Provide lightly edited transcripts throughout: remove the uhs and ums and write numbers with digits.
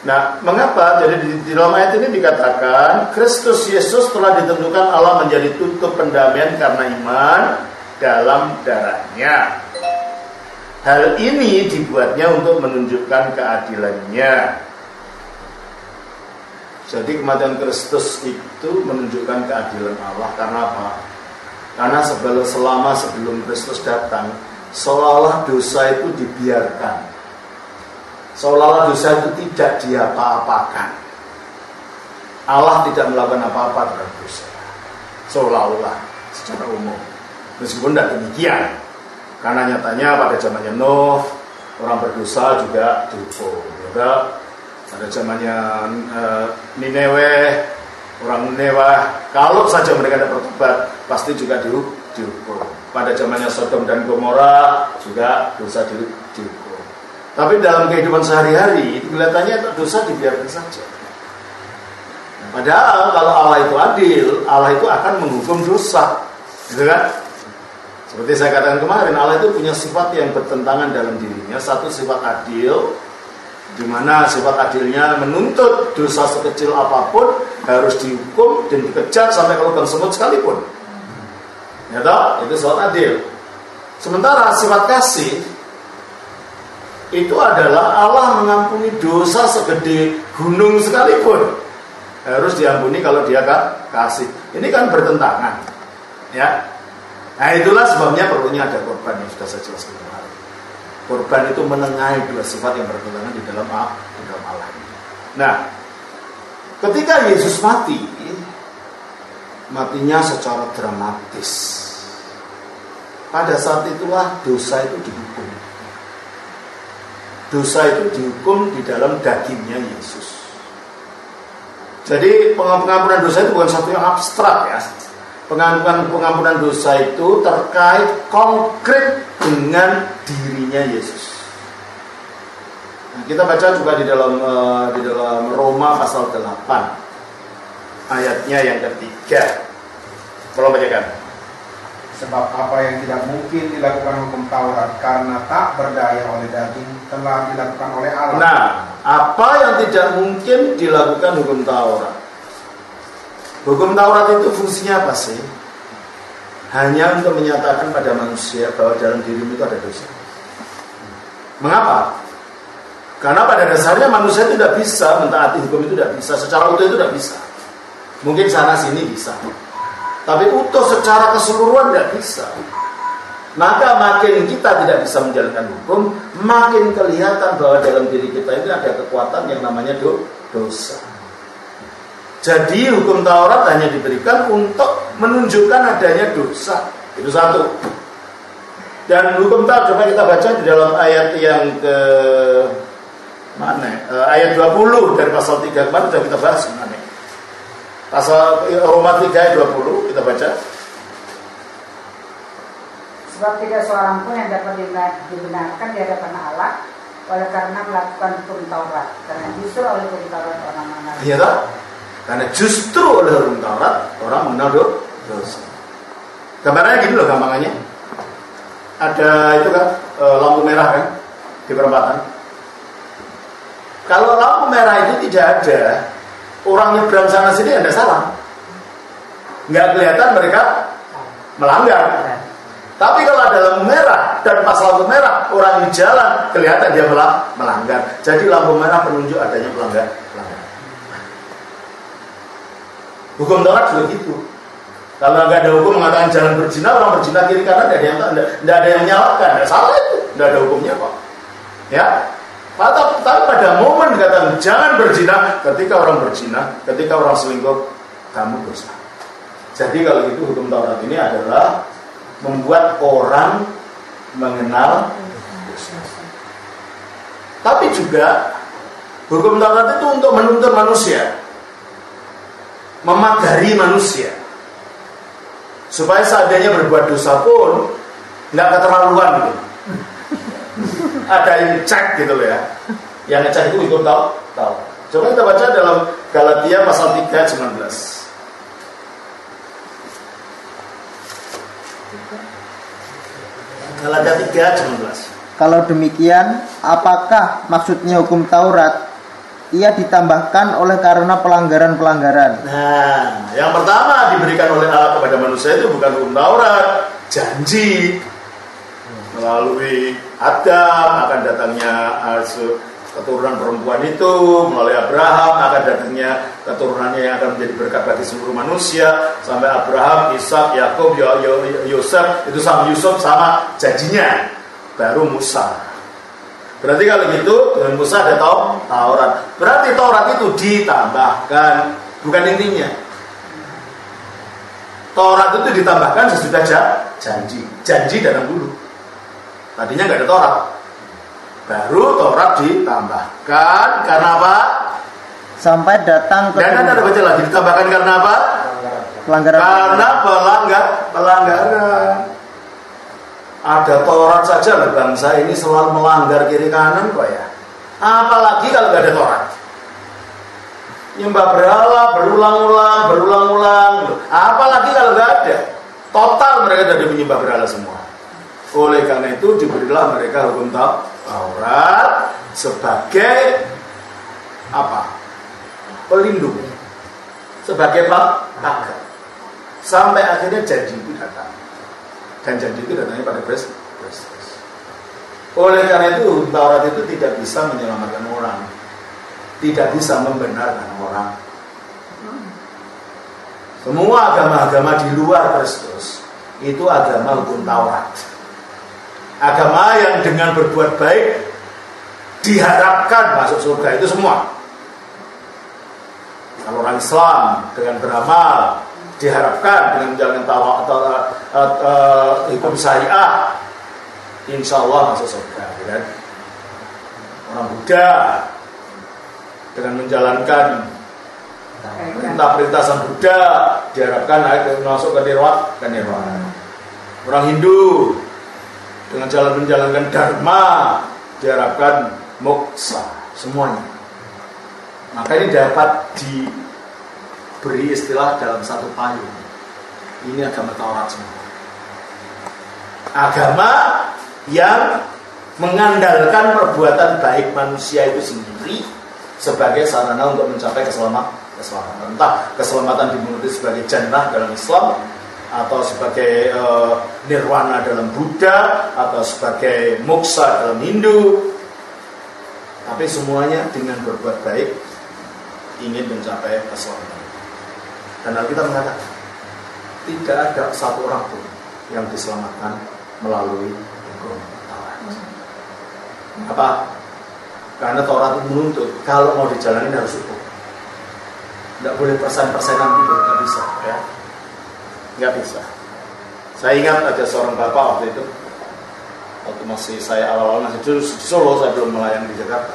Nah, mengapa? Jadi di dalam ayat ini dikatakan Kristus Yesus telah ditentukan Allah menjadi tutup pendamaian karena iman dalam darahnya. Hal ini dibuatnya untuk menunjukkan keadilannya. Jadi kematian Kristus itu menunjukkan keadilan Allah. Karena apa? Karena selama sebelum Kristus datang, seolah-olah dosa itu dibiarkan. Seolah-olah dosa itu tidak diapa-apakan. Allah tidak melakukan apa-apa terhadap dosa. Seolah-olah secara umum. Meskipun tidak demikian. Karena nyatanya pada zamannya Nuh, orang berdosa juga dihukum. Juga pada zamannya Nineweh, orang Nineweh, kalau saja mereka tidak bertobat, pasti juga dihukum. Pada zamannya Sodom dan Gomora juga dosa dihukum. Tapi dalam kehidupan sehari-hari kelihatannya dosa dibiarkan saja. Padahal kalau Allah itu adil, Allah itu akan menghukum dosa, gitu kan? Seperti saya katakan kemarin, Allah itu punya sifat yang bertentangan dalam dirinya. Satu, sifat adil, di mana sifat adilnya menuntut dosa sekecil apapun harus dihukum dan dikejar sampai ke lubang semut sekalipun. Ya toh? Itu sifat adil. Sementara sifat kasih itu adalah Allah mengampuni dosa segede gunung sekalipun. Harus diampuni kalau dia kasih. Ini kan bertentangan. Ya. Nah, itulah sebabnya perlunya ada korban yang sudah saya jelaskan kemarin. Korban itu menengahi dua sifat yang bertentangan di dalam Allah. Nah, ketika Yesus mati, matinya secara dramatis. Pada saat itulah dosa itu dihukum. Dosa itu dihukum di dalam dagingnya Yesus. Jadi pengampunan dosa itu bukan satu yang abstrak ya. Pengampunan dosa itu terkait konkret dengan dirinya Yesus. Nah, kita baca juga di dalam Roma pasal 8 ayatnya yang ketiga. Tolong bacakan. Sebab apa yang tidak mungkin dilakukan hukum Taurat karena tak berdaya oleh daging telah dilakukan oleh Allah. Nah, apa yang tidak mungkin dilakukan hukum Taurat? Hukum Taurat itu fungsinya apa sih? Hanya untuk menyatakan pada manusia bahwa dalam dirimu itu ada dosa. Mengapa? Karena pada dasarnya manusia itu tidak bisa mentaati hukum itu, tidak bisa. Secara utuh itu tidak bisa. Mungkin sana sini bisa, tapi utuh secara keseluruhan tidak bisa. Maka makin kita tidak bisa menjalankan hukum, makin kelihatan bahwa dalam diri kita ini ada kekuatan yang namanya dosa. Jadi hukum Taurat hanya diberikan untuk menunjukkan adanya dosa. Itu satu. Dan hukum Taurat, coba kita baca di dalam ayat yang ke mana? Ayat 20 dari pasal 3 kemarin sudah kita bahas mana? Pasal Roma 3 ayat 20 kita baca. Sebab tidak seorang pun yang dapat dibenarkan di hadapan Allah oleh karena melakukan hukum Taurat. Karena justru oleh hukum Taurat orang mengenal. Iya tak? Karena justru oleh hukum Taurat orang mengenal dosa. Gambarannya gini loh gampangannya. Ada itu kan lampu merah kan di perempatan. Kalau lampu merah itu tidak ada, orang nyebrang sana sini ada salah. Nggak kelihatan mereka melanggar. Tapi kalau ada lampu merah dan pas lampu merah orang di jalan kelihatan dia melanggar. Jadi lampu merah penunjuk adanya pelanggar. Hukum Taurat juga gitu. Kalau nggak ada hukum mengatakan jangan berzina, orang berzina kiri kanan tidak ada yang menyalahkan. Tidak salah itu, tidak ada hukumnya kok. Ya. Tapi pada momen dikatakan jangan berzina, ketika orang berzina, ketika orang selingkuh, kamu dosa. Jadi kalau itu hukum Taurat ini adalah membuat orang mengenal dosa. Tapi juga hukum Taurat itu untuk menuntun manusia, memagari manusia, supaya seandainya berbuat dosa pun nggak keterlaluan gitu. Ada yang cek gitu loh ya. Yang ngecek itu hukum Taurat. Coba kita baca dalam Galatia pasal 3 ayat 19. Galatia 3 ayat 19. Kalau demikian, apakah maksudnya hukum Taurat? ia ditambahkan oleh karena pelanggaran-pelanggaran. Nah, yang pertama diberikan oleh Allah kepada manusia itu bukan hukum Taurat, janji melalui Adam akan datangnya keturunan perempuan itu, melalui Abraham akan datangnya keturunannya yang akan menjadi berkat bagi seluruh manusia, sampai Abraham, Ishak, Yakub, Yosef, itu sama Yusuf sama janjinya, baru Musa. Berarti kalau gitu dengan Musa ada Taurat. Berarti Taurat itu ditambahkan, bukan intinya. Taurat itu ditambahkan sesudah janji datang dulu. Tadinya nggak ada Taurat. Baru Taurat ditambahkan karena apa? Sampai datang ke Dan ada baca lagi ditambahkan karena apa? pelanggaran. Karena pelanggaran. Ada Taurat saja loh, bangsa ini selalu melanggar kiri kanan kok ya. Apalagi kalau nggak ada Taurat. Nyembah berhala berulang-ulang. Apalagi kalau nggak ada. Total mereka dari menyembah berhala semua. Oleh karena itu diberilah mereka hukum Taurat sebagai apa? Pelindung. Sebagai pagar. Sampai akhirnya janji itu datang. Dan janji itu datangnya pada Kristus. Oleh karena itu Taurat itu tidak bisa menyelamatkan orang, tidak bisa membenarkan orang. Semua agama-agama di luar Kristus itu agama hukum Taurat. Agama yang dengan berbuat baik diharapkan masuk surga, itu semua. Kalau orang Islam dengan beramal diharapkan dengan menjalankan hukum syariah, insya Allah masuk surga, kan? Orang Buddha dengan menjalankan perintah-perintah Sang Buddha diharapkan masuk ke nirwana. Orang Hindu dengan menjalankan dharma diharapkan moksa, semuanya. Maka ini dapat beri istilah dalam satu payung. Ini agama Taurat semua. Agama yang mengandalkan perbuatan baik manusia itu sendiri sebagai sarana untuk mencapai keselamatan. Entah keselamatan dimengerti sebagai jannah dalam Islam, atau sebagai nirwana dalam Buddha, atau sebagai moksa dalam Hindu. Tapi semuanya dengan berbuat baik ingin mencapai keselamatan. Dan Alkitab mengatakan tidak ada satu orang pun yang diselamatkan melalui hukum Taurat. Apa? Karena Taurat itu menuntut kalau mau dijalani harus hukum. Tidak boleh persen-persenan gitu, nggak bisa, ya. Nggak bisa. Saya ingat ada seorang bapak waktu itu, waktu masih saya awal-awal masih di Solo, saya belum melayani di Jakarta.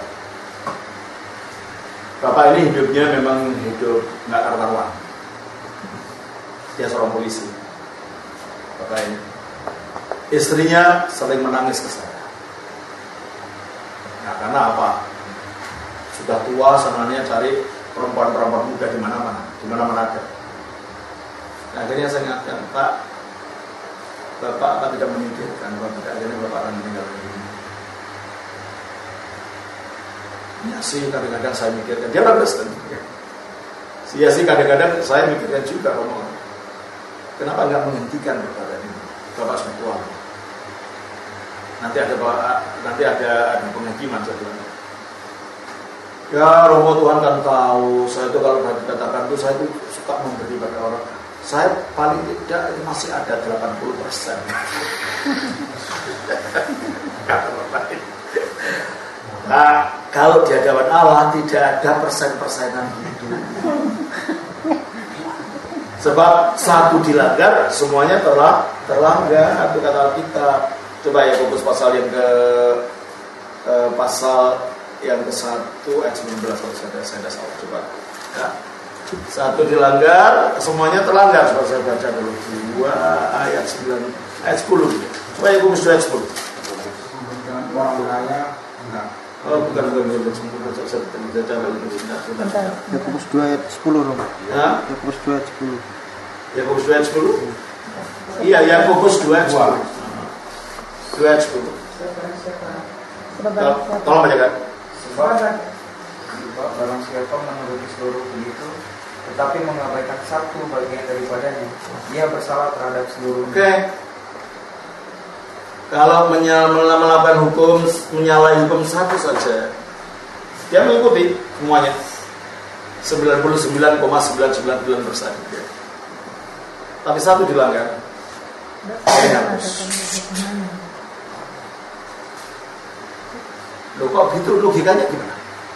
Bapak ini hidupnya memang hidup nggak karuan. Dia seorang polisi. Bapak ini, istrinya sering menangis ke saya. Nah, karena apa? Sudah tua, senangnya cari perempuan-perempuan muda di mana-mana ada. Nah, akhirnya saya ingatkan, Pak, Bapak akan tidak memikirkan bahwa akhirnya Bapak akan meninggal dunia. Ya sih, kadang-kadang saya mikirkan, dia orang Kristen. Ya sih, kadang-kadang saya mikirkan juga, kenapa nggak menghentikan perkara ini? Bapak sudah tua. Nanti ada penghakiman saya bilang. Ya, Romo Tuhan kan tahu, saya itu kalau dikatakan itu saya itu suka memberi pada orang. Saya paling tidak masih ada 80%. Nah, kalau di hadapan Allah tidak ada persen-persenan gitu. Sebab satu dilanggar, semuanya terlanggar. Itu kata Alkitab. Coba ya fokus pasal yang pasal yang ke-1 ayat 19 kalau saya salah, coba. Ya. Satu dilanggar, semuanya terlanggar. Coba saya baca dulu 2 ayat 9 ayat 10. Coba ya fokus 2 ayat 10. Orang beraya enggak. Oh, bukan. Yakobus 2 ayat 10, Rom. Ya? Yakobus 2 ayat 10. Yakobus 2 ayat 10? Iya, Yakobus 2 ayat 10. 2 ayat 10. Tolong bacakan. Sebab barang siapa menuruti seluruh begitu, tetapi mengabaikan satu bagian daripadanya, ia bersalah terhadap seluruhnya. Oke. Kalau melakukan hukum, menyalahi hukum satu saja, dia mengikuti semuanya 99,999%. Tapi satu dilanggar, dia hapus. Loh kok gitu, logikanya gimana?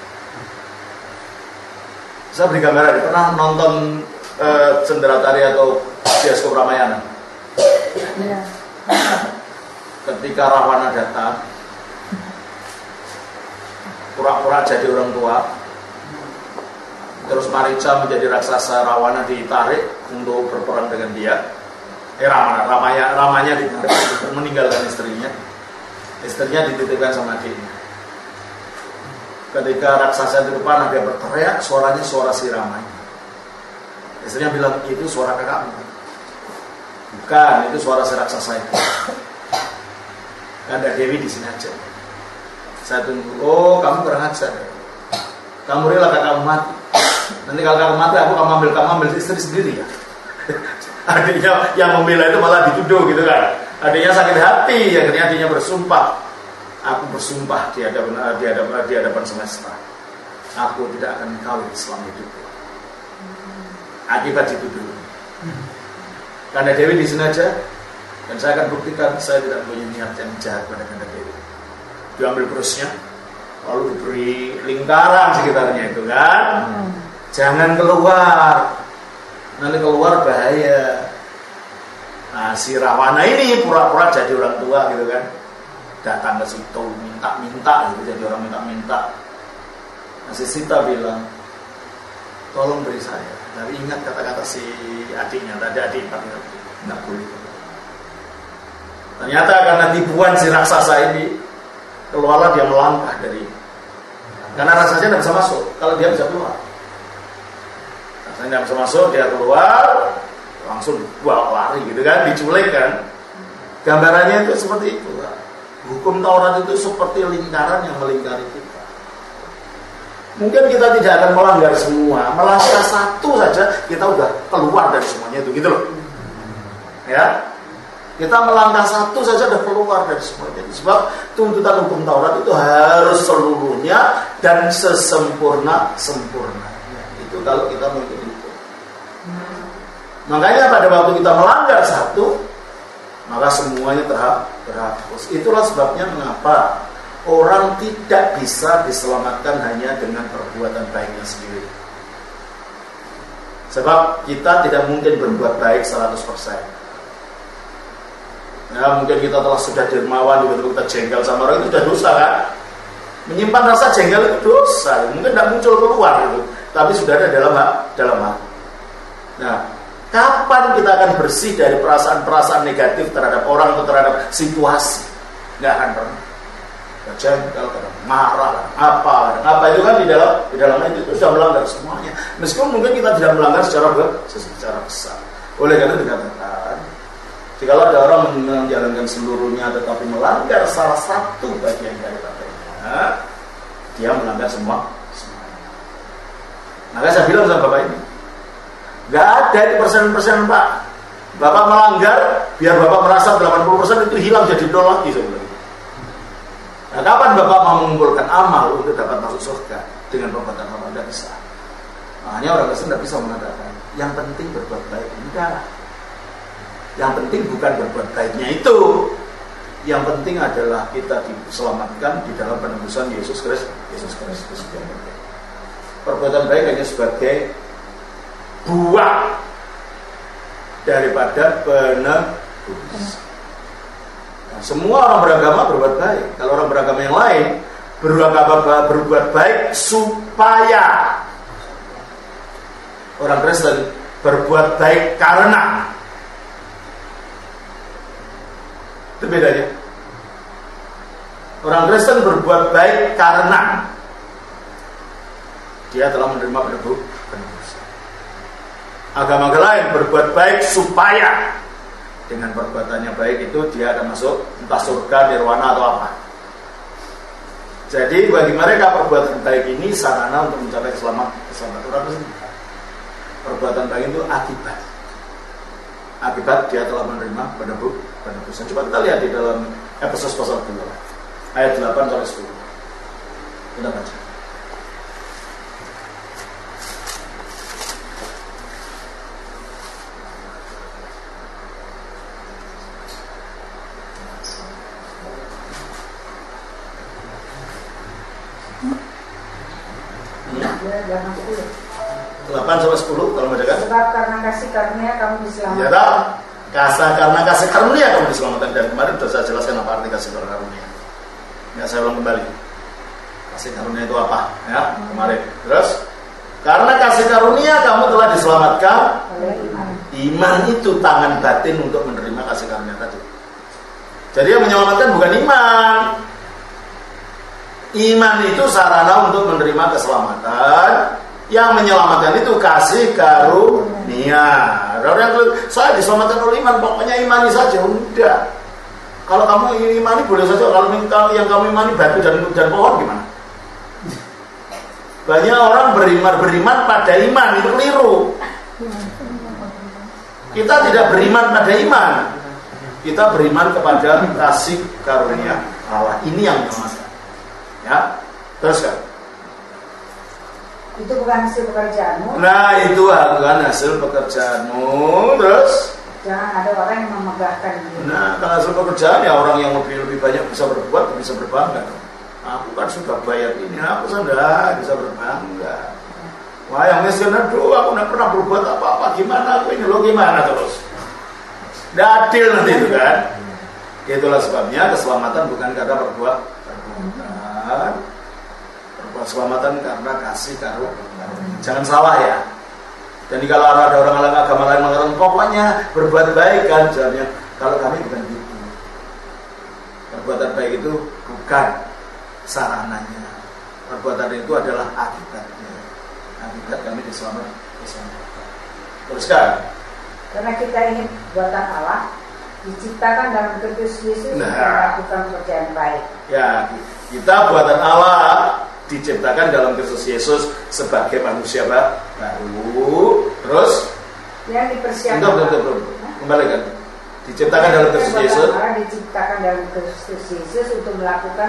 Saya beri gambaran, pernah nonton Cenderatari atau bioskop Ramayana? Iya. Ketika Rawana datang, pura-pura jadi orang tua, terus Marica menjadi raksasa, Rawana ditarik untuk berperang dengan dia. Ramanya ditarik untuk meninggalkan istrinya. Istrinya dititipkan sama adiknya. Ketika raksasa di depan, dia berteriak, suaranya suara si Rama. Istrinya bilang, itu suara kakakmu. Bukan, itu suara si raksasa itu. Ada Dewi di sini aja. Saya tunggu. Oh, kamu kurang ajar. Kamu rela kakakmu mati. Nanti kalau kakakmu mati, aku kamu ambil istri sendiri ya. Adiknya yang membela itu malah dituduh gitu kan. Adiknya sakit hati, akhirnya adiknya bersumpah. Aku bersumpah di hadapan semesta, aku tidak akan kawin selama hidupku. Akibat dituduh. Karena Dewi di sini aja, dan saya akan buktikan saya tidak punya niat yang jahat pada Kanda Dewi. Diambil perusnya, lalu diberi lingkaran sekitarnya itu kan. Jangan keluar, nanti keluar bahaya. Nah, si Rawana ini pura-pura jadi orang tua gitu kan. Datang ke situ minta-minta gitu, jadi orang minta-minta. Nah, si Sita bilang, tolong beri saya. Tapi ingat kata-kata si adiknya, tadi adik nggak boleh. Ternyata karena tipuan si raksasa ini, keluarlah dia melangkah dari, karena raksasanya tidak bisa masuk. Kalau dia bisa keluar, raksasanya tidak bisa masuk, dia keluar, langsung lari gitu kan, diculik kan. Gambarannya itu seperti itu. Hukum Taurat itu seperti lingkaran yang melingkari kita. Mungkin kita tidak akan melanggar semua, melanggar satu saja kita udah keluar dari semuanya itu, gitu loh. Ya, kita melanggar satu saja udah keluar dari semuanya itu. Sebab tuntutan hukum Taurat itu harus seluruhnya dan sesempurna-sempurnanya. Itu kalau kita mengikuti itu. Makanya pada waktu kita melanggar satu, maka semuanya terhapus. Itulah sebabnya mengapa orang tidak bisa diselamatkan hanya dengan perbuatan baiknya sendiri. Sebab kita tidak mungkin berbuat baik 100%. Ya, mungkin kita sudah dermawan, kita jengkel sama orang, itu sudah dosa kan? Menyimpan rasa jengkel itu dosa. Mungkin tidak muncul keluar itu, tapi sudah ada dalam hati. Nah, kapan kita akan bersih dari perasaan-perasaan negatif terhadap orang atau terhadap situasi? Nggak akan pernah. Jengkel, marah, apa itu kan di dalamnya itu sudah melanggar semuanya. Meskipun mungkin kita tidak melanggar secara besar. Oleh karena dikatakan, jika ada orang menjalankan seluruhnya tetapi melanggar salah satu bagian daripadanya, dia melanggar semua. Maka saya bilang sama Bapak ini, gak ada di persen-persen Pak. Bapak melanggar, biar Bapak merasa 80% itu hilang jadi 0 lagi sebenarnya. Nah, kapan Bapak mau mengumpulkan amal untuk dapat masuk surga dengan perbuatan amal? Tidak bisa. Makanya orang Kristen tidak bisa mengatakan yang penting berbuat baik. Enggak. Yang penting bukan berbuat baiknya itu. Yang penting adalah kita diselamatkan di dalam penebusan Yesus Kristus. Perbuatan baik hanya sebagai buah daripada penebus. Nah, semua orang beragama berbuat baik. Kalau orang beragama yang lain berbuat baik supaya orang Kristen berbuat baik karena. Itu bedanya. Orang Kristen berbuat baik karena dia telah menerima penebus. Agama lain berbuat baik supaya dengan perbuatannya baik itu dia akan masuk entah surga, nirwana atau apa. Jadi bagi mereka perbuatan baik ini sarana untuk mencapai keselamatan. Orang itu perbuatan baik itu akibat. Akibat dia telah menerima penebusan. Coba kita lihat di dalam Efesus pasal 2 ayat 8 sampai 10. Kita baca. Ya, 8 sampai 10 kalau bacakan. Sebab karena kasih karunia kamu diselamatkan. Ya, karena kasih karunia kamu diselamatkan. Dan kemarin sudah saya jelaskan apa arti kasih karunia. Ya, saya ulang kembali. Kasih karunia itu apa? Ya, kemarin. Terus, karena kasih karunia kamu telah diselamatkan. Iman itu tangan batin untuk menerima kasih karunia tadi. Jadi yang menyelamatkan bukan iman. Iman itu sarana untuk menerima keselamatan. Yang menyelamatkan itu kasih karunia. Orang yang saya diselamatkan oleh iman, pokoknya imani saja. Udah. Kalau kamu imani boleh saja. Kalau yang kamu imani batu dan pohon gimana? Banyak orang beriman pada iman, itu keliru. Kita tidak beriman pada iman. Kita beriman kepada kasih karunia Allah. Ini yang menyelamatkan. Ya, terus kan? Itu bukan hasil pekerjaanmu. Nah, itu bukan hasil pekerjaanmu. Terus? Jangan ada orang yang memegahkan diri. Nah, kalau hasil pekerjaan ya orang yang lebih banyak bisa berbuat, bisa berbangga. Aku kan sudah bayar ini, aku sudah bisa berbangga. Wah, yang miskin, aduh, aku tidak pernah berbuat apa-apa. Gimana aku ini loh, gimana terus? Tidak adil nanti itu kan? Itulah sebabnya keselamatan bukan karena perbuatan. Keselamatan karena kasih karunia. Jangan salah ya. Jadi kalau ada orang agama lain mengatakan pokoknya berbuat baik kan, jawabnya kalau kami bukan gitu. Perbuatan baik itu bukan sarananya. Perbuatan itu adalah akibatnya. Akibat kami diselamatkan. Teruskan. Karena kita ingin buatan Allah diciptakan dalam Kristus Yesus untuk melakukan pekerjaan baik. Ya, kita buatan Allah diciptakan dalam Kristus Yesus sebagai manusia baru. Terus yang dipersiapkan. Kembalikan. Diciptakan dalam Kristus Yesus. Diciptakan dalam Kristus Yesus untuk melakukan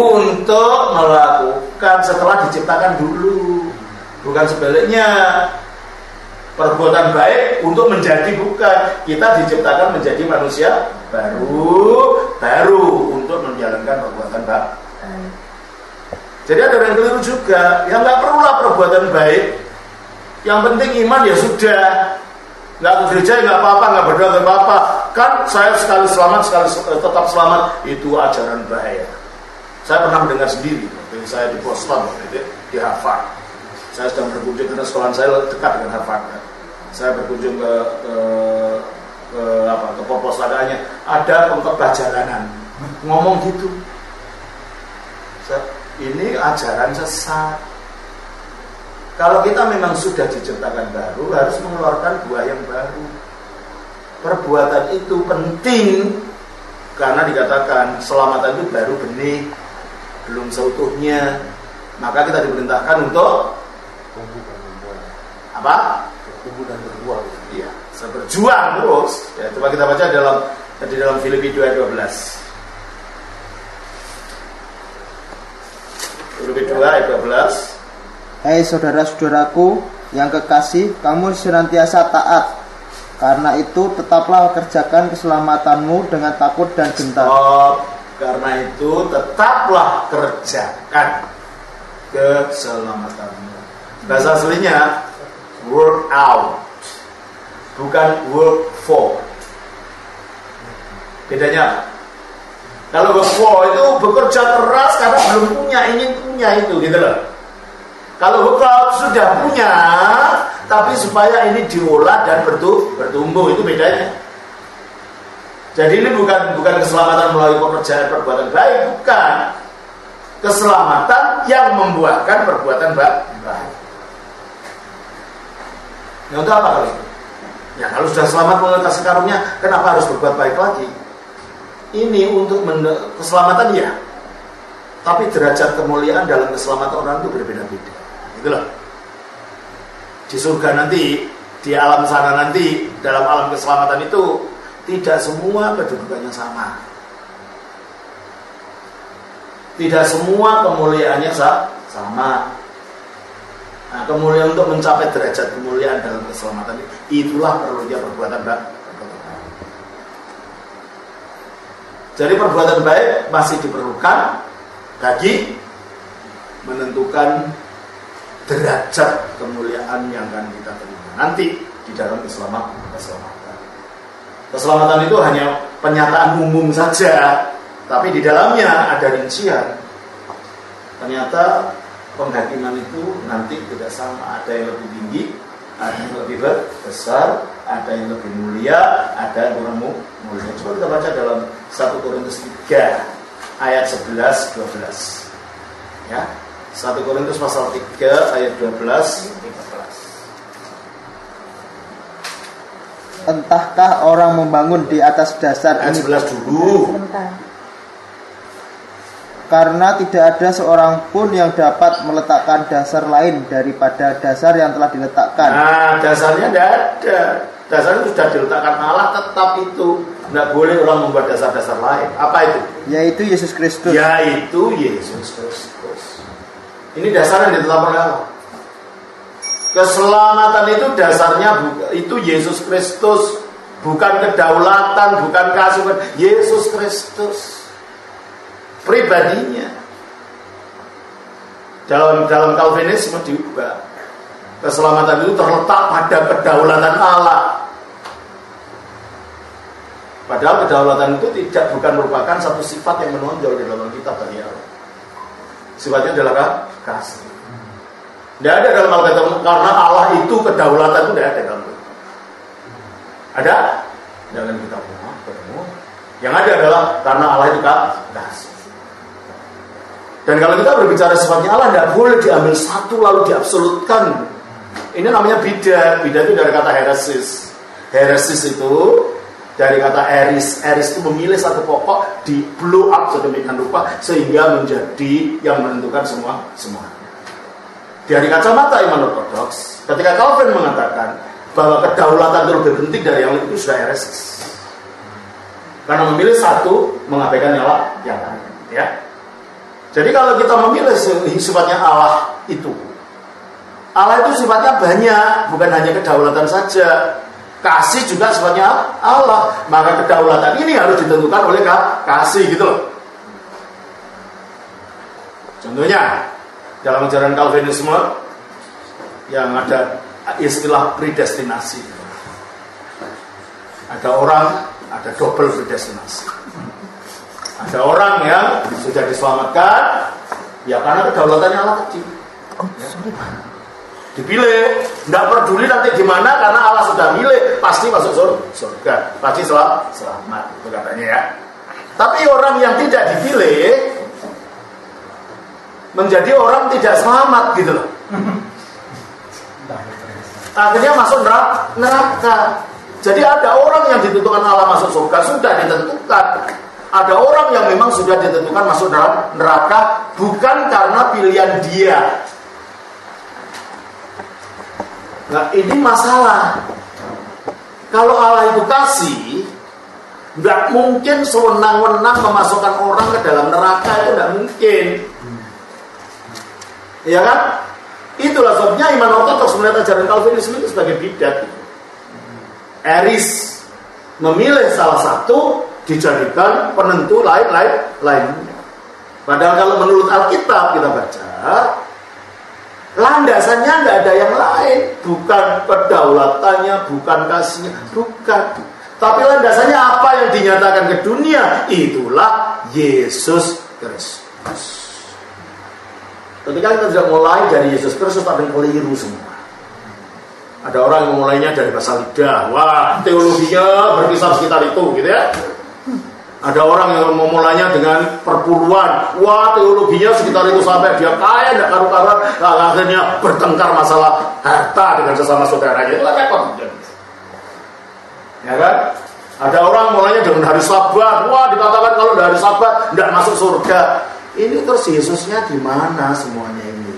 setelah diciptakan dulu. Bukan sebaliknya. Perbuatan baik untuk menjadi bukan. Kita diciptakan menjadi manusia baru untuk menjalankan perbuatan baik. Jadi ada yang keliru juga. Ya nggak perlulah perbuatan baik. Yang penting iman ya sudah. Nggak ke gereja nggak apa-apa, nggak berdoa nggak apa-apa. Kan saya sekali selamat, sekali tetap selamat. Itu ajaran bahaya. Saya pernah mendengar sendiri. Waktu saya di Boston, di Harvard. Saya sedang berkunjung karena sekolah saya dekat dengan Harvard. Saya berkunjung ke perpustakaannya. Ada pengkhotbah jalanan ngomong gitu. Ini ajaran sesat. Kalau kita memang sudah diciptakan baru, harus mengeluarkan buah yang baru. Perbuatan itu penting karena dikatakan selamatan itu baru benih, belum seutuhnya. Maka kita diperintahkan untuk apa? Bertumbuh dan berbuah. Iya, saya berjuang terus. Ya, coba kita baca di dalam Filipi 2:12. Filipi 2 ayat 12. Hai saudara-saudaraku yang kekasih, kamu senantiasa taat. Karena itu tetaplah kerjakan keselamatanmu dengan takut dan gentar. Karena itu tetaplah kerjakan keselamatanmu. Bahasa aslinya work out, bukan work for. Bedanya kalau work for itu bekerja keras karena belum punya, ingin punya itu gitu loh. Kalau work out sudah punya, tapi supaya ini diolah dan bertumbuh, itu bedanya. Jadi ini bukan keselamatan melalui pekerjaan perbuatan baik, bukan. Keselamatan yang membuahkan perbuatan baik. Ya untuk apa kali? Ya kalau sudah selamat melalui kasih karunia, kenapa harus berbuat baik lagi? Ini untuk keselamatan ya. Tapi derajat kemuliaan dalam keselamatan orang itu berbeda-beda. Itulah. Di surga nanti, di alam sana nanti, dalam alam keselamatan itu tidak semua kedudukannya sama. Tidak semua kemuliaannya sama. Nah, kemuliaan untuk mencapai derajat kemuliaan dalam keselamatan itulah perlunya perbuatan baik. Jadi perbuatan baik masih diperlukan bagi menentukan derajat kemuliaan yang akan kita terima nanti di dalam keselamatan. Keselamatan itu hanya penyataan umum saja, tapi di dalamnya ada rincian. Ternyata penghakiman itu nanti tidak sama, ada yang lebih tinggi, ada yang lebih besar, ada yang lebih mulia, ada yang kurang mulia. Coba kita baca dalam 1 Korintus 3 ayat 11-12. Ya, 1 Korintus pasal 3 ayat 12-13. Entahkah orang membangun di atas dasar ayat ini 11 dulu. Karena tidak ada seorang pun yang dapat meletakkan dasar lain daripada dasar yang telah diletakkan. Nah, dasarnya tidak ada. Dasarnya sudah diletakkan Allah, tetap itu. Tidak boleh orang membuat dasar-dasar lain. Apa itu? Yaitu Yesus Kristus. Yaitu Yesus Kristus. Ini dasar yang ditetapkan oleh Allah. Keselamatan itu dasarnya itu Yesus Kristus, bukan kedaulatan, bukan kasih, Yesus Kristus. Pribadinya. Dalam Calvinisme diubah. Keselamatan itu terletak pada kedaulatan Allah. Padahal kedaulatan itu bukan merupakan satu sifat yang menonjol di dalam kitab bagi Allah. Sifatnya adalah kasih. Tidak ada dalam Alkitab, karena Allah itu kedaulatan itu tidak ada dalam Alkitab. Ada dalam kitab ketemu. Yang ada adalah karena Allah itu kasih. Dan kalau kita berbicara sifatnya Allah, tidak boleh diambil satu lalu diabsolutkan. Ini namanya bidat. Bidat itu dari kata heresis. Heresis itu dari kata eris. Eris itu memilih satu pokok, di blow up sedemikian rupa sehingga menjadi yang menentukan semua. Dari kacamata iman ortodoks, ketika Calvin mengatakan bahwa kedaulatan itu lebih penting dari yang lain, itu sudah heresis. Karena memilih satu, mengabaikan yang lain. Ya. Jadi kalau kita memilih sifatnya Allah itu sifatnya banyak, bukan hanya kedaulatan saja. Kasih juga sifatnya Allah. Maka kedaulatan ini harus ditentukan oleh kasih gitu loh. Contohnya dalam ajaran Calvinisme yang ada istilah predestinasi. Ada double predestinasi. Ada orang yang sudah diselamatkan ya karena kedaulatannya Allah kecil. Dipilih, tidak peduli nanti gimana karena Allah sudah milih, pasti masuk surga, pasti selamat, itu katanya ya. Tapi orang yang tidak dipilih menjadi orang tidak selamat gitu loh. Akhirnya masuk neraka. Jadi ada orang yang ditentukan Allah masuk surga sudah ditentukan. Ada orang yang memang sudah ditentukan masuk dalam neraka bukan karena pilihan dia. Nah ini masalah. Kalau Allah itu kasih, nggak mungkin sewenang-wenang memasukkan orang ke dalam neraka, itu nggak mungkin. Ya kan? Itulah sebabnya iman ortodoks melihat ajaran Calvinisme itu sebagai bidat. Eris memilih salah satu dijadikan penentu lainnya. Padahal kalau menurut Alkitab kita baca, landasannya tidak ada yang lain, bukan kedaulatannya, bukan kasihnya, bukan. Tapi landasannya apa yang dinyatakan ke dunia, itulah Yesus Kristus. Ketika kita sudah mulai dari Yesus Kristus, tapi keliru semua. Ada orang yang memulainya dari bahasa lidah, wah teologinya berkisar sekitar itu, gitu ya. Ada orang yang memulainya dengan perpuluhan, wah teologinya sekitar itu sampai dia kaya, tidak karu-karuan, akhirnya bertengkar masalah harta dengan sesama saudaranya, itu repot. Ya kan? Ada orang mulainya dengan hari Sabat, wah dikatakan kalau dari Sabat tidak masuk surga. Ini terus Yesusnya di mana semuanya ini?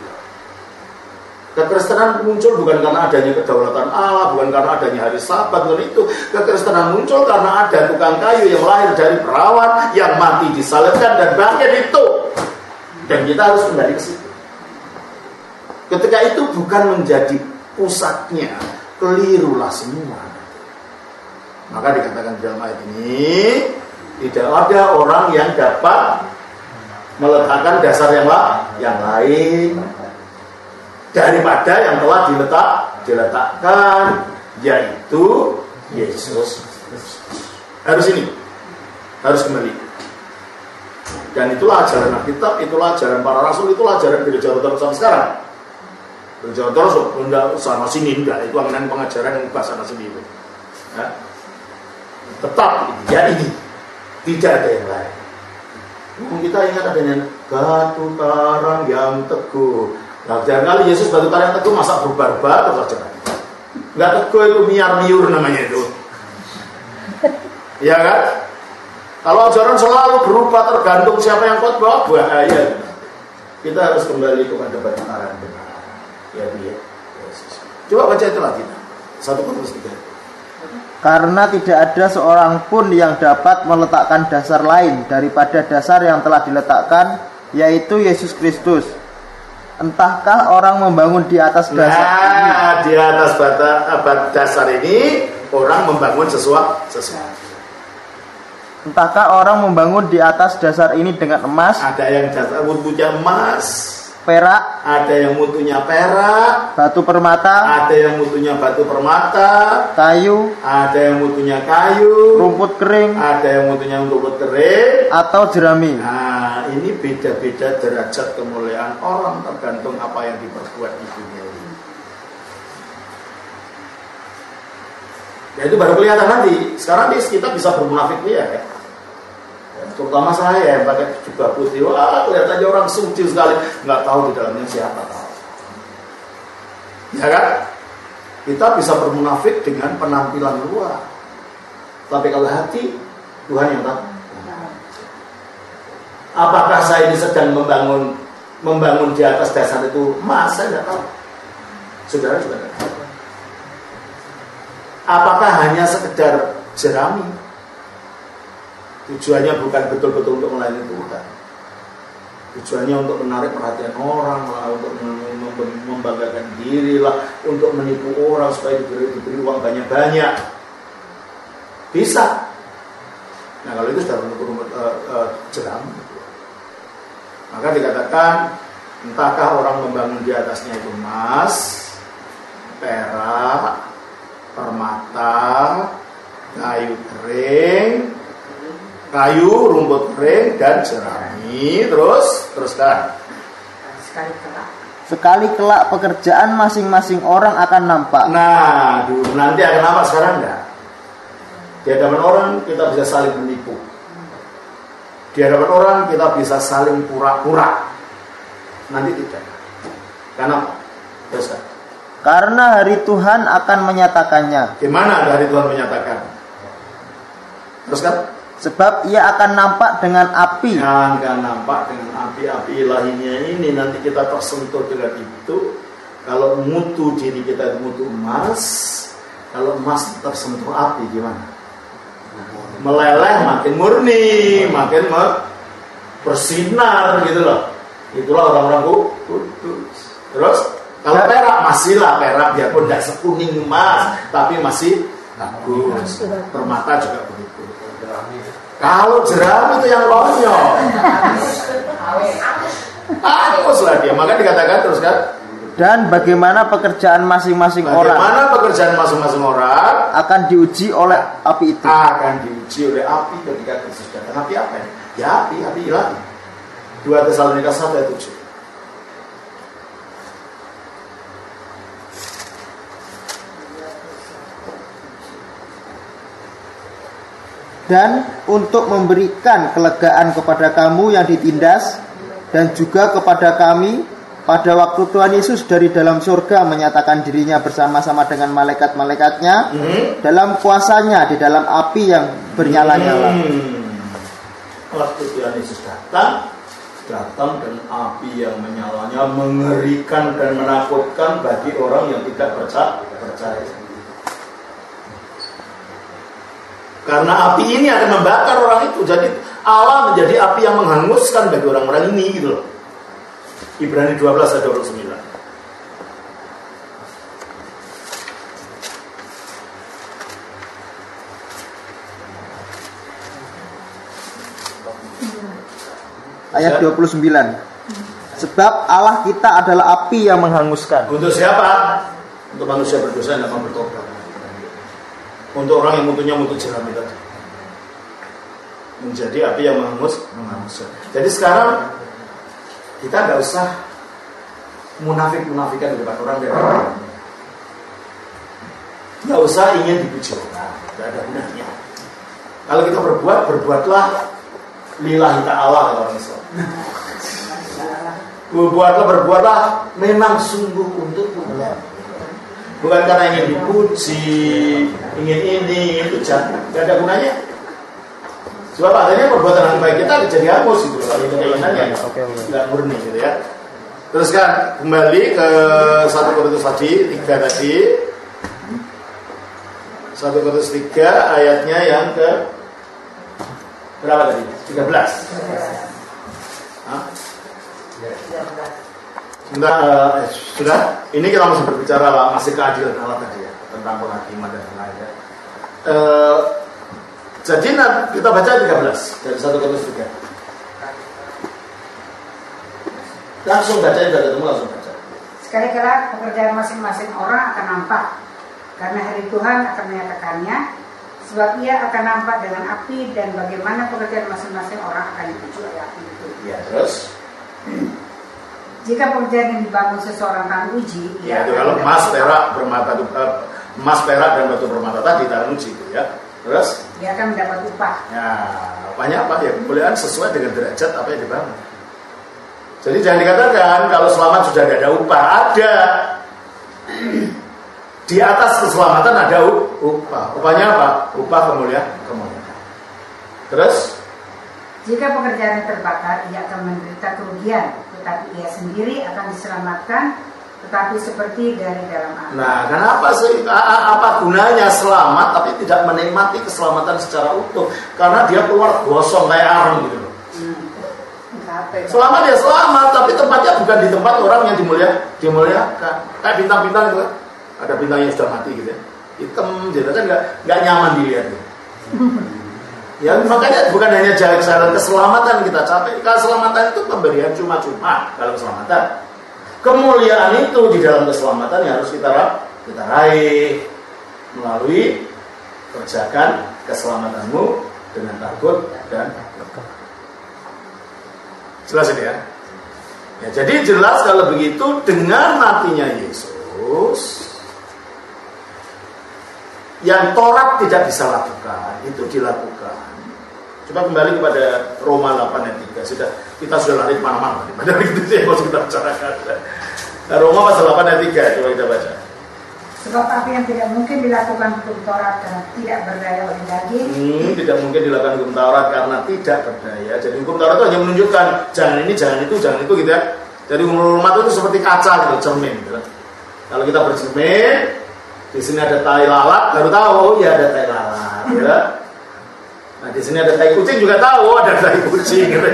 Kekristenan muncul bukan karena adanya kedaulatan Allah, bukan karena adanya hari Sabat, bukan itu. Kekristenan muncul karena ada tukang kayu yang lahir dari perawan, yang mati disalibkan dan bangkit itu. Dan kita harus kembali ke situ. Ketika itu bukan menjadi pusatnya, kelirulah semua. Maka dikatakan dalam ayat ini, tidak ada orang yang dapat meletakkan dasar yang lain daripada yang telah diletakkan, yaitu Yesus. Harus kembali. Dan itulah ajaran Alkitab, itulah ajaran para rasul, itulah ajaran gereja Ortodoks sampai sekarang. Gereja Ortodoks enggak sana sini, enggak, itu angan pengajaran yang bahasa sana sini itu. Ya. Tetap ya ini, tidak ada yang lain. Kita ingat adanya batu karang yang teguh. Nah, jangan kali Yesus batu karang yang teguh masa berubah-ubah atau saja. Enggak teguh itu miar-miur namanya itu. Ya kan? Kalau ajaran selalu berubah tergantung siapa yang khotbah, bahaya. Kita harus kembali kepada batu karang benar. Ya dia. Yesus. Coba baca itu lagi. 1 Korintus 3. Karena tidak ada seorang pun yang dapat meletakkan dasar lain daripada dasar yang telah diletakkan, yaitu Yesus Kristus. Entahkah orang membangun di atas dasar ini? Di atas dasar ini orang membangun sesuatu. Entahkah orang membangun di atas dasar ini dengan emas? Ada yang dasar mutunya emas, perak, ada yang mutunya perak, batu permata, ada yang mutunya batu permata, kayu, ada yang mutunya kayu, rumput kering, ada yang mutunya rumput kering, atau jerami. Nah, ini beda-beda derajat kemuliaan orang tergantung apa yang diperbuat di dunia ini. Ya itu baru kelihatan nanti. Sekarang kita bisa bermunafik ya. Terutama saya yang pakai jubah putih, wah kelihatannya orang suci sekali, nggak tahu di dalamnya siapa tahu. Ya kan? Kita bisa bermunafik dengan penampilan luar, tapi kalau hati Tuhan yang tahu. Apakah saya ini sedang membangun di atas dasar itu emas? Saya nggak tahu. Saudara juga nggak tahu. Apakah hanya sekedar jerami? Tujuannya bukan betul-betul untuk melayani Tuhan. Tujuannya untuk menarik perhatian orang lah, untuk membanggakan diri lah, untuk menipu orang supaya diberi uang banyak-banyak. Bisa. Nah kalau itu sudah bentuk jerami. Maka dikatakan, entahkah orang membangun di atasnya itu emas, perak, permata, kayu kering, kayu, rumput kering, dan jerami. Teruskan. Sekali kelak pekerjaan masing-masing orang akan nampak. Nah, nanti akan nampak, sekarang enggak. Di hadapan orang kita bisa saling menipu. Di hadapan orang kita bisa saling pura-pura. Nanti tidak. Kenapa? Teruskan. Karena hari Tuhan akan menyatakannya. Gimana hari Tuhan menyatakan? Teruskan. Sebab ia akan nampak dengan api. Akan nampak dengan api ilahinya ini. Nanti kita tersentuh dengan itu. Kalau mutu diri kita mutu emas, kalau emas tersentuh api gimana? Meleleh, makin murni, makin bersinar gitu loh. Itulah orang-orang kudus. Terus kalau perak, masihlah perak biarpun tidak sekuning emas, tapi masih bagus. Permata juga begitu. Kalau jerami itu yang konyol, hapuslah dia. Maka dikatakan terus kan. Dan bagaimana pekerjaan masing-masing orang? Bagaimana pekerjaan masing-masing orang akan diuji oleh api itu. Akan diuji oleh api ketika Kristus datang. Api apa ya? Ya api ilahi. 2 Tesalonika 1 ayat 7. Dan untuk memberikan kelegaan kepada kamu yang ditindas, dan juga kepada kami pada waktu Tuhan Yesus dari dalam surga menyatakan dirinya bersama-sama dengan malaikat-malaikatnya dalam kuasanya di dalam api yang bernyala-nyala. Waktu Tuhan Yesus datang, datang dengan api yang menyalanya, mengerikan dan menakutkan bagi orang yang tidak percaya. Karena api ini akan membakar orang itu. Jadi Allah menjadi api yang menghanguskan bagi orang-orang ini gitu loh. Ibrani 12 ayat 29. Ayat 29. Sebab Allah kita adalah api yang menghanguskan. Untuk siapa? Untuk manusia berdosa yang dapat bertobat. Untuk orang yang mutunya mutu jerami tadi. Menjadi api yang menghanguskan. Jadi sekarang kita nggak usah munafik-munafikan di depan orang dan nggak usah ingin dipuji orang. Nggak ada gunanya. Kalau kita berbuatlah lillahi ta'ala kata orang Islam. Berbuatlah memang sungguh untuk Allah. Bukan karena ingin dipuji, ingin ini, itu jangan. Gak ada gunanya. Sebab akhirnya perbuatan yang baik kita jadi hapus gitu. Kalau itu keinginannya nggak murni gitu ya. Terus kan kembali ke 1 Korintus 3 tadi. 1 Korintus 3 ayatnya yang ke berapa tadi? 13. Hah? Sudah. Ini kita masih berbicara masih keadilan Allah tadi ya, tentang penghakiman dan lain-lain. Jadi kita baca 13 dari 1 Korintus 3. Langsung baca, tidak ketemu langsung baca. Sekali-kali pekerjaan masing-masing orang akan nampak, karena hari Tuhan akan menyatakannya. Sebab ia akan nampak dengan api, dan bagaimana pekerjaan masing-masing orang akan diuji oleh api itu. Ya, terus? Jika pekerjaan yang dibangun seseorang akan uji, ya, itu kalau emas, perak dan batu permata tadi tak uji itu ya. Terus? Dia akan mendapat upah. Ya, upahnya apa? Ya, kemuliaan sesuai dengan derajat apa yang dibangun. Jadi jangan dikatakan kalau selamat sudah tidak ada upah. Ada. Di atas keselamatan ada upah. Upahnya apa? Upah kemuliaan. Terus? Jika pekerjaan terbakar, ia akan menderita kerugian, tetapi ia sendiri akan diselamatkan, tetapi seperti dari dalam api. Nah, kenapa sih? Apa gunanya selamat tapi tidak menikmati keselamatan secara utuh? Karena dia keluar gosong kayak arang gitu loh. Selamat ya selamat, tapi tempatnya bukan di tempat orang yang dimuliakan. Kayak bintang-bintang itu kan. Ada bintang yang sudah mati gitu ya, hitam gitu kan, nggak nyaman dilihat gitu. Ya makanya bukan hanya jalan keselamatan kita capai. Keselamatan itu pemberian cuma-cuma. Kalau keselamatan, kemuliaan itu di dalam keselamatan yang harus kita raih melalui kerjakan keselamatanmu dengan takut dan jelas ini ya. Ya jadi jelas kalau begitu dengan matinya Yesus, yang Taurat tidak bisa lakukan, itu dilakukan. Coba kembali kepada Roma 8 ayat 3. Kita sudah lari kemana-mana. Padahal itu yang harus kita bicarakan. Nah, Roma pasal 8 ayat 3, coba kita baca. Sebab apa yang tidak mungkin dilakukan hukum Taurat karena tidak berdaya oleh daging. Tidak mungkin dilakukan hukum Taurat karena tidak berdaya. Jadi hukum Taurat itu hanya menunjukkan jangan ini, jangan itu gitu ya. Jadi hukum Roma itu seperti kaca gitu, cermin gitu. Kalau kita bercermin, di sini ada tai lalat, baru tahu oh ya ada tai lalat, ya. Nah di sini ada tai kucing juga tahu ada tai kucing, gitu.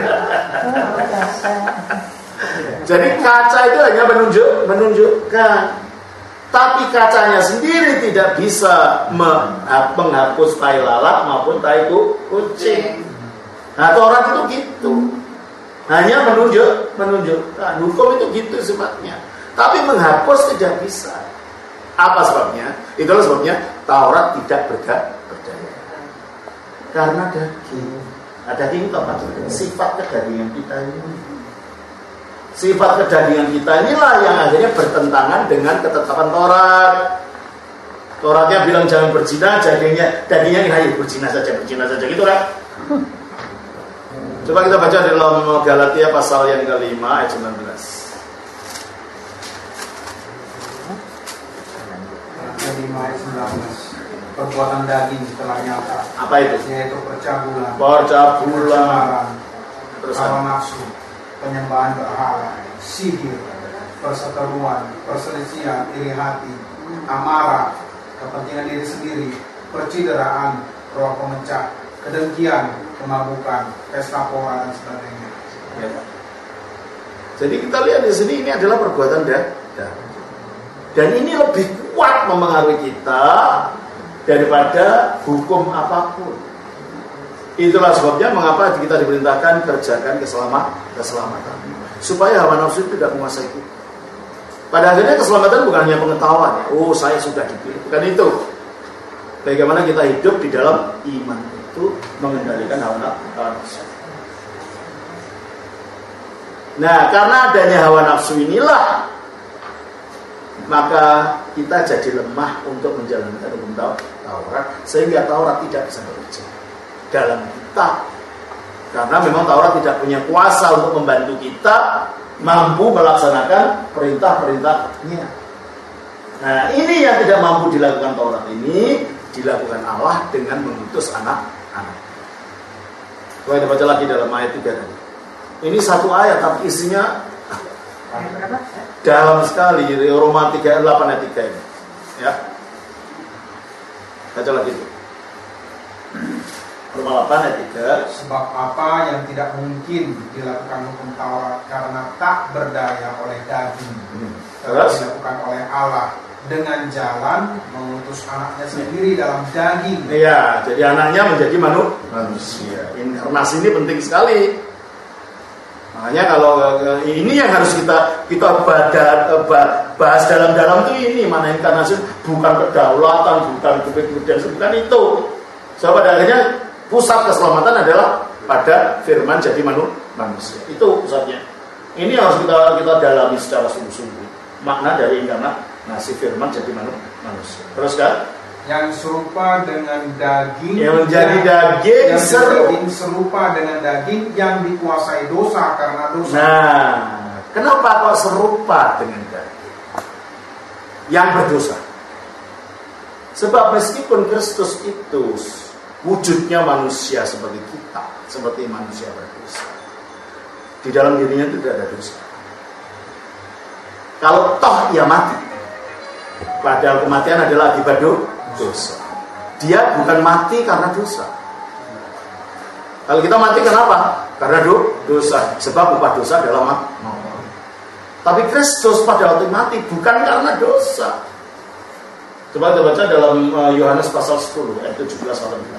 Jadi kaca itu hanya menunjukkan, tapi kacanya sendiri tidak bisa menghapus tai lalat maupun tai kucing. Nah Taurat itu gitu, hanya menunjukkan, hukum itu gitu sifatnya, tapi menghapus tidak bisa. Apa sebabnya? Itulah sebabnya Taurat tidak berdaya. Karena daging. Nah, daging itu apa? Sifat kedagingan kita ini. Sifat kedagingan kita inilah yang akhirnya bertentangan dengan ketetapan Taurat. Tauratnya bilang jangan berzina, dagingnya ini berzina saja gitu kan? Coba kita baca dalam Galatia pasal yang ke-5 ayat 19. 5 ayat 19. Perbuatan daging telah nyata. Apa itu? Yaitu percabulan, Terus hawa nafsu, penyembahan berhala, sihir, perseteruan, perselisihan, iri hati, amarah, kepentingan diri sendiri, percideraan, roh pemecah, kedengkian, kemabukan, pesta pora dan sebagainya. Ya. Jadi kita lihat di sini ini adalah perbuatan dan ini lebih kuat mempengaruhi kita daripada hukum apapun. Itulah sebabnya mengapa kita diperintahkan kerjakan keselamatan supaya hawa nafsu tidak menguasai kita. Pada akhirnya keselamatan bukan hanya pengetahuan, ya. Oh saya sudah dipilih, bukan itu. Bagaimana kita hidup di dalam iman itu mengendalikan hawa nafsu. Nah, karena adanya hawa nafsu inilah maka kita jadi lemah untuk menjalankan hukum Taurat, sehingga Taurat tidak bisa bekerja dalam kita. Karena memang Taurat tidak punya kuasa untuk membantu kita mampu melaksanakan perintah-perintahnya. Nah, ini yang tidak mampu dilakukan Taurat ini dilakukan Allah dengan mengutus anak-anak. Coba kita baca lagi dalam ayat 3 tadi. Ini satu ayat tapi isinya dalam sekali. Roma 3 ayat 8 ayat 3 ini. Ya. Baca lagi itu. Roma 8 ayat 3. Sebab apa yang tidak mungkin dilakukan hukum Taurat karena tak berdaya oleh daging, Terus dilakukan oleh Allah dengan jalan mengutus anaknya sendiri dalam daging. iya, jadi anaknya menjadi manusia. Inkarnasi ini penting sekali. Makanya kalau ini yang harus kita bahas dalam-dalam itu ini, mana inkarnasi, bukan kedaulatan, bukan kebebasan, bukan itu. So pada akhirnya pusat keselamatan adalah pada firman jadi manusia. Itu pusatnya. Ini harus kita dalami secara sungguh-sungguh. Makna dari inkarnasi firman jadi manusia. Terus kan? Yang serupa dengan daging, yang menjadi daging serupa dengan daging yang dikuasai dosa karena dosa. Nah, kenapa kok serupa dengan daging yang berdosa? Sebab meskipun Kristus itu wujudnya manusia seperti kita, seperti manusia berdosa, di dalam dirinya tidak ada dosa. Kalau toh ia mati, padahal kematian adalah akibat dosa. Dia bukan mati karena dosa. Kalau kita mati kenapa? Karena dosa. Sebab upah dosa adalah mati. Tapi Kristus pada waktu mati bukan karena dosa. Coba kita baca dalam Yohanes pasal 10 ayat 17-18.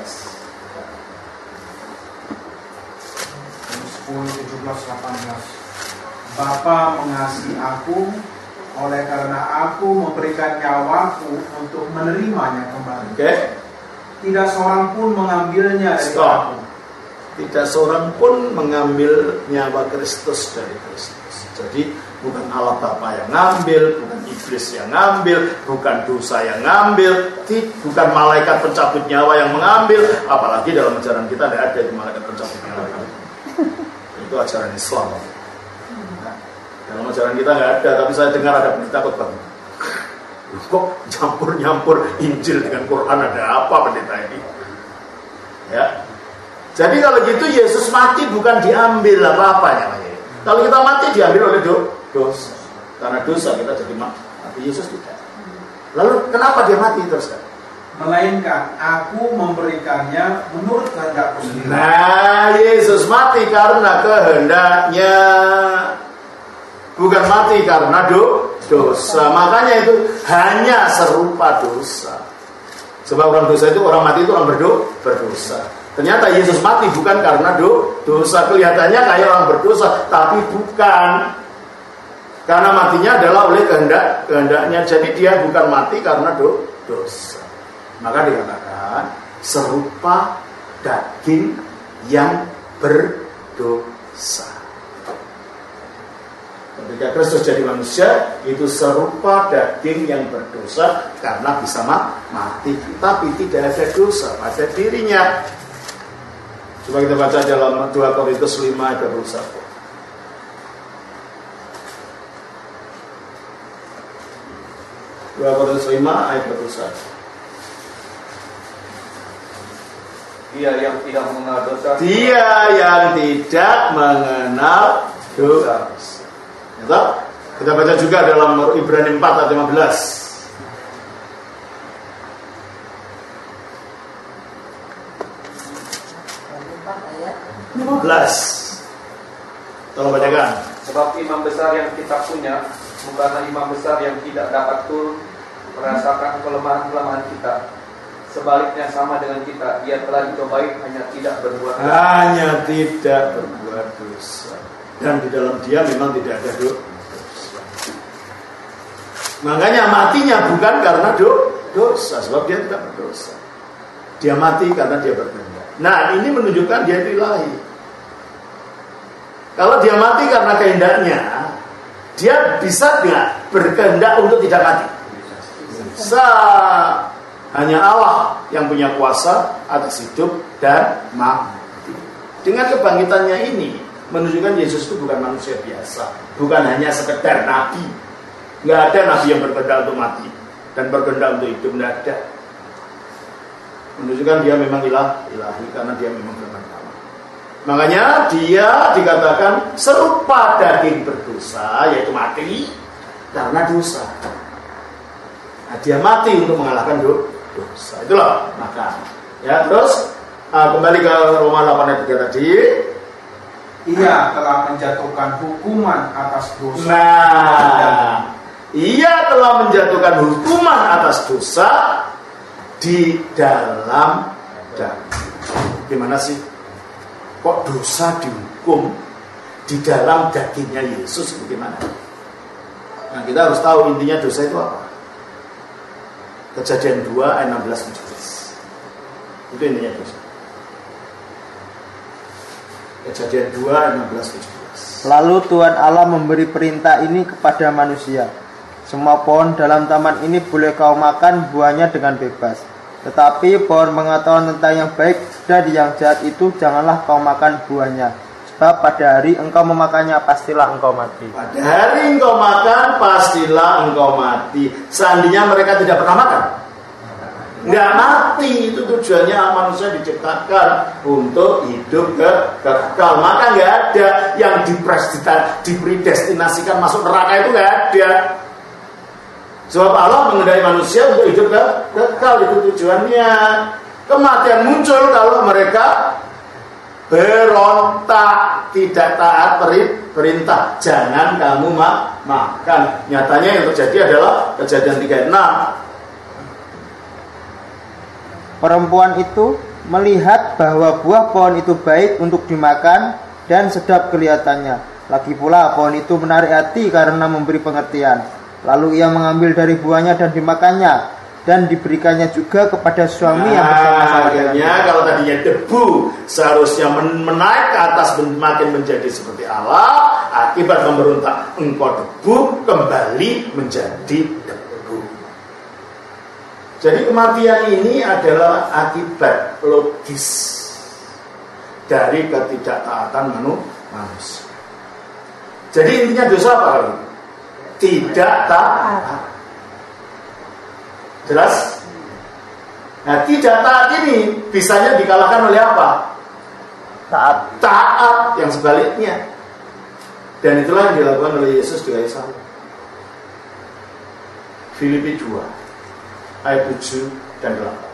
10:17-18. Bapa mengasihi aku oleh karena aku memberikan nyawaku untuk menerimanya kembali. Okay. Tidak seorang pun mengambilnya dari aku. Tidak seorang pun mengambil nyawa Kristus dari Kristus. Jadi bukan Allah Bapa yang ngambil, bukan iblis yang ngambil, bukan dosa yang ngambil, bukan malaikat pencabut nyawa yang mengambil. Apalagi dalam ajaran kita tidak ada itu malaikat pencabut nyawa. Itu ajaran Islam. Dalam ajaran kita nggak ada, tapi saya dengar ada berita khotbah. Kok campur-nyampur Injil dengan Quran, ada apa pendeta ini? Ya. Jadi kalau gitu Yesus mati bukan diambil apa-apanya. Kalau kita mati diambil oleh dosa. Karena dosa kita jadi mati. Yesus tidak. Lalu kenapa dia mati terus kan? Melainkan aku memberikannya menurut kehendakku sendiri. Nah, Yesus mati karena kehendaknya. Bukan mati karena dosa. Makanya itu hanya serupa dosa. Sebab orang dosa itu, orang mati itu orang berdosa. Ternyata Yesus mati bukan karena dosa. Kelihatannya kayak orang berdosa, tapi bukan. Karena matinya adalah oleh kehendaknya. Jadi dia bukan mati karena dosa. Maka dikatakan serupa daging yang berdosa. Ketika Kristus jadi manusia, itu serupa daging yang berdosa karena bisa mati, tapi tidak ada dosa pada dirinya. Coba kita baca dalam 2 Korintus 5 ayat 21. 2 Korintus 5 ayat 21. Dia yang tidak mengenal dosa. Dia yang tidak mengenal dosa. Kita baca juga dalam Ibrani 4 ayat 15. 15. Tolong bacakan. Sebab imam besar yang kita punya bukanlah imam besar yang tidak dapat turun merasakan kelemahan-kelemahan kita. Sebaliknya sama dengan kita, ia telah dicobai hanya tidak berbuat dosa. Hanya tidak berbuat dosa. Dan di dalam dia memang tidak ada dosa. Makanya matinya bukan karena dosa, sebab dia tidak berdosa. Dia mati karena dia berkehendak. Nah, ini menunjukkan dia itu ilahi. Kalau dia mati karena kehendaknya, dia bisa nggak berkehendak untuk tidak mati? Bisa. Hanya Allah yang punya kuasa atas hidup dan mati. Dengan kebangkitannya ini menunjukkan Yesus itu bukan manusia biasa, bukan hanya sekedar nabi. Nggak ada nabi yang berkehendak untuk mati dan berkehendak untuk hidup, nggak ada. Menunjukkan dia memang ilahi karena dia memang firman Allah. Makanya dia dikatakan serupa daging berdosa, yaitu mati karena dosa. Nah, dia mati untuk mengalahkan dosa. Itulah maka. Ya, terus kembali ke Roma 8 ayat 3 tadi. Ia telah menjatuhkan hukuman atas dosa. Nah, ia telah menjatuhkan hukuman atas dosa di dalam daging. Gimana sih? Kok dosa dihukum di dalam dagingnya Yesus? Bagaimana? Nah, kita harus tahu intinya dosa itu apa. Kejadian 2 ayat 16-17. Itu intinya dosa. Kejadian 2 ayat 16-17. Lalu Tuhan Allah memberi perintah ini kepada manusia. Semua pohon dalam taman ini boleh kau makan buahnya dengan bebas. Tetapi pohon pengetahuan tentang yang baik dan yang jahat itu janganlah kau makan buahnya. Sebab pada hari engkau memakannya pastilah engkau mati. Pada hari engkau makan pastilah engkau mati. Seandainya mereka tidak pernah makan, nggak mati. Itu tujuannya manusia diciptakan untuk hidup kekal. Maka nggak ada yang dipredestinasikan masuk neraka, itu nggak ada. Sebab Allah mengendaki manusia untuk hidup kekal, itu tujuannya. Kematian muncul kalau mereka berontak, tidak taat perintah. Jangan kamu makan. Nyatanya yang terjadi adalah Kejadian 3:6. Perempuan itu melihat bahwa buah pohon itu baik untuk dimakan dan sedap kelihatannya. Lagi pula pohon itu menarik hati karena memberi pengertian. Lalu ia mengambil dari buahnya dan dimakannya, dan diberikannya juga kepada suami yang bersama-sama dengannya. Kalau tadinya debu seharusnya menaik ke atas, makin menjadi seperti Allah. Akibat memberontak engkau debu, kembali menjadi debu. Jadi kematian ini adalah akibat logis dari ketidaktaatan manusia. Jadi intinya dosa apa? Tidak taat. Jelas? Nah, tidak taat ini bisanya dikalahkan oleh apa? Taat yang sebaliknya. Dan itulah yang dilakukan oleh Yesus di kayu salib. Filipi 2 ayat 7 dan 8.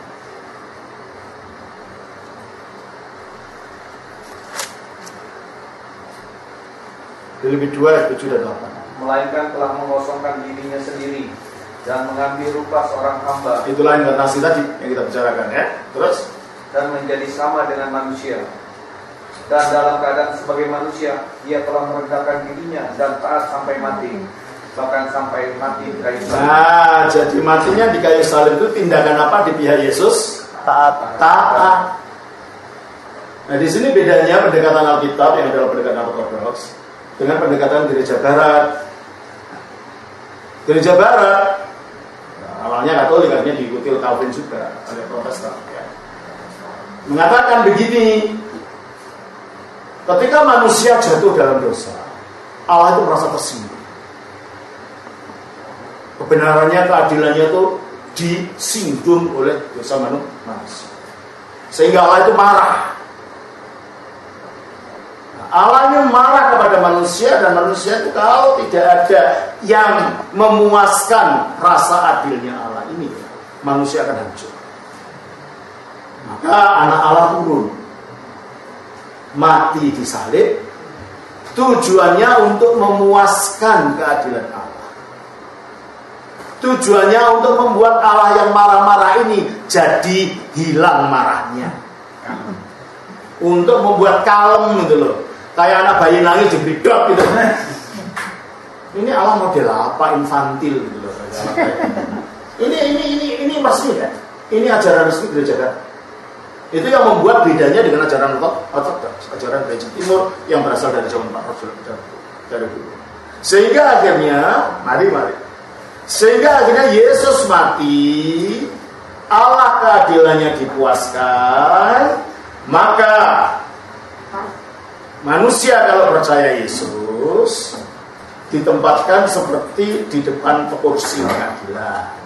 Filipi 2 ayat 7 dan 8. Melainkan telah mengosongkan dirinya sendiri dan mengambil rupa seorang hamba. Itulah inkarnasi tadi yang kita bicarakan, ya. Terus, dan menjadi sama dengan manusia. Dan dalam keadaan sebagai manusia, ia telah merendahkan dirinya dan taat sampai mati, bahkan sampai mati di kayu salib. Nah, jadi matinya di kayu salib itu tindakan apa di pihak Yesus? Taat. Nah, di sini bedanya pendekatan Alkitab yang adalah pendekatan ortodoks dengan pendekatan gereja Barat. Gereja Barat awalnya Katolik, akhirnya diikuti oleh Calvin juga, ada Protestan, ya. Mengatakan begini: ketika manusia jatuh dalam dosa, Allah itu merasa tersinggung. Kebenarannya, keadilannya itu disinggung oleh dosa manusia, sehingga Allah itu marah. Nah, Allah ini marah kepada manusia, dan manusia itu kalau tidak ada yang memuaskan rasa adilnya Allah ini, manusia akan hancur. Maka anak Allah turun, mati di salib, tujuannya untuk memuaskan keadilan Allah. Tujuannya untuk membuat Allah yang marah-marah ini jadi hilang marahnya. Untuk membuat kalem gitu loh. Kayak anak bayi nangis dibidok gitu. Ini Allah model apa? Infantil gitu loh. Ini resmi kan? Ini ajaran resmi gereja kan? Itu yang membuat bedanya dengan ajaran ortodoks, ajaran gereja timur yang berasal dari zaman Pak Rasul dari dulu. Sehingga akhirnya, sehingga akhirnya Yesus mati, Allah keadilannya dipuaskan, maka manusia kalau percaya Yesus ditempatkan seperti di depan kursi pengadilan.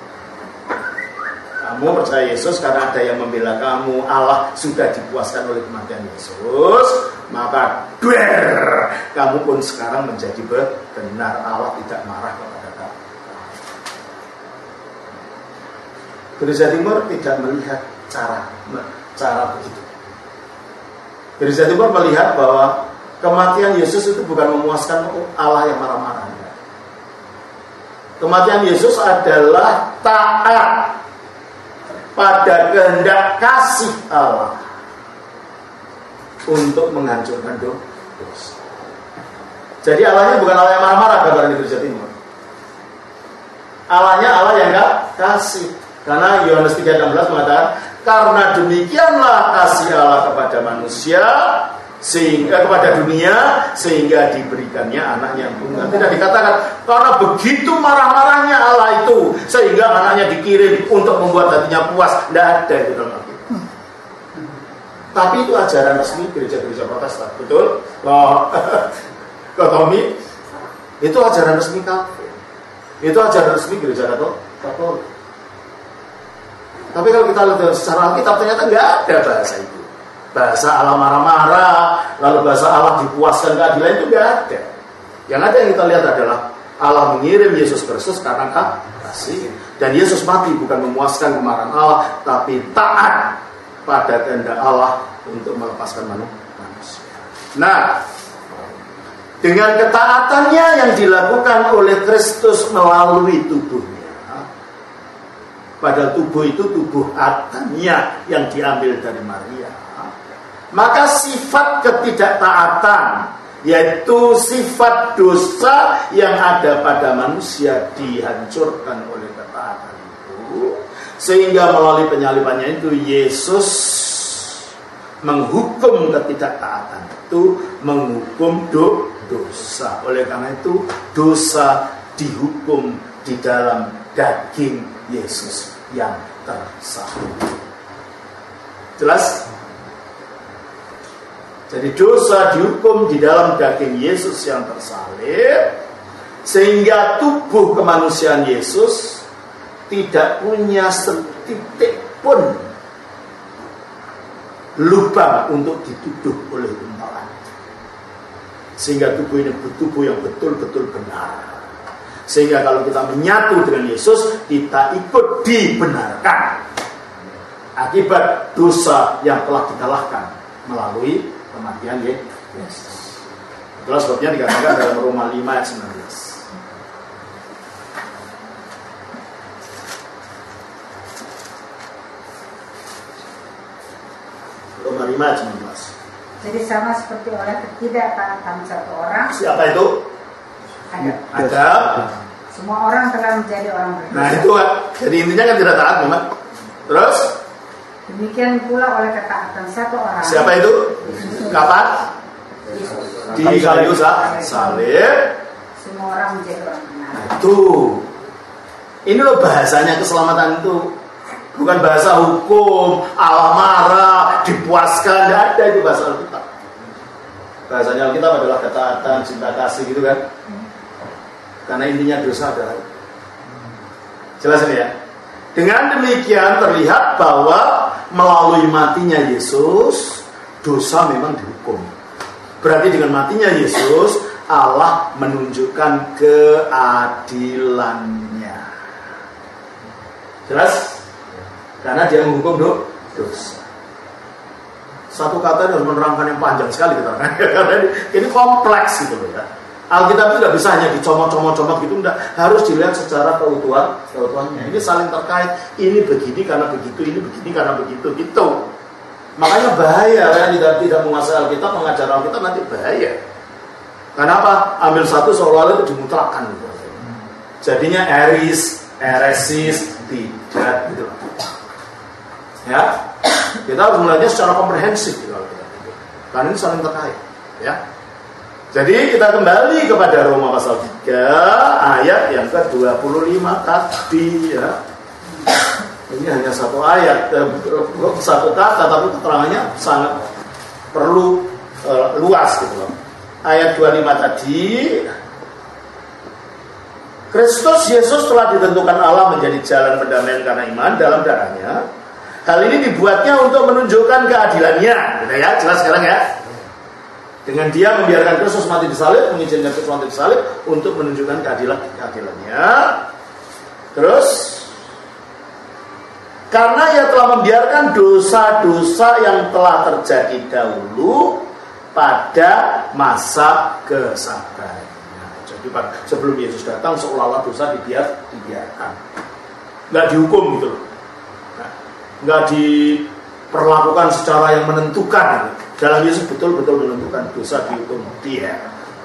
Kamu percaya Yesus karena ada yang membela kamu, Allah sudah dipuaskan oleh kematian Yesus, maka kamu pun sekarang menjadi benar, Allah tidak marah kepada kamu. Gereja Timur tidak melihat cara begitu. Gereja Timur melihat bahwa kematian Yesus itu bukan memuaskan Allah yang marah-marah. Kematian Yesus adalah taat pada kehendak kasih Allah untuk menghancurkan dosa. Jadi Allahnya bukan Allah yang marah-marah gambaran di Gereja Timur. Allahnya Allah yang enggak kasih. Karena Yohanes 3:16 mengatakan, karena demikianlah kasih Allah kepada manusia, sehingga kepada dunia, sehingga diberikannya anaknya yang tunggal. Tidak dikatakan karena begitu marah-marahnya Allah itu sehingga anaknya dikirim untuk membuat hatinya puas. Tidak ada itu dalam Alkitab. Tapi itu ajaran resmi gereja-gereja Protestan, betul? Tommy, itu ajaran resmi kafir. Itu ajaran resmi gereja Katolik. Tapi kalau kita lihat secara Alkitab ternyata nggak ada bahasa itu. Bahasa Allah marah-marah, lalu bahasa Allah dipuaskan keadilan, itu nggak ada. Yang ada yang kita lihat adalah Allah mengirim Yesus Kristus karena kasih. Dan Yesus mati bukan memuaskan kemarahan Allah, tapi taat pada kehendak Allah untuk melepaskan manusia. Nah, dengan ketaatannya yang dilakukan oleh Kristus melalui tubuhnya, padahal tubuh itu tubuh Adamnya yang diambil dari Maria, maka sifat ketidaktaatan, yaitu sifat dosa yang ada pada manusia, dihancurkan oleh ketaatan itu. Sehingga melalui penyalibannya itu Yesus menghukum ketidaktaatan itu, menghukum dosa. Oleh karena itu dosa dihukum di dalam daging Yesus yang tersalib. Jelas? Jadi dosa dihukum di dalam daging Yesus yang tersalib, sehingga tubuh kemanusiaan Yesus tidak punya setitik pun lubang untuk dituduh oleh gumpalan. Sehingga tubuh ini tubuh yang betul-betul benar. Sehingga kalau kita menyatu dengan Yesus, kita ikut dibenarkan akibat dosa yang telah dikalahkan melalui kematian Yesus. Itulah sebabnya dikatakan dalam Roma 5 ayat 19. Roma 5 ayat 19. Jadi sama seperti oleh ketidaktaatan satu orang. Siapa itu? Ada. Semua orang telah menjadi orang berdosa. Nah itu kan. Jadi intinya kan tidak taat memang. Terus? Demikian pula oleh ketaatan satu orang. Siapa itu? Kapan? Di kayu salib. Semua orang menjadi orang benar. Itu. Ini loh bahasanya keselamatan itu. Bukan bahasa hukum, Allah marah, dipuaskan, tidak ada itu bahasa Alkitab. Bahasanya Alkitab adalah ketaatan, cinta kasih gitu kan. Karena intinya dosa adalah itu. Jelas ini ya. Dengan demikian terlihat bahwa melalui matinya Yesus, dosa memang dihukum. Berarti dengan matinya Yesus, Allah menunjukkan keadilannya. Jelas? Karena dia menghukum dosa. Satu kata harus menerangkan yang panjang sekali keterangan. Karena ini kompleks gitu loh ya. Alkitab itu tidak bisa hanya dicomot-comot gitu, enggak. Harus dilihat secara keutuhannya. Ini saling terkait. Ini begini karena begitu, ini begini karena begitu, gitu. Makanya bahaya ya, tidak menguasai Alkitab, mengajar Alkitab nanti bahaya. Kenapa? Ambil satu seolah-olah itu dimutlakan gitu. Jadinya eresis, tidak gitu. Ya, kita harus melihatnya secara komprehensif gitu. Karena ini saling terkait, ya. Jadi kita kembali kepada Roma pasal 3 ayat yang ke-25 tadi ya. Ini hanya satu ayat, satu kata, tapi keterangannya sangat perlu luas gitu loh. Ayat 25 tadi, Kristus Yesus telah ditentukan Allah menjadi jalan pendamaian karena iman dalam darahnya. Hal ini dibuatnya untuk menunjukkan keadilannya. Gitu ya, jelas sekarang ya. Dengan dia membiarkan Kristus mati di salib, mengizinkan Kristus mati di salib untuk menunjukkan keadilannya. Terus, karena ia telah membiarkan dosa-dosa yang telah terjadi dahulu pada masa kesabarannya. Jadi sebelum Yesus datang seolah-olah dosa dibiarkan, nggak dihukum gitu loh, nggak diperlakukan secara yang menentukan. Dalam Yesus betul-betul menentukan dosa dihukum dia.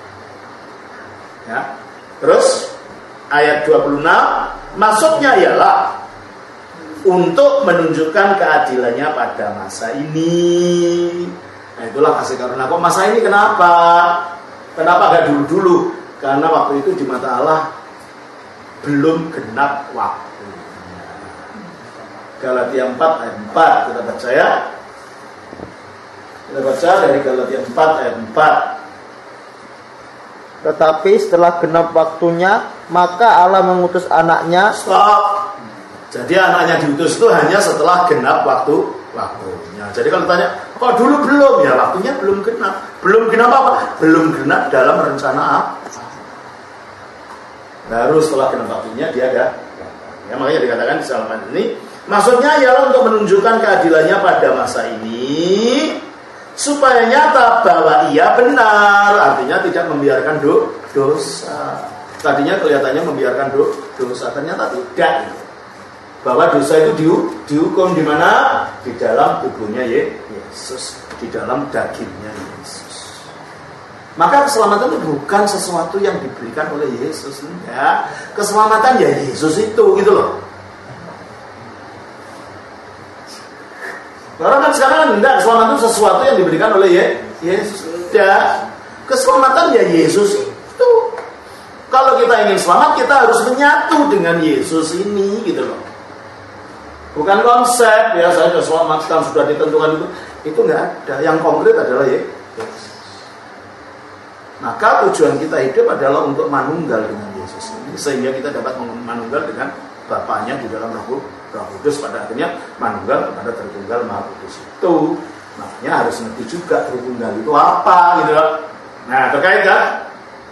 Ya. Terus ayat 26, maksudnya ialah untuk menunjukkan keadilannya pada masa ini. Nah, itulah kasih karunia. Kok masa ini kenapa? Kenapa gak dulu-dulu? Karena waktu itu di mata Allah belum genap waktu. Galatia 4 ayat 4 kita baca ya. Kita baca dari Galatia 4 ayat 4. Tetapi setelah genap waktunya, maka Allah mengutus anaknya. Stop. Jadi anaknya diutus itu hanya setelah genap waktunya. Jadi kalau tanya, kok dulu belum? Ya waktunya belum genap. Belum genap apa? Belum genap dalam rencana apa? Baru setelah genap waktunya dia ada. Ya, makanya dikatakan di halaman ini, maksudnya ialah untuk menunjukkan keadilannya pada masa ini, supaya nyata bahwa ia benar, artinya tidak membiarkan dosa. Tadinya kelihatannya membiarkan dosa, ternyata tidak. Bahwa dosa itu dihukum di mana? Di dalam tubuhnya Yesus, di dalam dagingnya Yesus. Maka keselamatan itu bukan sesuatu yang diberikan oleh Yesus, enggak. Keselamatan ya Yesus itu, gitu loh. Karena kan sekarang enggak, keselamatan itu sesuatu yang diberikan oleh Yesus. Enggak. Keselamatan ya Yesus itu. Kalau kita ingin selamat, kita harus menyatu dengan Yesus ini, gitu loh. Bukan konsep, ya saya sudah selamatkan, sudah ditentukan itu enggak ada. Yang konkret adalah Yesus. Maka tujuan kita hidup adalah untuk manunggal dengan Yesus ini, sehingga kita dapat manunggal dengan Bapaknya di dalam Roh Kudus, pada akhirnya manunggal kepada Tritunggal Maha Kudus itu. Makanya harus ngerti juga Tritunggal itu apa gitu loh. Nah, terkait kan?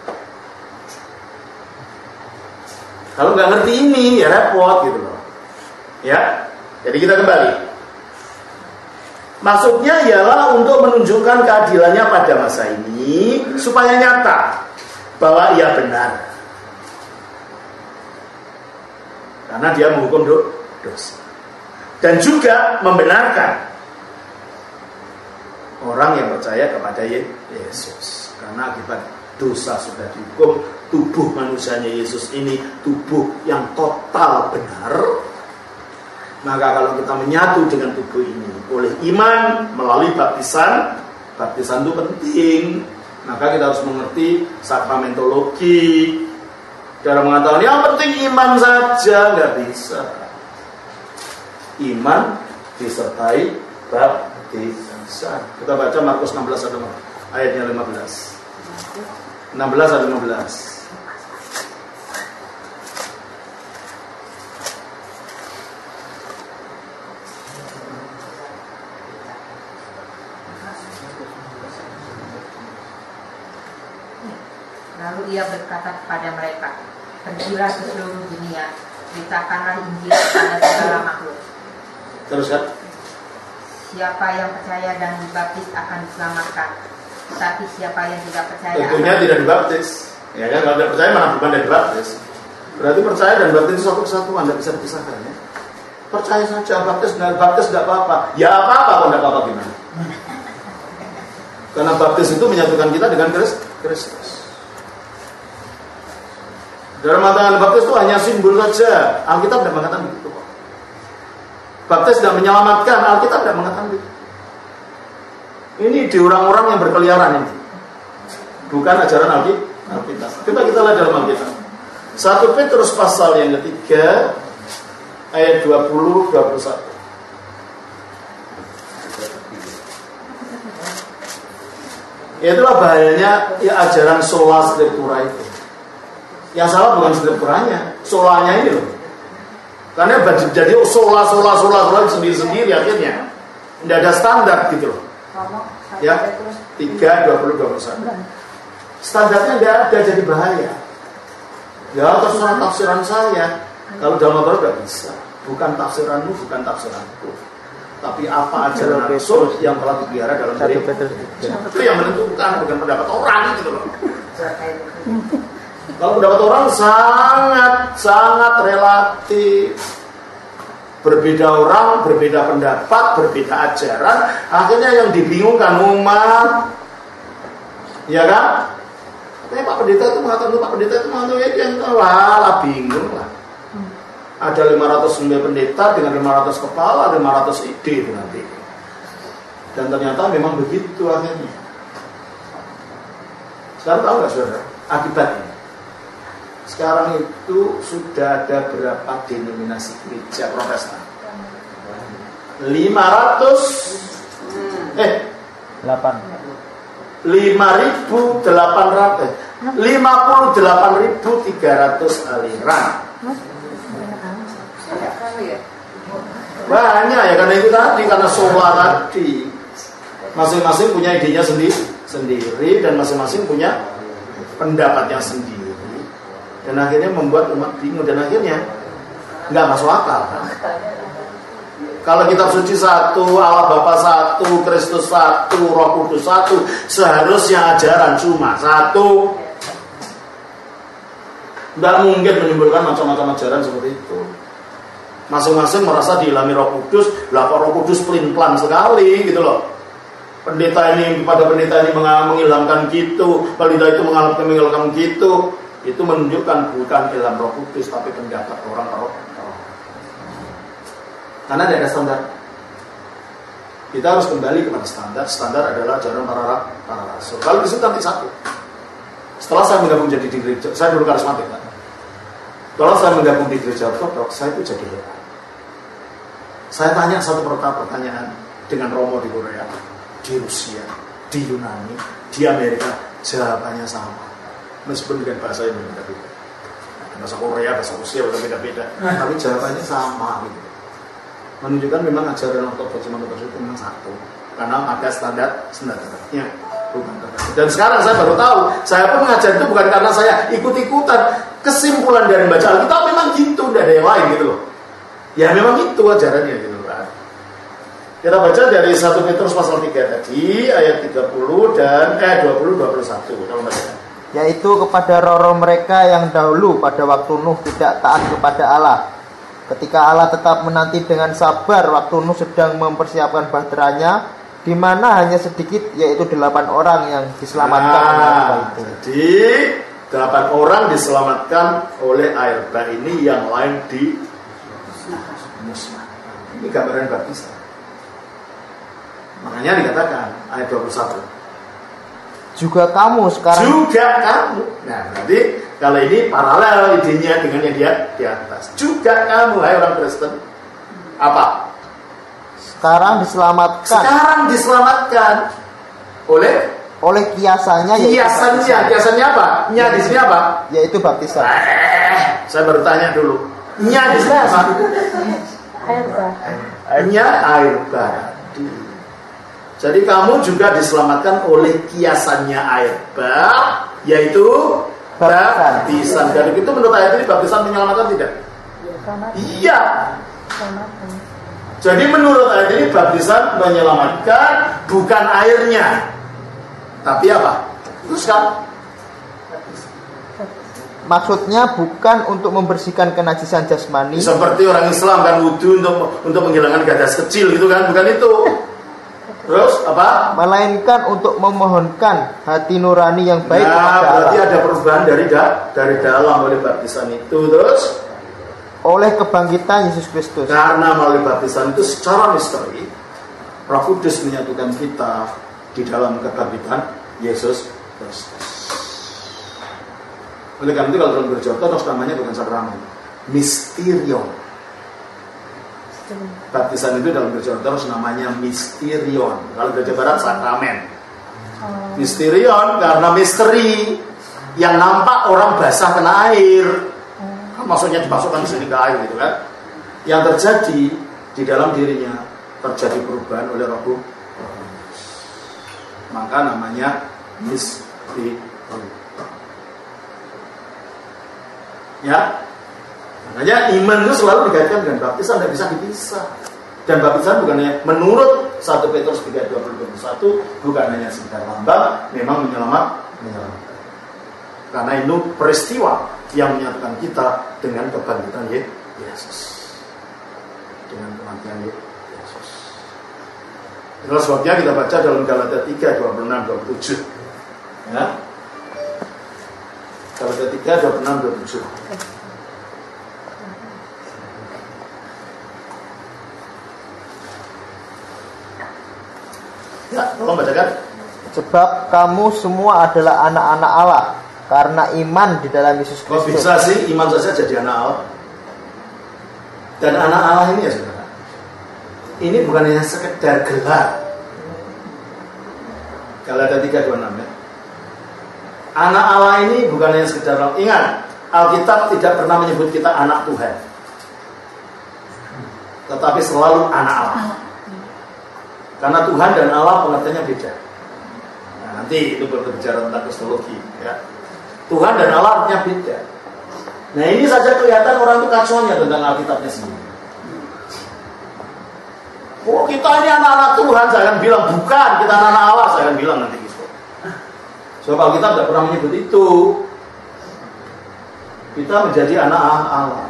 Kalau nggak ngerti ini ya repot gitu loh. Ya, jadi kita kembali. Maksudnya ialah untuk menunjukkan keadilannya pada masa ini supaya nyata bahwa ia benar. Karena dia menghukum dosa. Dan juga membenarkan orang yang percaya kepada Yesus. Karena akibat dosa sudah dihukum, tubuh manusianya Yesus ini tubuh yang total benar. Maka kalau kita menyatu dengan tubuh ini oleh iman melalui baptisan itu penting. Maka kita harus mengerti sakramentologi. Dalam mengatakan yang penting iman saja, nggak bisa. Iman disertai baptisan. Kita baca Markus 16 ayatnya 15. 16 atau 15. ia berkata kepada mereka, "Pergilah ke seluruh dunia, beritakanlah Injil kepada segala makhluk. Teruskan. Siapa yang percaya dan dibaptis akan diselamatkan, tetapi siapa yang tidak percaya Tentunya tidak dibaptis. Ya kan, kalau tidak percaya mana bukan dari baptis. Berarti percaya dan baptis itu satu kesatuan, tidak bisa dipisahkan ya. Percaya saja, baptis tidak apa-apa. Ya apa-apa kalau tidak apa-apa gimana? Karena baptis itu menyatukan kita dengan Kristus. Dalam mengatakan baptis itu hanya simbol saja. Alkitab tidak mengatakan begitu. Baptis tidak menyelamatkan, Alkitab tidak mengatakan begitu. Ini di orang-orang yang berkeliaran ini. Bukan ajaran Alkitab. Coba kita lihat dalam Alkitab. 1 Petrus pasal yang ketiga ayat 20-21. Itulah bahayanya ya ajaran sola scriptura itu. Yang salah bukan scripturanya, solanya ini loh. Karena jadi sola sendiri-sendiri akhirnya. Tidak ada standar gitu loh. Ya, 3:20-21. Standarnya tidak ada, jadi bahaya. Ya, terserah tafsiran saya. Kalau dalam Al-Quran tidak bisa. Bukan tafsiranmu, bukan tafsiranku. Tapi apa ajaran Rasul yang telah dipelihara dalam diri. Itu yang menentukan, bukan pendapat orang gitu loh. Kalau pendapat orang sangat relatif. Berbeda orang, berbeda pendapat, berbeda ajaran. Akhirnya yang dibingungkan umat. Ya kan? Pak Pendeta itu mengatakan ya yang lah bingung lah. Ada 509 pendeta dengan 500 kepala, 500 ide itu nanti. Dan ternyata memang begitu akhirnya. Sekarang tahu nggak saudara akibatnya? Sekarang itu sudah ada berapa denominasi gereja Protestan? 58.300 aliran. Banyak ya, karena itu tadi, karena sola tadi. Masing-masing punya idenya sendiri dan masing-masing punya pendapatnya sendiri. Dan akhirnya membuat umat bingung dan akhirnya nggak masuk akal. Kalau kitab suci satu, Allah Bapa satu, Kristus satu, Roh Kudus satu, seharusnya ajaran cuma satu. Nggak mungkin menimbulkan macam-macam ajaran seperti itu. Masing-masing merasa diilhami Roh Kudus, lah Roh Kudus pelin-pelan sekali gitu loh. Pendeta ini kepada pendeta ini mengilhamkan gitu, pendeta itu mengilhamkan gitu. Itu menunjukkan bukan ilham Roh Kudus tapi pendapat orang roh. Karena tidak ada standar. Kita harus kembali kepada standar. Standar adalah ajaran para rasul. Kalau di situ nanti satu. Setelah saya menggabung jadi di gereja, saya dulu karismatik kan. Kalau saya menggabung di gereja Ortodoks, saya itu jadi heran. Saya tanya satu pertanyaan dengan Romo di Korea, di Rusia, di Yunani, di Amerika, jawabannya sama. Meskipun dengan bahasa yang berbeda-beda, bahasa Korea, bahasa Rusia berbeda-beda, tapi jawabannya sama gitu. Menunjukkan memang ajaran Ortodoks itu memang satu, karena ada standarnya. Dan sekarang saya baru tahu, saya pun mengajar itu bukan karena saya ikut-ikutan. Kesimpulan dari baca Alkitab memang gitu, tidak ada yang lain gitu loh. Ya memang itu ajarannya gitu kan. Kita baca dari 1 Petrus pasal 3 tadi, ayat 30 dan 20-21 kalau baca. Yaitu kepada roh-roh mereka yang dahulu pada waktu Nuh tidak taat kepada Allah. Ketika Allah tetap menanti dengan sabar waktu Nuh sedang mempersiapkan bahteranya, di mana hanya sedikit, yaitu 8 orang yang diselamatkan oleh air bah itu. Jadi 8 orang diselamatkan oleh air bah ini, yang lain di musnah. Ini gambaran baptisan. Makanya dikatakan ayat 21. Juga kamu sekarang. Nah, berarti kalau ini paralel idenya dengan yang dia di atas. Juga kamu, hai orang Kristen. Apa? Sekarang diselamatkan oleh kiasannya. Kiasannya apa? Nya di sini apa? Yaitu baptisan. Saya baru tanya dulu. Nya di sini apa? Nya air bah. Jadi kamu juga diselamatkan oleh kiasannya air bah, yaitu baptisan. Dan itu menurut ayat ini baptisan menyelamatkan tidak? Iya. Jadi menurut ayat ini baptisan menyelamatkan, bukan airnya, tapi apa? Terus kan? Maksudnya bukan untuk membersihkan kenajisan jasmani. Seperti orang Islam kan wudu untuk menghilangkan gadas kecil gitu kan, bukan itu. Terus apa? Melainkan untuk memohonkan hati nurani yang baik kepada berarti Allah. ada perubahan dari dalam oleh baptisan itu. Terus Oleh kebangkitan Yesus Kristus. karena melalui baptisan itu secara misteri Roh Kudus menyatukan kita di dalam kebangkitan Yesus Kristus. Oleh karena itu kalau dalam gereja Ortodoks namanya bukan sakramen, misterion. Baptisan itu dalam gereja Ortodoks namanya misterion. Kalau gereja Barat sakramen. Misterion karena misteri yang nampak orang basah kena air. Maksudnya dimasukkan di sini ke air gitu kan. Yang terjadi di dalam dirinya terjadi perubahan oleh Roh Kudus. Maka namanya misterion. Ya, makanya iman itu selalu dikaitkan dengan baptisan, tidak bisa dipisah. Dan baptisan bukannya menurut 1 Petrus 3:20-21 bukan hanya sekedar lambang, memang menyelamatkan. Karena itu peristiwa yang menyatukan kita dengan kebangkitan Yesus, dengan kematian Yesus. Itulah sebabnya kita baca dalam Galatia 3:26-27. Ya. Galatia 3:26-27. Ya, tolong bacakan. Sebab kamu semua adalah anak-anak Allah karena iman di dalam Yesus Kok Kristus. bisa sih iman saja jadi anak Allah? Dan anak Allah ini ya saudara, ini bukan hanya sekedar gelar. Galatia 3:26 ya. Anak Allah ini bukan hanya sekedar, ingat, Alkitab tidak pernah menyebut kita anak Tuhan, tetapi selalu anak Allah. Karena Tuhan dan Allah pengertiannya beda. Nah, nanti itu berbicara tentang kristologi ya. Tuhan dan Allah artinya beda. Nah ini saja kelihatan orang itu kacaunya tentang Alkitabnya sendiri. Oh kita ini anak-anak Tuhan, saya akan bilang bukan, kita anak-anak Allah, saya akan bilang nanti gitu. Sebab Alkitab tidak pernah menyebut itu. Kita menjadi anak Allah.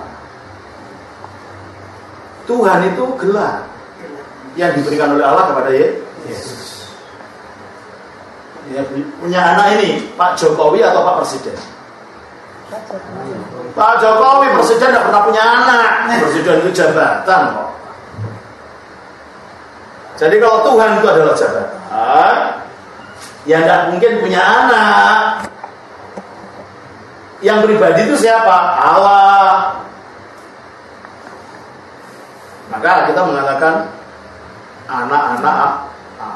Tuhan itu gelar yang diberikan oleh Allah kepada Yesus. Ya, punya anak ini Pak Jokowi atau Pak Presiden? Pak Jokowi Presiden tidak pernah punya anak. Presiden itu jabatan kok. Jadi kalau Tuhan itu adalah jabatan, ya tidak mungkin punya anak. Yang pribadi itu siapa? Allah. Maka kita mengatakan anak-anak.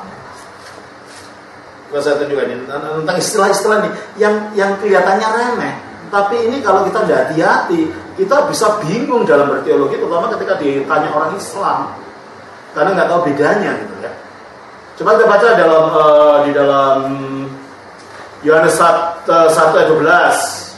Saya tunjukkan ini tentang istilah-istilah ini yang kelihatannya remeh, tapi ini kalau kita tidak hati-hati, kita bisa bingung dalam berteologi, terutama ketika ditanya orang Islam, karena nggak tahu bedanya gitu ya. Coba kita baca di dalam Yohanes 1:12.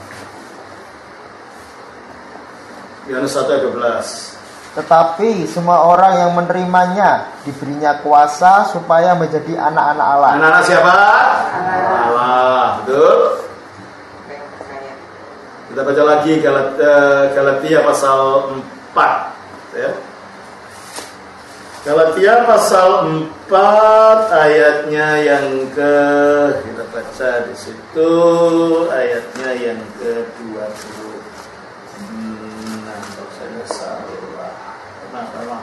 Yohanes 1:12. Tetapi semua orang yang menerimanya diberinya kuasa supaya menjadi anak-anak Allah. Anak-anak siapa? Allah. Betul. Kita baca lagi Galatia pasal 4 ya. Galatia pasal 4 ayatnya yang kita baca di situ ayatnya yang ke-20. Kalau saya salah. Kenapa?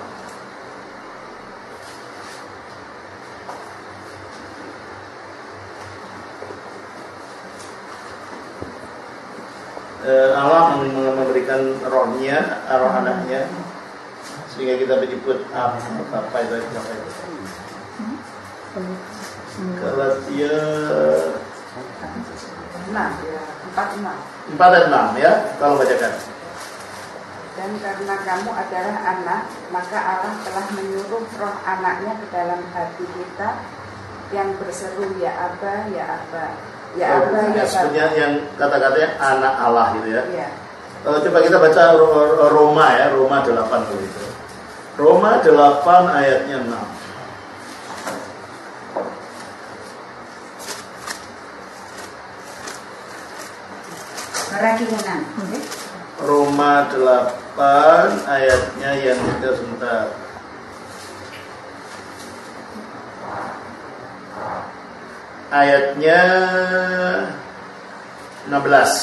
Allah memberikan rohnya, roh anaknya, sehingga kita menyebut apa itu. Galatia 4:6 ya, tolong bacakan. Dan karena kamu adalah anak, maka Allah telah menyuruh roh anaknya ke dalam hati kita yang berseru ya Aba, ya Aba. Ya Aba, ya sebenarnya yang kata-katanya anak Allah gitu ya. Ya. Coba kita baca Roma ya, Roma 8 begitu. Roma 8 ayatnya 6. Kerakinan. Roma 8 ayatnya yang sebentar. Ayatnya 16.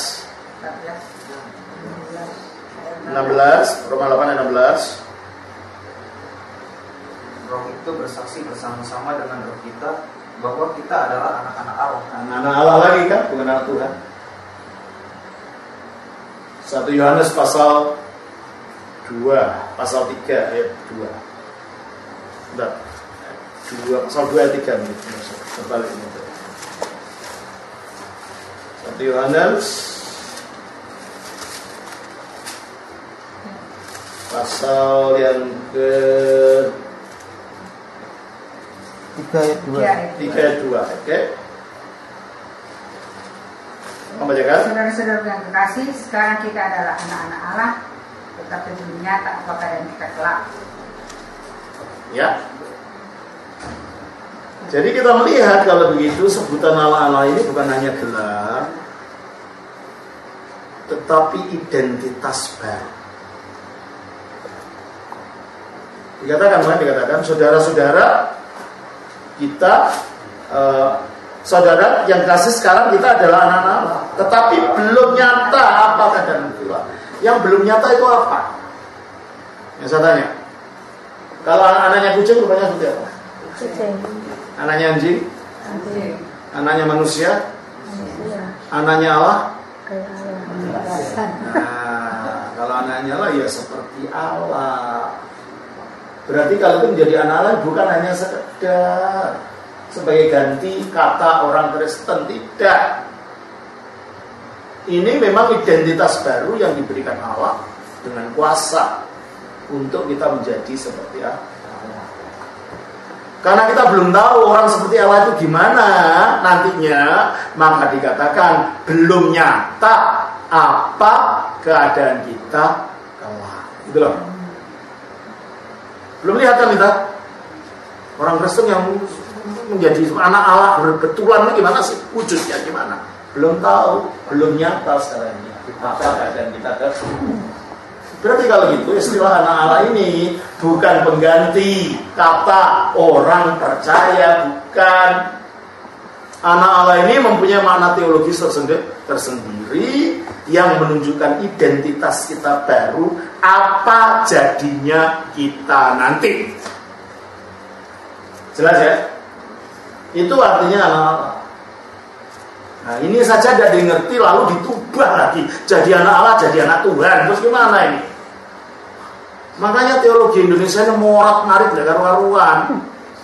16, Roma 8 ayat 16. Roh itu bersaksi bersama-sama dengan roh kita bahwa kita adalah anak-anak Allah. Anak-anak Allah lagi kan, bukan anak Tuhan. 1 Yohanes pasal 2, pasal 3 ayat 2. Bentar. 2 pasal 2 ayat 3 nih. Terbalik ini. 1 Yohanes pasal yang ke 3 ayat 2. 3 ayat 2. Oke. Membacakan. Saudara-saudara yang kekasih, sekarang kita adalah anak-anak Allah, tetapi belum nyata apa keadaan kita kelak. Ya. Jadi kita melihat kalau begitu sebutan Allah ini bukan hanya gelar, tetapi identitas baru. Dikatakan saudara-saudara kita, saudara yang kasih sekarang kita adalah anak-anak Allah, tetapi belum nyata apa keadaan itu. Yang belum nyata itu apa? Yang saya tanya. Kalau anaknya kucing rupanya seperti apa? Kucing. Anaknya anjing? Anjing. Anaknya manusia? Anaknya Allah? Nah, kalau anaknya Allah ya seperti Allah. Berarti kalau itu menjadi anak Allah bukan hanya sekedar sebagai ganti kata orang Kristen, tidak. Ini memang identitas baru yang diberikan Allah dengan kuasa untuk kita menjadi seperti Allah. Karena kita belum tahu orang seperti Allah itu gimana nantinya, maka dikatakan belum nyata apa keadaan kita kelak. Gitu loh. Belum lihat kan kita orang Kristen yang menjadi anak Allah berbetulan gimana sih wujudnya gimana? Belum tahu, belum nyata sekarang ini apa keadaan kita kelak. Berarti kalau gitu istilah anak Allah ini bukan pengganti kata orang percaya, bukan. Anak Allah ini mempunyai makna teologis tersendiri yang menunjukkan identitas kita baru, apa jadinya kita nanti. Jelas ya? Itu artinya anak Allah. Nah ini saja tidak dimengerti lalu ditubah lagi jadi anak Allah, jadi anak Tuhan. Terus gimana ini? Makanya teologi Indonesia ini morat-marit gak karu-karuan.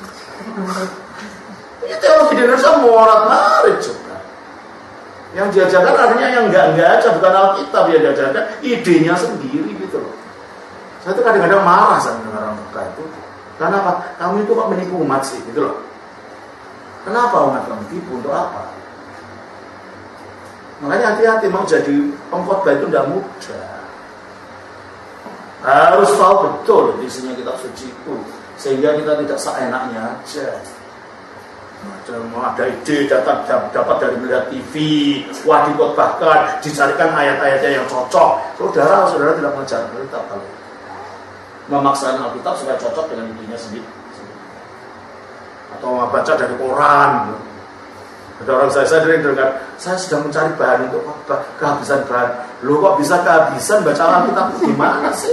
Ini teologi Indonesia morat-marit juga. Yang diajarkan artinya yang enggak aja, bukan Alkitab yang diajarkan, idenya sendiri gitu loh. Saya tuh kadang-kadang marah sama orang mereka itu. Karena apa? Kamu itu kok menipu umat sih gitu loh. Kenapa umat kamu tipu? Untuk apa? Makanya hati-hati mau jadi pengkhotbah itu tidak mudah. Harus tahu betul isinya kitab suci itu, sehingga kita tidak seenaknya aja. Mau ada ide dapat dari melihat TV, wah dikhotbahkan, dicarikan ayat-ayatnya yang cocok. Saudara tidak mengajar Alkitab kalau memaksakan Alkitab supaya cocok dengan idenya sendiri. Atau baca dari koran. Ada orang saya sering dengar, saya sedang mencari bahan untuk kehabisan bahan. Loh kok bisa kehabisan baca Alkitab gimana sih?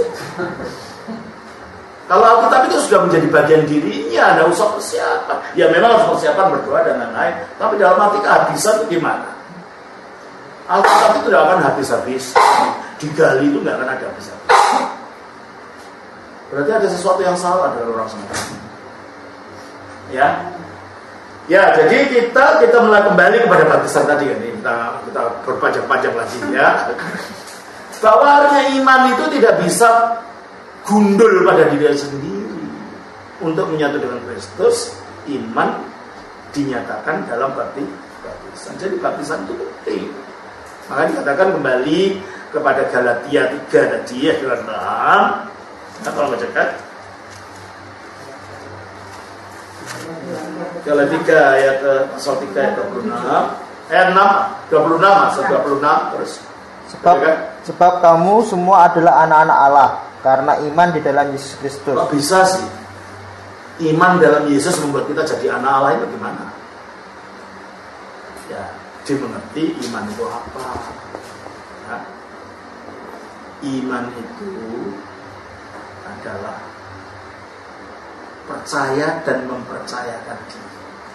Kalau Alkitab itu sudah menjadi bagian dirinya, tidak usah persiapan. Ya memang harus persiapan berdoa dan lain-lain. Tapi dalam arti kehabisan itu gimana? Alkitab itu tidak akan habis-habis. Digali itu tidak akan ada habis-habis. Berarti ada sesuatu yang salah dari orang semua. Ya, jadi kita mulai kembali kepada baptisan tadi kan, kita berpanjang-panjang lagi ya. Bahwa artinya iman itu tidak bisa gundul pada diri sendiri. Untuk menyatu dengan Kristus, iman dinyatakan dalam baptisan. Jadi baptisan itu penting. Maka dikatakan kembali kepada Galatia 3 tadi ya, 6. Nah, kalau bacakan Galatia ayat pasal 3 ayat 26, ayat 26 maksud 26 terus. Sebab kamu semua adalah anak-anak Allah karena iman di dalam Yesus Kristus. Kok bisa sih iman dalam Yesus membuat kita jadi anak Allah itu gimana? Ya, dimengerti iman itu apa? Ya. Iman itu adalah percaya dan mempercayakan diri.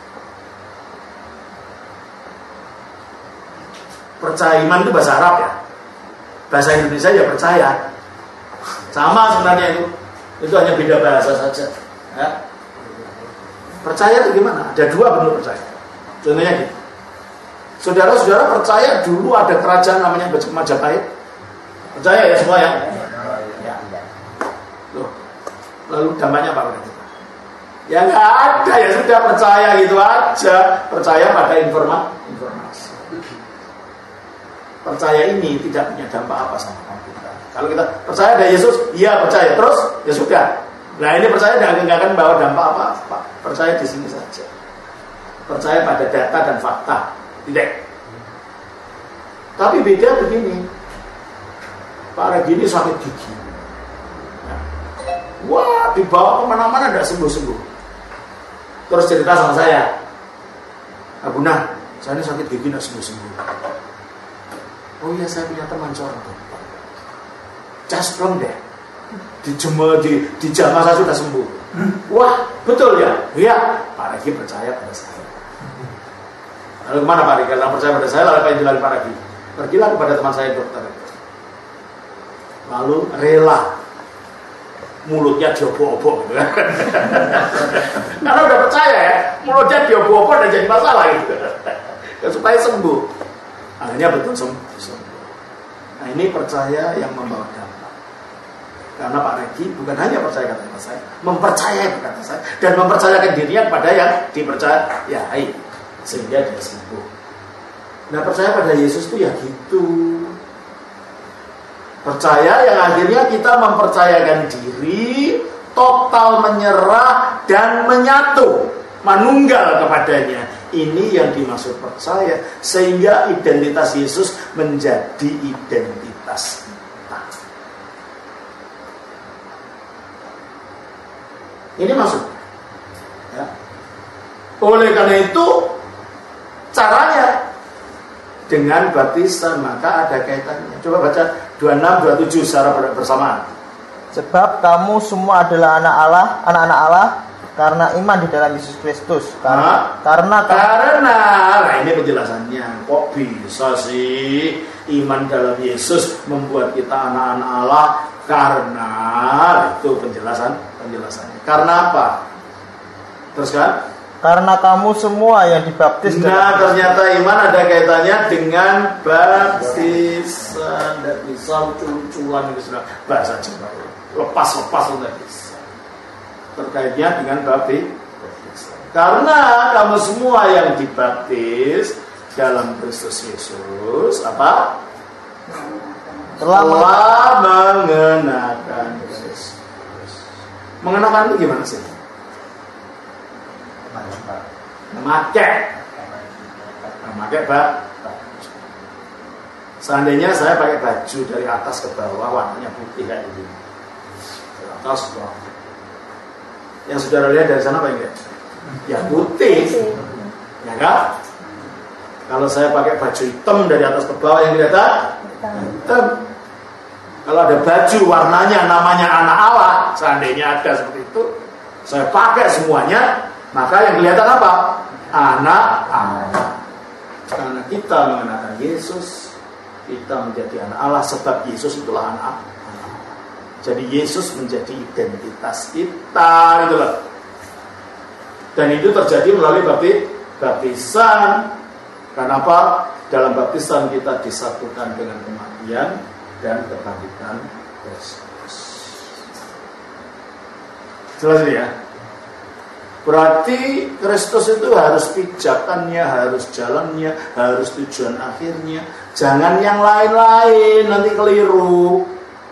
Percaya, iman itu bahasa Arab ya. Bahasa Indonesia ya percaya. Sama sebenarnya itu hanya beda bahasa saja. Ya. Percaya itu gimana? Ada dua bentuk percaya. Contohnya gitu. Saudara-saudara percaya dulu ada kerajaan namanya Majapahit? Percaya ya semua ya? Ya. Loh, lalu dampaknya apa pada kita? Ya nggak ada, ya sudah percaya gitu aja. Percaya pada informasi. Percaya ini tidak punya dampak apa sama kita. Kalau kita percaya ada Yesus, iya percaya. Terus ya sudah. Nah ini percaya nggak akan bawa dampak apa-apa. Percaya di sini saja. Percaya pada data dan fakta. Tidak. Tapi beda begini. Pak Regi ini sakit gigi. Wah, dibawa kemana-mana tidak sembuh-sembuh. Terus cerita sama saya, Abuna, saya ini sakit gigi tidak sembuh-sembuh. Oh iya, saya punya teman seorang dokter. Casplong deh. Dijamah saya sudah sembuh. Wah, betul ya? Iya, Pak Regi percaya pada saya. Lalu kemana Pak Regi? Kalau percaya pada saya, lalu apa yang dilakukan Pak Regi? Pergilah kepada teman saya dokter. Lalu rela mulutnya diobok-obok gitu kan. Karena udah percaya ya, mulutnya diobok-obok dan jadi masalah gitu. Ya, supaya sembuh. Akhirnya betul sembuh. Nah ini percaya yang membawa dampak. Karena Pak Regi bukan hanya percaya kata saya, mempercayai kata saya dan mempercayakan dirinya kepada yang dipercayai sehingga dia sembuh. Nah percaya pada Yesus itu ya gitu. Percaya yang akhirnya kita mempercayakan diri, total menyerah dan menyatu, manunggal kepadanya. Ini yang dimaksud percaya, sehingga identitas Yesus menjadi identitas kita. Ini maksudnya. Ya. Oleh karena itu, caranya dengan baptisan, maka ada kaitannya. Coba baca 26, 27 secara bersamaan. Sebab kamu semua adalah anak-anak Allah karena iman di dalam Yesus Kristus. Karena nah ini penjelasannya. Kok bisa sih iman dalam Yesus membuat kita anak-anak Allah? Karena itu penjelasannya. Karena apa? Terus kan? Karena kamu semua yang dibaptis. Nah ternyata iman ada kaitannya dengan baptisan. Tidak bisa lucu-lucuan itu sudah bahasa Jawa. Lepas-lepas tidak bisa. Terkaitnya dengan baptisan. Karena kamu semua yang dibaptis dalam Kristus Yesus apa? Telah mengenakan Kristus. Mengenakan itu gimana sih? Memakai seandainya saya pakai baju dari atas ke bawah warnanya putih kayak ini, dari atas ke bawah. Yang saudara lihat dari sana apa enggak? Ya putih, ya kan? Kalau saya pakai baju hitam dari atas ke bawah yang kelihatan hitam. Kalau ada baju warnanya namanya anak Allah, seandainya ada seperti itu, saya pakai semuanya. Maka yang kelihatan apa? Anak Allah. Karena kita mengenakan Yesus, kita menjadi anak Allah. Sebab Yesus itulah anak Allah. Jadi Yesus menjadi identitas kita, gitu loh. Dan itu terjadi melalui baptisan. Kenapa? Dalam baptisan kita disatukan dengan kematian dan kebangkitan Kristus. Jelas ini ya? Berarti Kristus itu harus pijakannya, harus jalannya, harus tujuan akhirnya. Jangan yang lain-lain, nanti keliru.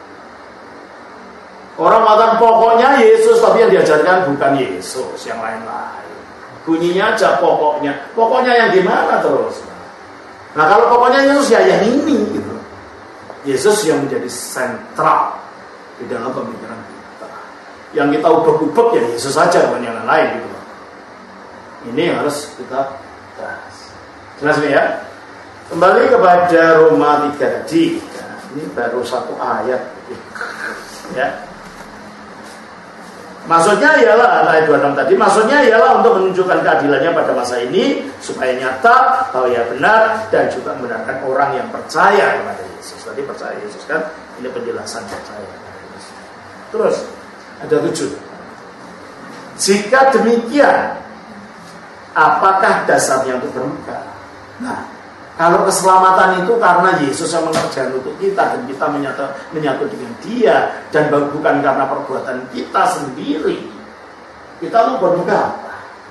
Orang mengatakan pokoknya Yesus, tapi yang diajarkan bukan Yesus, yang lain-lain. Bunyinya aja pokoknya. Pokoknya yang gimana terus? Nah kalau pokoknya Yesus ya yang ini gitu. Yesus yang menjadi sentral di dalam pemikiran kita. Yang kita ubek-ubek ya Yesus saja, bukan yang lain gitu. Ini yang harus kita bahas. Jelas ya? Kembali kepada Roma 3 tadi. Nah, ini baru satu ayat. Ya. Maksudnya ialah, ayat 26 tadi, maksudnya ialah untuk menunjukkan keadilannya pada masa ini, supaya nyata bahwa ia benar, dan juga membenarkan orang yang percaya kepada Yesus. Tadi percaya Yesus kan, ini penjelasan percaya kepada Yesus. Terus, ada 7. Jika demikian, apakah dasarnya untuk bermegah? Nah, kalau keselamatan itu karena Yesus yang mengerjakan untuk kita dan kita menyatu dengan Dia dan bukan karena perbuatan kita sendiri, kita mau bermegah apa?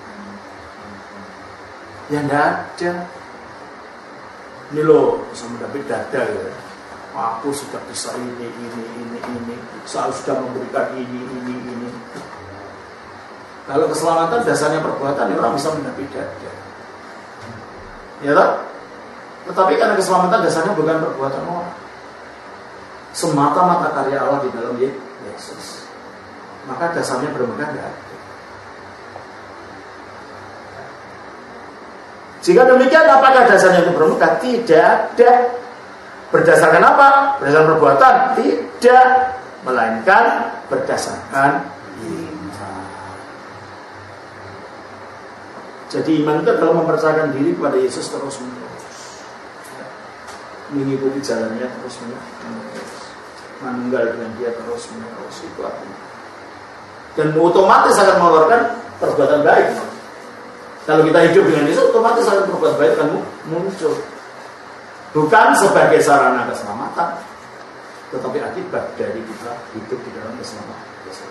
Ya enggak ada. Ini loh sama David dada ya. Aku sudah bisa ini. Saya sudah memberikan ini. Kalau keselamatan dasarnya perbuatan, orang bisa mendapat dada. Ya tak? Tetapi karena keselamatan dasarnya bukan perbuatan orang, semata-mata karya Allah di dalam Yesus, maka dasarnya bermegah tidak ada. Jika demikian, apakah dasarnya itu bermegah? Tidak ada. Berdasarkan apa? Berdasarkan perbuatan? Tidak, melainkan berdasarkan iman. Jadi iman itu adalah mempercayakan diri kepada Yesus terus-menerus, mengikuti jalannya terus-menerus, menunggal dengan Dia terus-menerus, itu artinya. Dan otomatis akan mengeluarkan perbuatan baik. Kalau kita hidup dengan Yesus, otomatis akan perbuatan baik akan muncul. Bukan sebagai sarana keselamatan, tetapi akibat dari kita hidup di dalam keselamatan.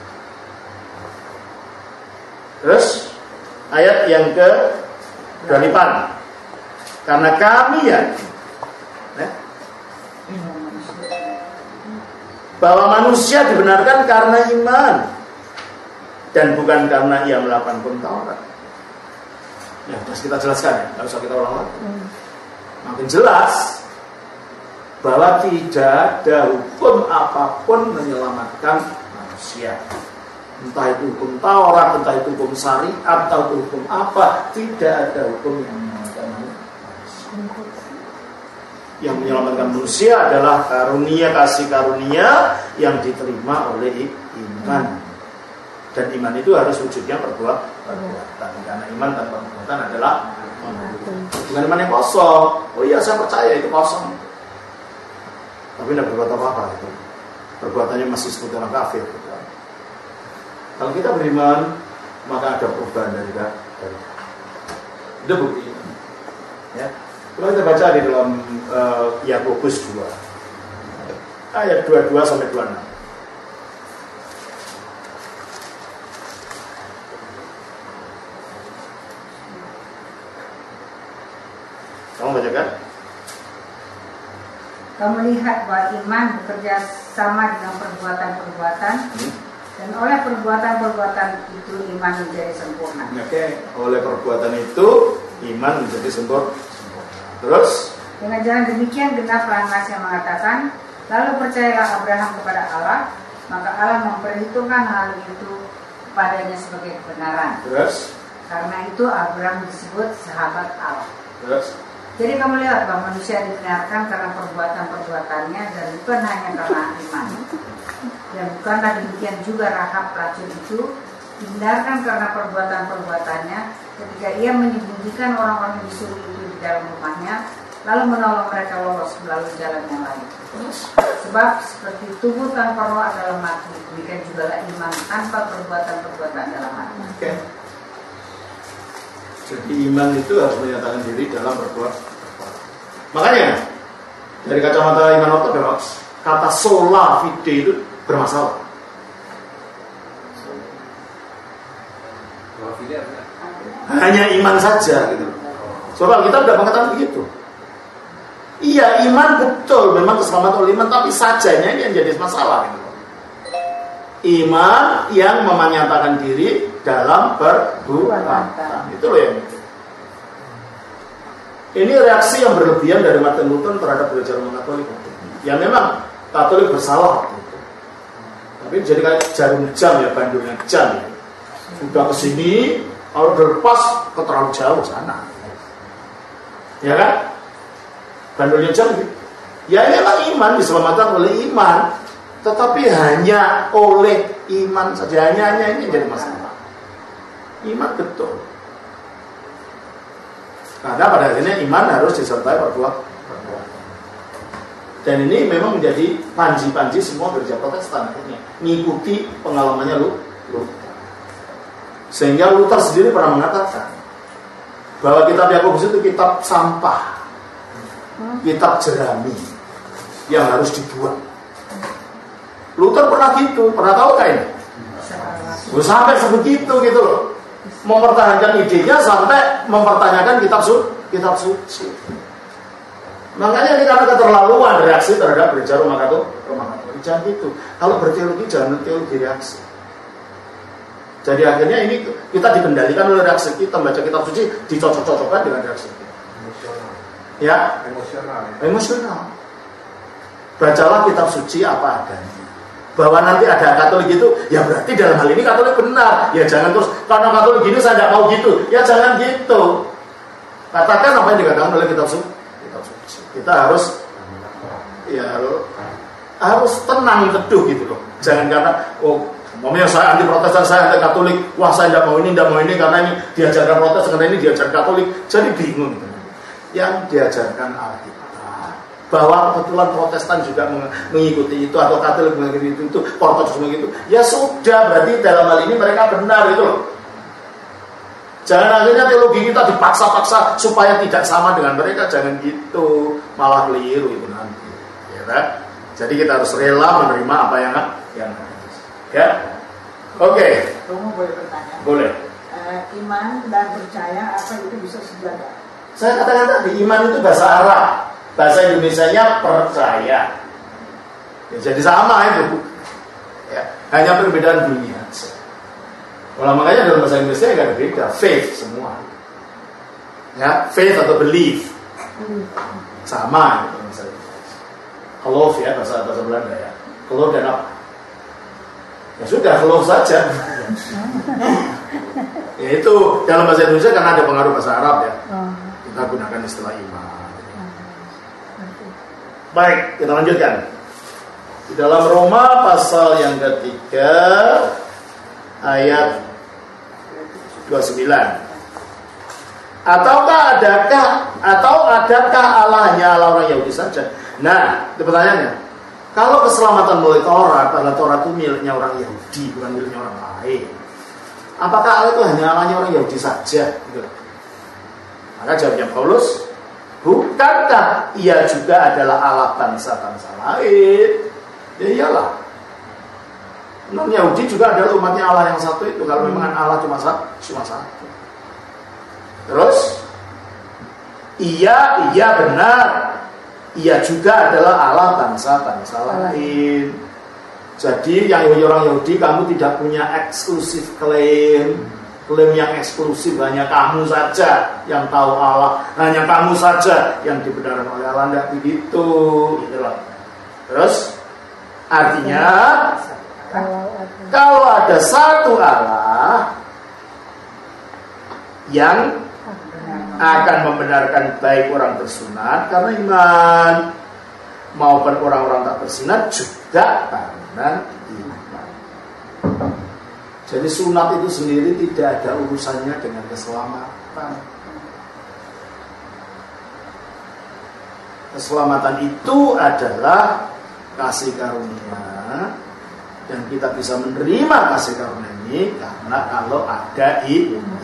Terus ayat yang ke-8, karena kami yakin bahwa manusia dibenarkan karena iman dan bukan karena ia melakukan hukum Taurat. Ya, harus kita jelaskan ya, nggak usah kita ulang lagi. Makin jelas bahwa tidak ada hukum apapun menyelamatkan manusia. Entah itu hukum Taurat, entah itu hukum syariat, atau itu hukum apa, tidak ada hukum yang menyelamatkan manusia. Yang menyelamatkan manusia adalah karunia, kasih karunia yang diterima oleh iman. Dan iman itu harus wujudnya perbuatan. Karena iman tanpa perbuatan adalah bukan iman yang kosong. Oh iya, saya percaya itu kosong, tapi tidak berbuat apa-apa itu. Perbuatannya masih seperti orang kafir. Kalau kita beriman, maka ada perubahan dari itu bukti. Ya. Kalau kita baca di dalam Yakobus 2 ayat 22 sampai 26. Kamu bacakan? Kamu lihat bahwa iman bekerja sama dengan perbuatan-perbuatan, dan oleh perbuatan-perbuatan itu iman menjadi sempurna. Oke, oleh perbuatan itu iman menjadi sempurna. Terus dengan jalan demikian genaplah nas yang mengatakan, lalu percayalah Abraham kepada Allah, maka Allah memperhitungkan hal itu kepadanya sebagai kebenaran. Terus karena itu Abraham disebut sahabat Allah. Terus jadi kamu lihat bahwa manusia dibenarkan karena perbuatan-perbuatannya dan bukan hanya karena iman. Dan bukanlah demikian juga Rahab racun itu dibenarkan karena perbuatan-perbuatannya ketika ia menyembunyikan orang-orang yang disuruh itu di dalam rumahnya, lalu menolong mereka lolos melalui jalan yang lain. Sebab seperti tubuh tanpa roh adalah mati, demikian juga iman tanpa perbuatan-perbuatan dalam mati. Okay. Jadi iman itu harus menyatakan diri dalam perbuatan. Makanya dari kacamata iman ortodoks, kata sola fide itu bermasalah. Hanya iman saja gitu. Coba kita udah mengatakan begitu. Iya, iman betul, memang keselamatan oleh iman, tapi sajanya ini yang jadi masalah gitu. Iman yang menyatakan diri dalam perbuatan. Itu loh yang itu. Ini reaksi yang berlebihan dari Martin Luther terhadap gereja Roma Katolik. Ya memang Katolik bersalah waktu itu. Tapi jadi kayak jarum jam ya, bandulnya jam ya. Udah kesini, kalau udah lepas ke terlalu jauh sana. Ya kan? Bandulnya jam gitu. Ya memang iman diselamatkan oleh iman, tetapi hanya oleh iman saja, hanya ini jadi masalah. Iman betul. Karena pada akhirnya iman harus disertai perbuatan. Dan ini memang menjadi panji-panji semua gereja Protestan akhirnya mengikuti pengalamannya Luther. Sehingga Luther sendiri pernah mengatakan bahwa kitab Yakobus itu kitab sampah, kitab jerami yang harus dibuang. Luther pernah gitu, pernah tahu kan ini? Sampai sebegitu gitu loh, mempertahankan idenya sampai mempertanyakan kitab suci. Makanya ini karena keterlaluan reaksi terhadap gereja Roma Katolik. Jangan gitu. Kalau berteologi jangan teologi reaksi. Jadi akhirnya ini kita dikendalikan oleh reaksi kita, baca kitab suci dicocok-cocokkan dengan reaksi kita. Ya, emosional. Bacalah kitab suci apa adanya. Bahwa nanti ada Katolik gitu, ya berarti dalam hal ini Katolik benar. Ya jangan terus karena Katolik gini saya tidak mau gitu. Ya jangan gitu. Katakan apa yang dikatakan oleh kitab suci. Kita harus tenang teduh gitu loh. Jangan karena umpamanya saya anti Protestan, saya anti Katolik, wah saya tidak mau ini karena ini diajarkan Protestan, karena ini diajarkan Katolik, jadi bingung gitu. Yang diajarkan Alkitab bahwa kebetulan Protestan juga mengikuti itu atau Katolik mengikuti itu, Ortodoks mengikuti itu, ya sudah berarti dalam hal ini mereka benar gitu loh. Jangan akhirnya teologi kita dipaksa-paksa supaya tidak sama dengan mereka, jangan gitu, malah keliru itu nanti. Ya kan? Jadi kita harus rela menerima apa yang ya. Oke. Kamu boleh bertanya? Boleh. Iman dan percaya apa itu bisa sejajar? Saya katakan tadi iman itu bahasa Arab, bahasa Indonesianya percaya. Ya, jadi sama itu. Ya, hanya perbedaan dunia. Makanya dalam bahasa Indonesia nggak ada beda, faith semua. Ya, faith atau belief sama gitu misalnya. Geloof ya bahasa Belanda ya. Geloof dan apa? Ya sudah, geloof saja. Ya itu dalam bahasa Indonesia karena ada pengaruh bahasa Arab ya. Kita gunakan istilah iman. Baik, kita lanjutkan. Di dalam Roma pasal yang ketiga ayat 29. Adakah Allah hanya Allah orang Yahudi saja? Nah, itu pertanyaannya. Kalau keselamatan melalui Taurat, adalah Taurat itu miliknya orang Yahudi, bukan miliknya orang lain. Apakah Allah itu hanya Allahnya orang Yahudi saja? Gitu. Maka jawabnya Paulus, bukankah ia juga adalah Allah bangsa-bangsa lain? Ya iyalah. Non Yahudi juga adalah umatnya Allah yang satu itu. Kalau memang Allah cuma satu. Terus iya benar. Ia juga adalah Allah bangsa-bangsa lain. Jadi yang orang Yahudi kamu tidak punya eksklusif klaim yang eksklusif, hanya kamu saja yang tahu Allah, hanya kamu saja yang dibenarkan oleh Allah. Tidak begitu. Itulah. Terus artinya kalau ada satu Allah yang akan membenarkan baik orang bersunat karena iman maupun orang-orang tak bersunat juga karena iman. Jadi sunat itu sendiri tidak ada urusannya dengan keselamatan. Keselamatan itu adalah kasih karunia. Dan kita bisa menerima kasih karunia ini karena kalau ada iman,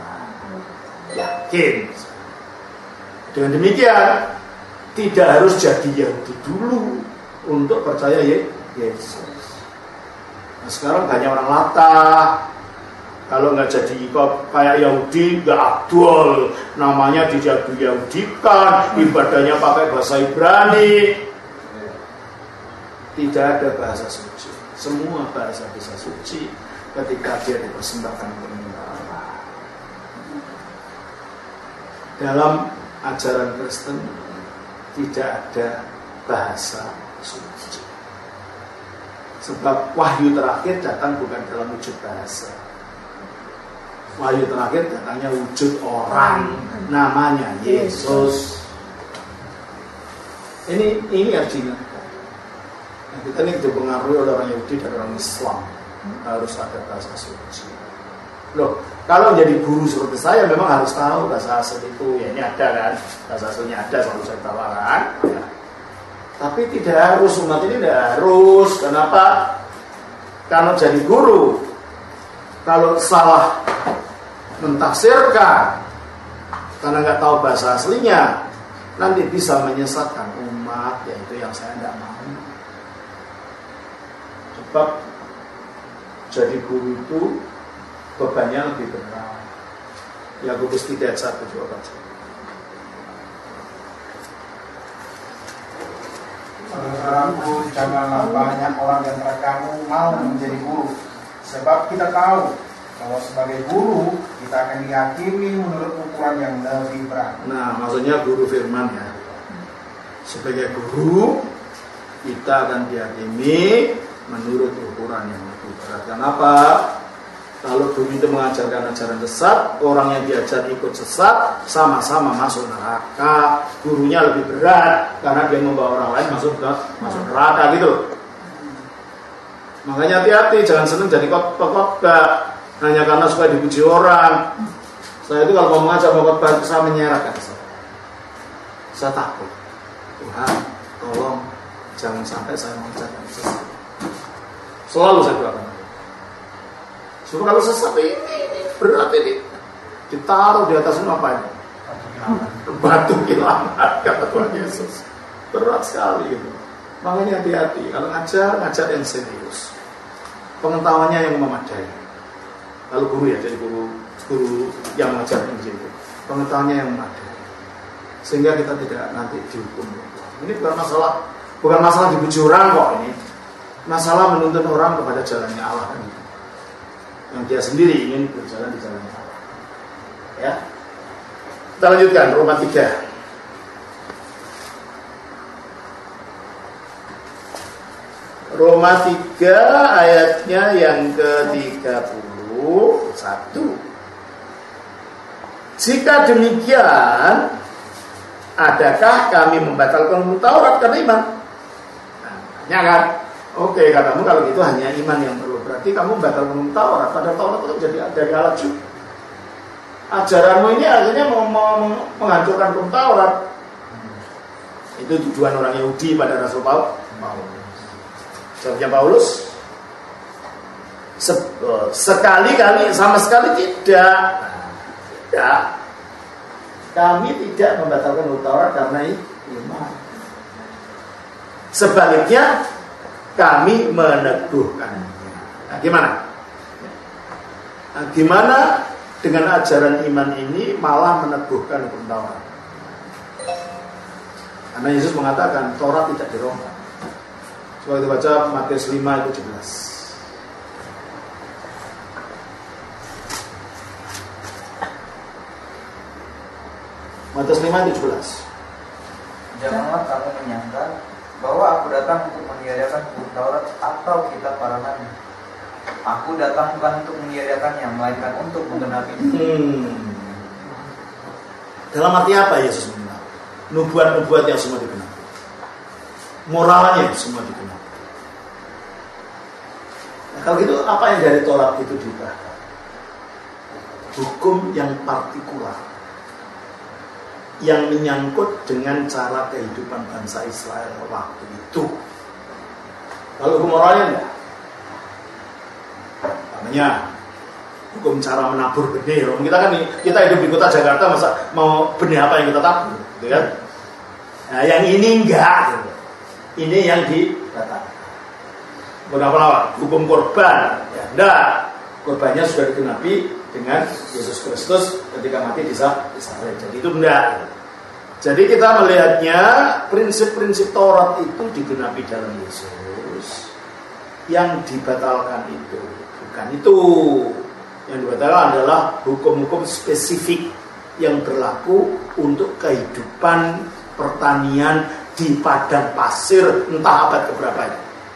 yakin. Dengan demikian tidak harus jadi Yahudi dulu untuk percaya Yesus. Nah, sekarang banyak orang latah Kalau nggak jadi kok kayak Yahudi, nggak abdul, namanya Yahudikan, ibadahnya pakai bahasa Ibrani. Tidak ada bahasa suci. Semua bahasa bisa suci ketika dia dipersembahkan kepada Allah. Dalam ajaran Kristen tidak ada bahasa suci. Sebab wahyu terakhir datang bukan dalam wujud bahasa. Wahyu terakhir datangnya wujud orang, namanya Yesus. Ini artinya. Nah, kita ini dipengaruhi oleh orang Yahudi dan orang Islam. Harus ada bahasa suci. Loh, kalau menjadi guru seperti saya memang harus tahu bahasa asli itu. Ya ini ada kan, bahasa aslinya ada, selalu saya tawarkan. Ya. Tapi tidak harus, umat ini tidak harus. Kenapa? Karena jadi guru, kalau salah mentafsirkan karena nggak tahu bahasa aslinya, nanti bisa menyesatkan umat, yaitu yang saya tidak mau. Sebab jadi guru itu bebannya lebih berat. Yakobus 3 ayat 1 juga baca. Saudaraku, janganlah banyak orang di antara kamu mau menjadi guru, sebab kita tahu bahwa sebagai guru kita akan dihakimi menurut ukuran yang lebih berat. Nah, maksudnya guru firman ya. Sebagai guru kita akan dihakimi menurut ukuran yang lebih berat. Kenapa? Kalau guru itu mengajarkan ajaran sesat, orang yang diajar ikut sesat, sama-sama masuk neraka. Gurunya lebih berat karena dia membawa orang lain masuk neraka gitu. Makanya hati-hati, jangan senang jadi khotbah hanya karena suka dipuji orang. Saya itu kalau mau mengajar khotbah saya menyerahkan. Saya takut. Tuhan, tolong jangan sampai saya mengajarkan sesat. Selalu saya doakan. Supaya kalau sesat ini berat ini ditaruh di atas apa ini? Batu kilangan, kata Tuhan Yesus. Berat sekali itu. Makanya hati-hati kalau ngajar yang serius. Pengetahuannya yang memadai. Kalau guru ya, jadi guru yang mengajar itu. Pengetahuannya yang memadai. Sehingga kita tidak nanti dihukum. Ini bukan masalah dipuji orang kok ini. Masalah menuntun orang kepada jalannya Allah kan. Yang dia sendiri ingin berjalan di jalan Allah. Ya. Kita lanjutkan Roma 3. Roma 3 ayatnya yang ke-31. Jika demikian, adakah kami membatalkan hukum Taurat karena iman? Nah, kan? Oke, katamu kalau gitu hanya iman yang perlu. Berarti kamu batal hukum Taurat. Padahal Taurat itu jadi dari alat juga. Ajaranmu ini akhirnya mau menghancurkan hukum Taurat. Itu tujuan orang Yahudi pada Rasul Paulus. Jawabnya Paulus, sekali-kali sama sekali tidak. Ya, kami tidak membatalkan hukum Taurat karena iman. Sebaliknya kami meneguhkannya. Nah, gimana dengan ajaran iman ini malah meneguhkan hukum Taurat? Karena Yesus mengatakan Taurat tidak dirombak. Coba kita baca Matius 5 ayat 17. Matius 5 ayat 17. Janganlah kamu menyangka bahwa aku datang untuk meniadakan hukum Taurat atau kitab para nabi. Aku datang bukan untuk meniadakannya, melainkan untuk menggenapinya. Dalam arti apa Yesus menggenapi? Nubuat-nubuat yang semua digenapi. Moralnya semua digenapi. Nah, kalau gitu apa yang dari Taurat itu diubahkan? Hukum yang partikular, yang menyangkut dengan cara kehidupan bangsa Israel waktu itu. Kalau hukum moralnya enggak. Namanya hukum cara menabur benih. Kita hidup di kota Jakarta, masa mau benih apa yang kita tabur, gitu kan? Nah, yang ini enggak. Gitu. Ini yang dibatalkan. Berapa hukum korban? Ya enggak. Korbannya sudah digenapi dengan Yesus Kristus ketika mati di salib. Jadi itu benar. Jadi kita melihatnya prinsip-prinsip Taurat itu digenapi dalam Yesus. Yang dibatalkan itu bukan itu. Yang dibatalkan adalah hukum-hukum spesifik yang berlaku untuk kehidupan pertanian di padang pasir entah abad keberapa.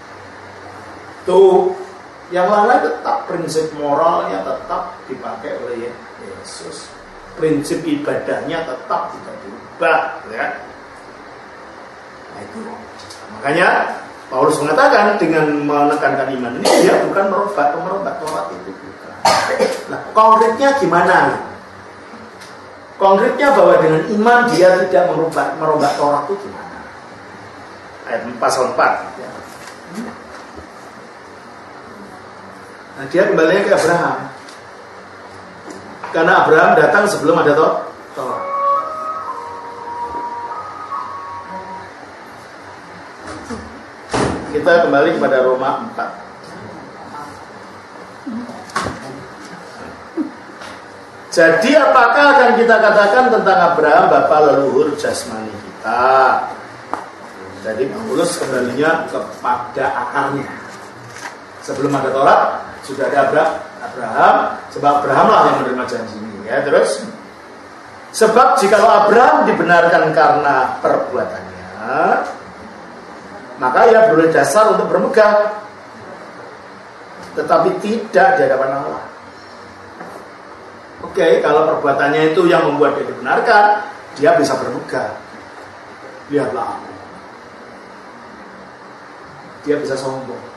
Tuh, yang lain tetap prinsip moralnya tetap dipakai oleh Yesus. Prinsip ibadahnya tetap tidak berubah, ya. Nah, itu. Makanya Paulus mengatakan dengan menekankan iman ini dia bukan merubah Taurat itu bukan. Nah, konkretnya gimana? Konkretnya bahwa dengan iman dia tidak merubah Taurat itu gimana? Ayat pasal 4. Ya. Nah, dia kembalinya ke Abraham. Karena Abraham datang sebelum ada Taurat. Kita kembali kepada Roma 4. Jadi apakah akan kita katakan tentang Abraham bapa leluhur jasmani kita? Jadi Paulus kembalinya kepada akarnya. Sebelum ada Taurat sudah ada Abraham, sebab Abraham lah yang menerima janji ini, ya. Terus sebab jikalau Abraham dibenarkan karena perbuatannya, maka ia beroleh dasar untuk bermegah, tetapi tidak di hadapan Allah. Oke, kalau perbuatannya itu yang membuat dia dibenarkan, dia bisa bermegah. Lihatlah aku. Dia bisa sombong.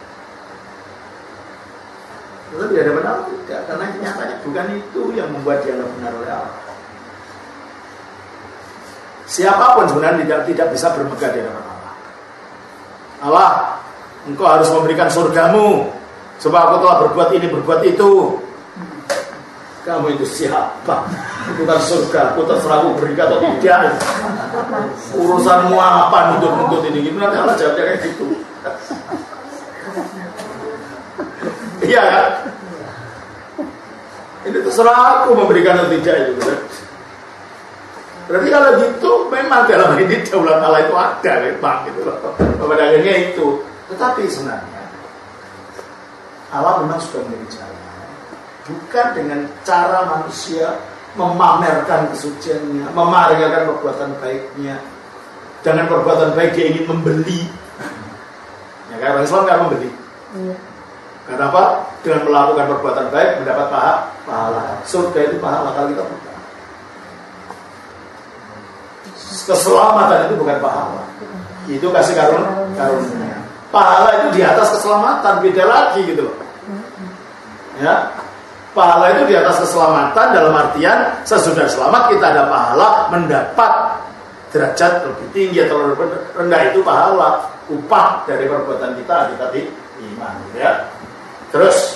Tetapi di hadapan Allah tidak, karena nyatanya bukan itu yang membuat dia benar oleh Allah. Siapapun sebenarnya tidak bisa bermegah di hadapan Allah. Allah, engkau harus memberikan surgamu, sebab aku telah berbuat ini, berbuat itu. Kamu itu siapa? Bukan surga, aku terserah aku berikan atau tidak. Urusanmu apa nuntut ini? Gimana Allah jawabnya kayak gitu? Iya kan? Ini terserah aku memberikan atau tidak itu. Berarti kalau gitu memang dalam ini daulat Allah itu ada memang gitu loh. Pada akhirnya itu. Tetapi sebenarnya Allah memang sudah memiliki cara. Bukan dengan cara manusia memamerkan kesuciannya, memamerkan perbuatan baiknya. Dengan perbuatan baik dia ingin membeli. Ya kan, orang Islam kan membeli. Kenapa? Dengan melakukan perbuatan baik mendapat pahala. Surga itu pahala kalau kita bukan. Keselamatan itu bukan pahala. Itu kasih karunia. Pahala itu di atas keselamatan, beda lagi gitu loh. Ya. Pahala itu di atas keselamatan dalam artian sesudah selamat kita ada pahala mendapat derajat lebih tinggi atau lebih rendah, itu pahala, upah dari perbuatan kita tadi iman, ya. Terus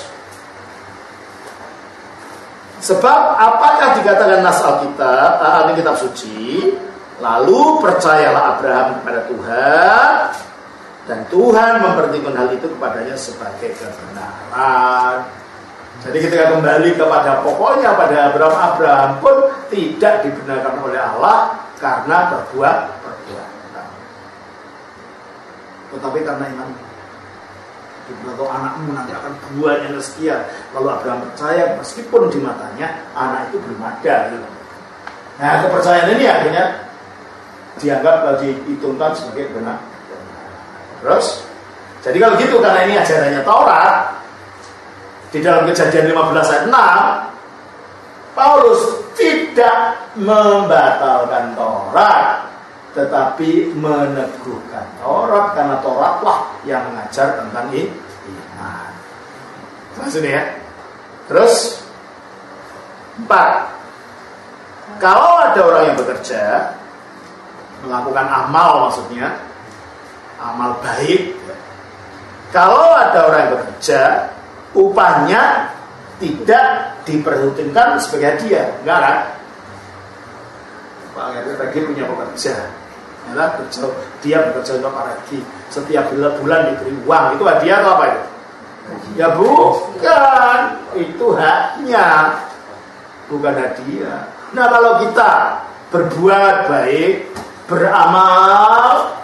sebab apakah dikatakan nas Alkitab suci, lalu percayalah Abraham kepada Tuhan dan Tuhan memperhitungkan hal itu kepadanya sebagai kebenaran. Jadi ketika kembali kepada pokoknya pada Abraham pun tidak dibenarkan oleh Allah karena perbuatan, tetapi karena iman. Atau anakmu nanti akan buahnya sekian. Lalu Abraham percaya meskipun di matanya anak itu belum ada. Nah, kepercayaan ini akhirnya dianggap dihitungkan sebagai benar. Terus, jadi kalau gitu karena ini ajarannya Taurat, di dalam Kejadian 15 ayat 6, Paulus tidak membatalkan Taurat, tetapi meneguhkan Taurat, karena Tauratlah yang mengajar tentang iman. Terus ini ya. Terus 4. Kalau ada orang yang bekerja melakukan amal, maksudnya amal baik. Kalau ada orang yang bekerja, upahnya tidak diperhitungkan sebagai hadiah, enggak kan? Pak Regi punya pekerja, dia bekerja untuk Pak Regi, setiap bulan diberi uang, itu hadiah atau apa itu? Ya bu, Bukan, itu haknya, bukan hadiah. Nah, kalau kita berbuat baik, beramal,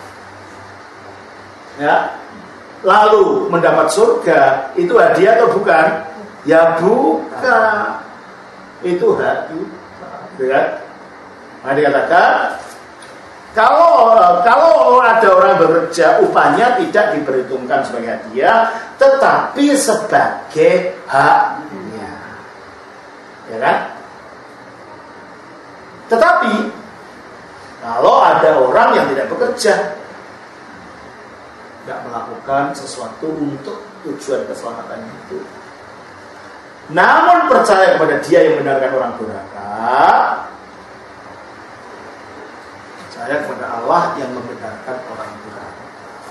ya, lalu mendapat surga, itu hadiah atau bukan? Ya bukan, itu hak kita, ya. Nah, dikatakan kalau ada orang bekerja, upahnya tidak diperhitungkan sebagai hadiah, tetapi sebagai haknya, ya kan? Tetapi kalau ada orang yang tidak bekerja, tidak melakukan sesuatu untuk tujuan keselamatannya itu, namun percaya kepada dia yang membenarkan orang durhaka, percaya kepada Allah yang membenarkan orang durhaka.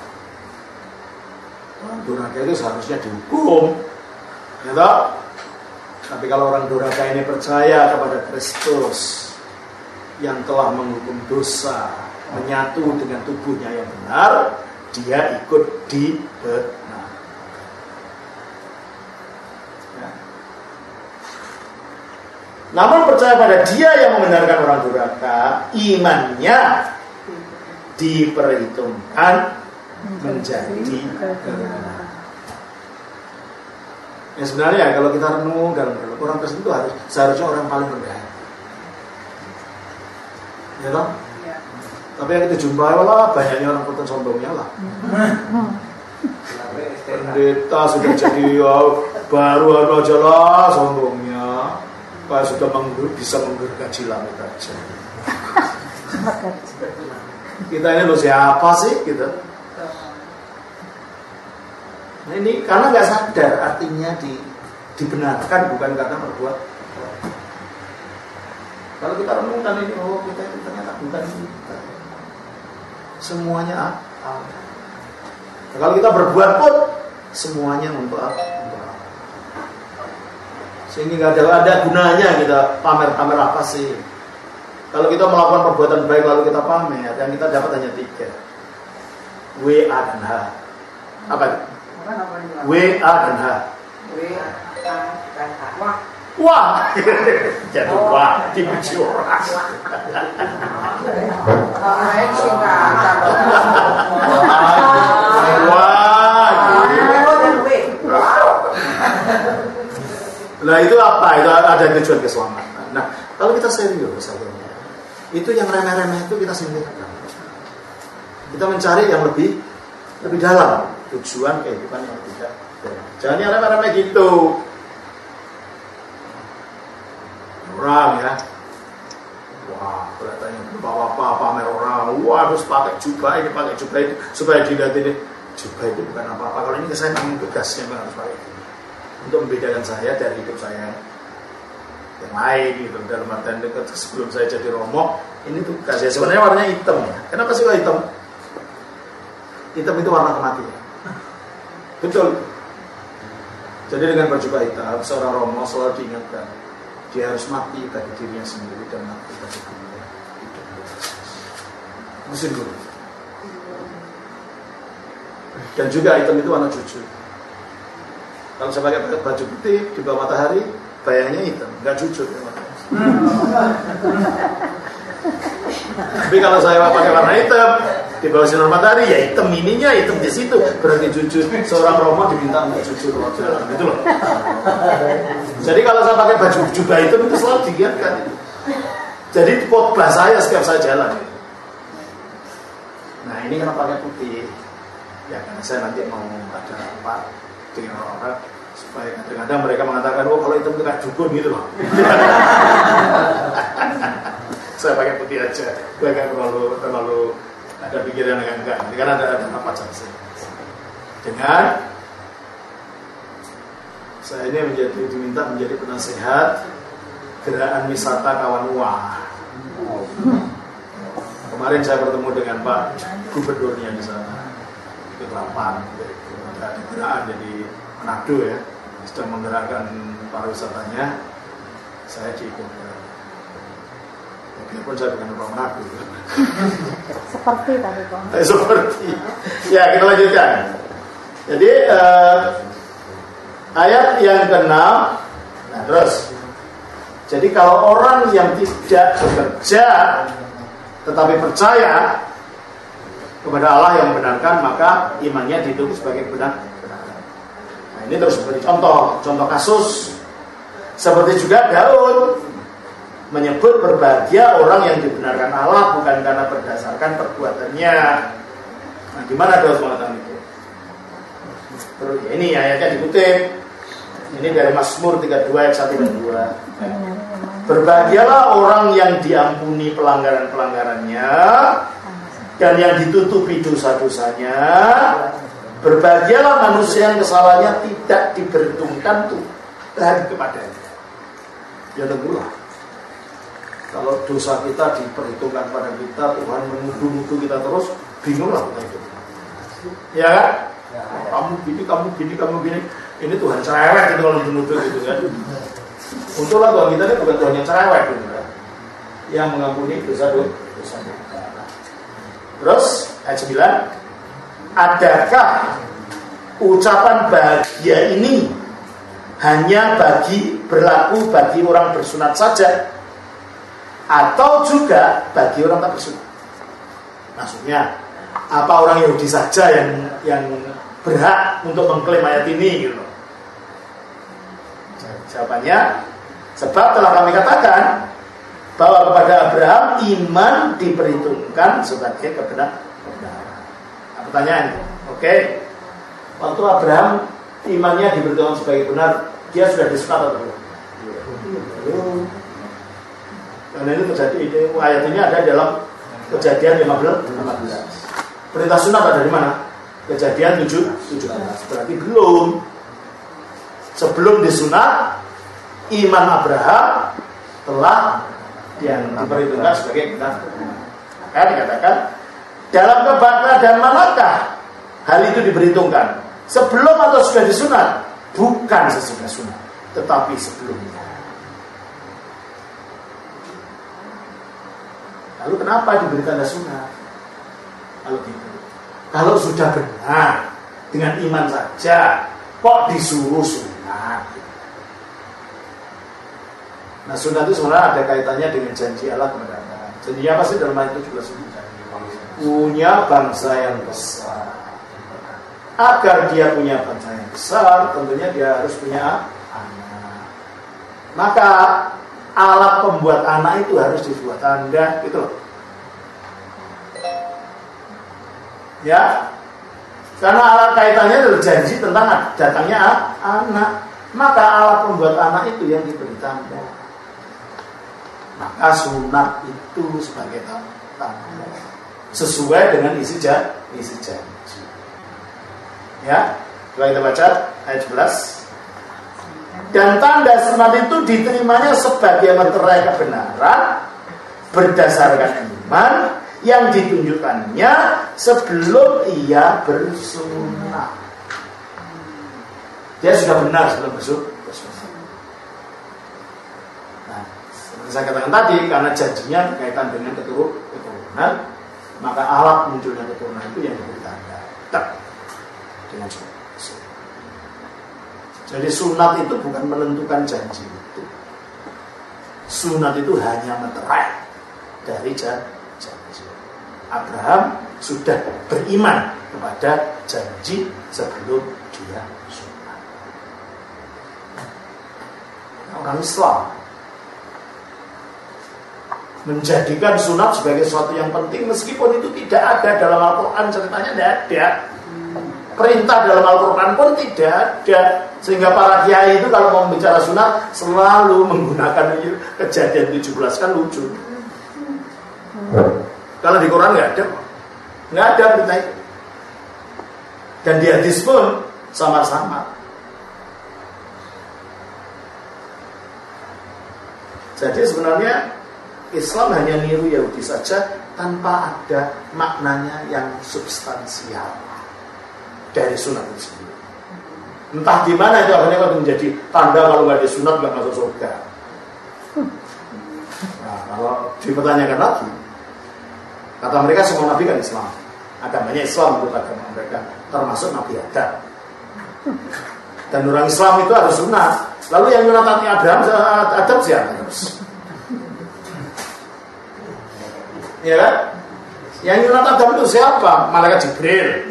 Orang durhaka itu seharusnya dihukum, ya toh? Tapi kalau orang durhaka ini percaya kepada Kristus yang telah menghukum dosa, menyatu dengan tubuhnya yang benar, dia ikut dibenar. Ya. Namun percaya pada dia yang membenarkan orang durhaka, imannya diperhitungkan menjadi kebenaran. Ya sebenarnya kalau kita renung dalam orang tersebut itu seharusnya orang paling rendah. Ya toh? Ya. Tapi yang kita jumpai lah banyaknya orang Kristen sombongnya lah. Pendeta sudah jadi baru aja lah sombongnya. Kayak sudah bisa menggergaji langit aja. Kita ini loh siapa sih gitu? Nah ini karena nggak sadar artinya dibenarkan bukan karena berbuat. Kalau kita renungkan ini, oh kita ini ternyata bukan kita. Semuanya apa? Nah, kalau kita berbuat pun semuanya untuk apa? Sehingga nggak ada gunanya kita pamer-pamer apa sih? Kalau kita melakukan perbuatan baik lalu kita pamer, yang kita dapat hanya 3. W, A, dan H. Apa? W, A, dan H. W, A, dan H. Wah, jadi wah, dipuji orang. Nah itu apa? Itu ada tujuan keselamatan. Nah kalau kita serius, itu yang remeh-remeh itu kita singkirkan. Kita mencari yang lebih dalam, tujuan kehidupan yang tidak. Jangan yang remeh-remeh gitu. Orang ya, wah kelihatannya bapak-bapak pamer orang, wah harus pakai jubah ini supaya dilihat ini jubah itu bukan apa-apa. Kalau ini saya memang tugasnya harus pakai untuk membedakan saya dari hidup saya yang lain gitu. Dalam artian sebelum saya jadi romo, ini tugasnya sebenarnya warnanya hitam ya. Kenapa sih kok hitam? Hitam itu warna kematian. Betul. Jadi dengan berjubah hitam, seorang romo selalu diingatkan dia harus mati bagi dirinya sendiri dan mati bagi dunia. Musim dulu. Dan juga hitam itu warna jujur. Kalau saya pakai baju putih di bawah matahari, bayangnya hitam, nggak jujur. Tapi kalau saya pakai warna hitam di bawah sinar matahari, ya hitam ininya, hitam di situ, berarti jujur. Seorang romo diminta untuk jujur gitu loh. Jadi kalau saya pakai baju jubah hitam itu selalu diingatkan. Jadi khotbah saya setiap saya jalan. Nah ini kenapa pakai putih? Ya karena saya nanti mau ada apa dengan orang supaya kadang-kadang mereka mengatakan, oh kalau hitam itu kayak dukun gitu loh. Saya pakai putih aja, gue kan terlalu ada pikiran yang enggak. Karena ada apa saja. Dengan saya ini diminta menjadi penasehat gerakan wisata Kawanua. Kemarin saya bertemu dengan Pak Gubernurnya di sana, di Kelapan, ada gerakan jadi Manado ya, sedang menggerakkan pariwisatanya. Saya diikutkan. Biarpun saya bukan orang Manado. Seperti tadi Bang. Seperti. Ya kita lanjutkan. Jadi Ayat yang ke-6. Nah, terus. Jadi kalau orang yang tidak bekerja tetapi percaya kepada Allah yang membenarkan, maka imannya dihitung sebagai benar. Nah, ini terus seperti contoh kasus. Seperti juga Daud menyebut berbahagia orang yang dibenarkan Allah bukan karena berdasarkan perbuatannya. Nah, gimana Daud mengatakan itu? Terus ini ayatnya dikutip. Ini dari Mazmur 32 ayat 1 dan 2. Berbahagialah orang yang diampuni pelanggaran-pelanggarannya dan yang ditutupi dosa-dosanya. Berbahagialah manusia yang kesalahannya tidak diperhitungkan Tuhan kepadanya. Ya tentulah, kalau dosa kita diperhitungkan pada kita, Tuhan menuduh-nuduh kita terus, bingunglah kita itu. Ya kan? Kamu gini. Ini Tuhan cerewet gitu kalau menuduh gitu kan. Untunglah Tuhan kita ini bukan Tuhan yang cerewet gitu kan, yang mengampuni dosa-dosa. Terus ayat 9, adakah ucapan bahagia ini hanya berlaku bagi orang bersunat saja, atau juga bagi orang tak bersunat? Maksudnya, apa orang Yahudi saja yang berhak untuk mengklaim ayat ini gitu? Jawabannya, sebab telah kami katakan bahwa kepada Abraham iman diperhitungkan sebagai kebenaran. Nah, pertanyaan, oke, waktu Abraham imannya diperhitungkan sebagai benar, dia sudah disunat atau belum? Belum. Karena ini terjadi, ayat ini ada dalam Kejadian 15. Perintah sunat ada di mana? Kejadian 17. Berarti belum. Sebelum disunat, iman Abraham telah yang diperhitungkan sebagai benar. Maka dikatakan, dalam keadaan manakah hal itu diperhitungkan? Sebelum atau sudah disunat? Bukan sesudah sunat, tetapi sebelumnya. Lalu kenapa diberi tanda sunat? Kalau sudah benar dengan iman saja, kok disuruh sunat? Nah, sunat itu sebenarnya ada kaitannya dengan janji Allah kepada Abraham. Janji apa sih dalam ayat 17 ini? Punya bangsa yang besar. Agar dia punya bangsa yang besar, tentunya dia harus punya anak. Maka alat pembuat anak itu harus dibuat tanda, gitu loh. Ya, karena alat kaitannya berjanji tentang datangnya anak. Maka alat pembuat anak itu yang diberi tanda. Maka sunat itu sebagai tanda sesuai dengan isi janji. Ya, coba kita baca ayat 11. Dan tanda sunat itu diterimanya sebagai meterai kebenaran berdasarkan iman yang ditunjukkannya sebelum ia bersunat. Dia sudah benar sebelum bersunat. Nah, seperti saya katakan tadi, karena janjinya berkaitan dengan keturunan, maka alat munculnya keturunan itu yang diberi tanda. Dengan sunat. Jadi sunat itu bukan menentukan janji itu. Sunat itu hanya meterai dari janji. Abraham sudah beriman kepada janji sebelum dia sunat. Orang Islam menjadikan sunat sebagai sesuatu yang penting, meskipun itu tidak ada dalam Al-Quran, ceritanya tidak ada. Perintah dalam Al-Quran pun tidak ada. Sehingga para kiai itu kalau mau bicara sunat selalu menggunakan Kejadian 17, kan lucu. Kalau di Quran nggak ada berita itu. Dan di hadis pun samar-samar. Jadi sebenarnya Islam hanya niru Yahudi saja tanpa ada maknanya yang substansial dari sunat itu sendiri. Entah gimana itu akhirnya kalau menjadi tanda kalau nggak disunat nggak masuk surga. Nah, kalau dipertanyakan lagi, kata mereka semua nabi kan Islam. Agamanya Islam menurut agama mereka, termasuk Nabi Adam. Dan orang Islam itu harus sunat. Lalu yang nyunatkan Abraham Adam siapa? Ya kan? Yang nyunat Adam itu siapa? Malaikat Jibril.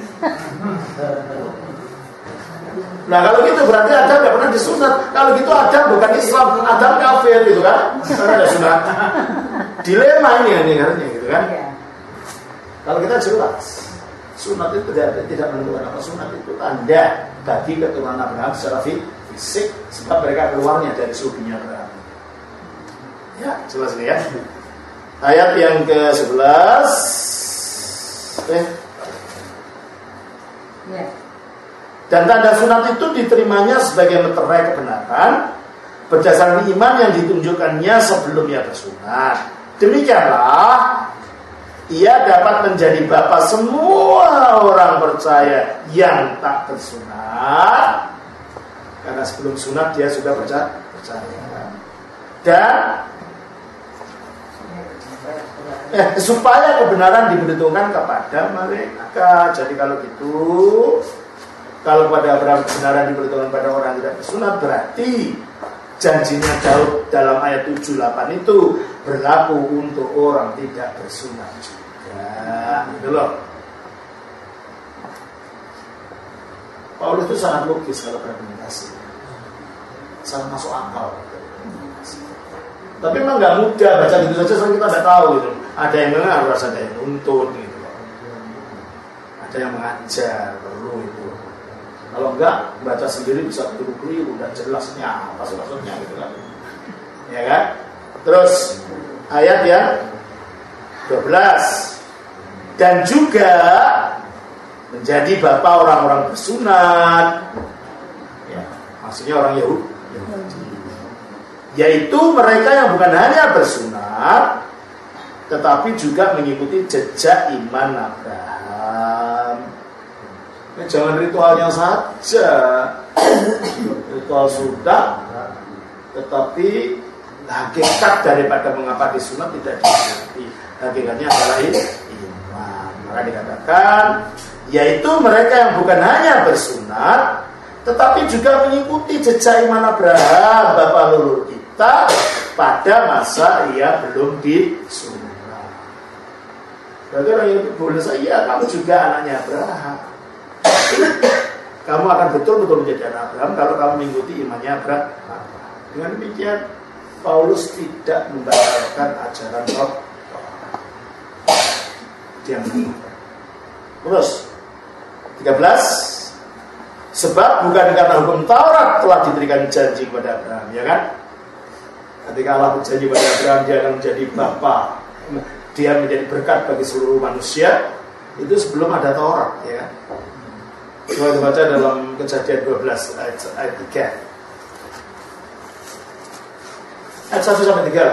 Nah kalau gitu berarti Adam tidak pernah disunat. Kalau gitu Adam bukan Islam, Adam kafir gitu kan? Karena ada sunat. Dilema ini kan, gitu kan? Kalau kita jelas, sunat itu tidak menentukan apa. Sunat itu tanda bagi keturunan Abraham secara fisik, sebab mereka keluarnya dari sukunya Abraham. Ya jelas ini ya. Ayat yang ke-11. Dan tanda sunat itu diterimanya sebagai meterai kebenaran berdasarkan iman yang ditunjukkannya sebelum ia bersunat. Demikianlah ia dapat menjadi bapa semua orang percaya yang tak bersunat, karena sebelum sunat dia sudah percaya. Dan supaya kebenaran diberitahukan kepada mereka. Jadi kalau gitu, kalau pada Abraham kebenaran diberitahukan pada orang tidak bersunat, berarti janjinya Daud dalam ayat 78 itu berlaku untuk orang tidak bersunat juga. Gitu loh. Paulus itu sangat logis kalau berkomunikasi, sangat masuk akal. Tapi memang nggak mudah baca gitu saja, soalnya kita nggak tahu gitu. Ada yang mengajar, ada yang nuntut gitu. Ada yang mengajar, perlu itu. Kalau enggak, baca sendiri bisa keliru-keliru dan jelasnya apa maksudnya gitu kan. Ya kan? Terus ayat yang 12. Dan juga menjadi bapa orang-orang bersunat. Ya, maksudnya orang Yahudi. Yaitu mereka yang bukan hanya bersunat, tetapi juga mengikuti jejak iman Abraham. Jangan ritualnya saja, ritual sudah, tetapi hakikat daripada mengapa disunat tidak dimengerti. Hakikatnya adalah iman. Maka dikatakan, yaitu mereka yang bukan hanya bersunat, tetapi juga mengikuti jejak iman Abraham, bapa leluhur kita, pada masa ia belum disunat. Berarti orang yang boleh saya, kamu juga anaknya Abraham. Kamu akan betul-betul menjadi anak Abraham kalau kamu mengikuti imannya Abraham. Dengan demikian, Paulus tidak membatalkan ajaran Taurat. Dia mengingatkan. Terus 13. Sebab bukan karena hukum Taurat telah diberikan janji kepada Abraham, ya kan? Ketika Allah berjanji kepada Abraham dia akan menjadi bapa, dia menjadi berkat bagi seluruh manusia, itu sebelum ada Taurat, ya kan? Coba dibaca dalam Kejadian 12 ayat 3. Ayat 1 sampai 3 lah.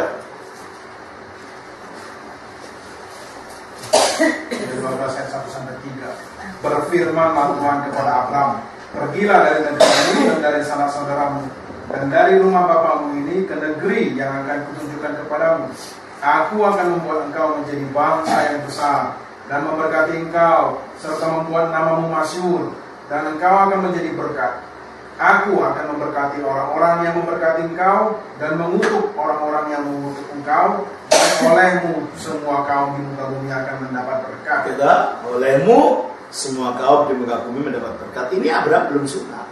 12 ayat 1 sampai 3. Berfirmanlah Tuhan kepada Abraham, pergilah dari negerimu dan dari sanak saudaramu dan dari rumah bapamu ini ke negeri yang akan kutunjukkan kepadamu. Aku akan membuat engkau menjadi bangsa yang besar dan memberkati engkau serta membuat namamu masyhur, dan engkau akan menjadi berkat. Aku akan memberkati orang-orang yang memberkati engkau dan mengutuk orang-orang yang mengutuk engkau, dan olehmu semua kaum di muka bumi akan mendapat berkat. Olehmu semua kaum di muka bumi mendapat berkat. Ini Abraham belum sunat.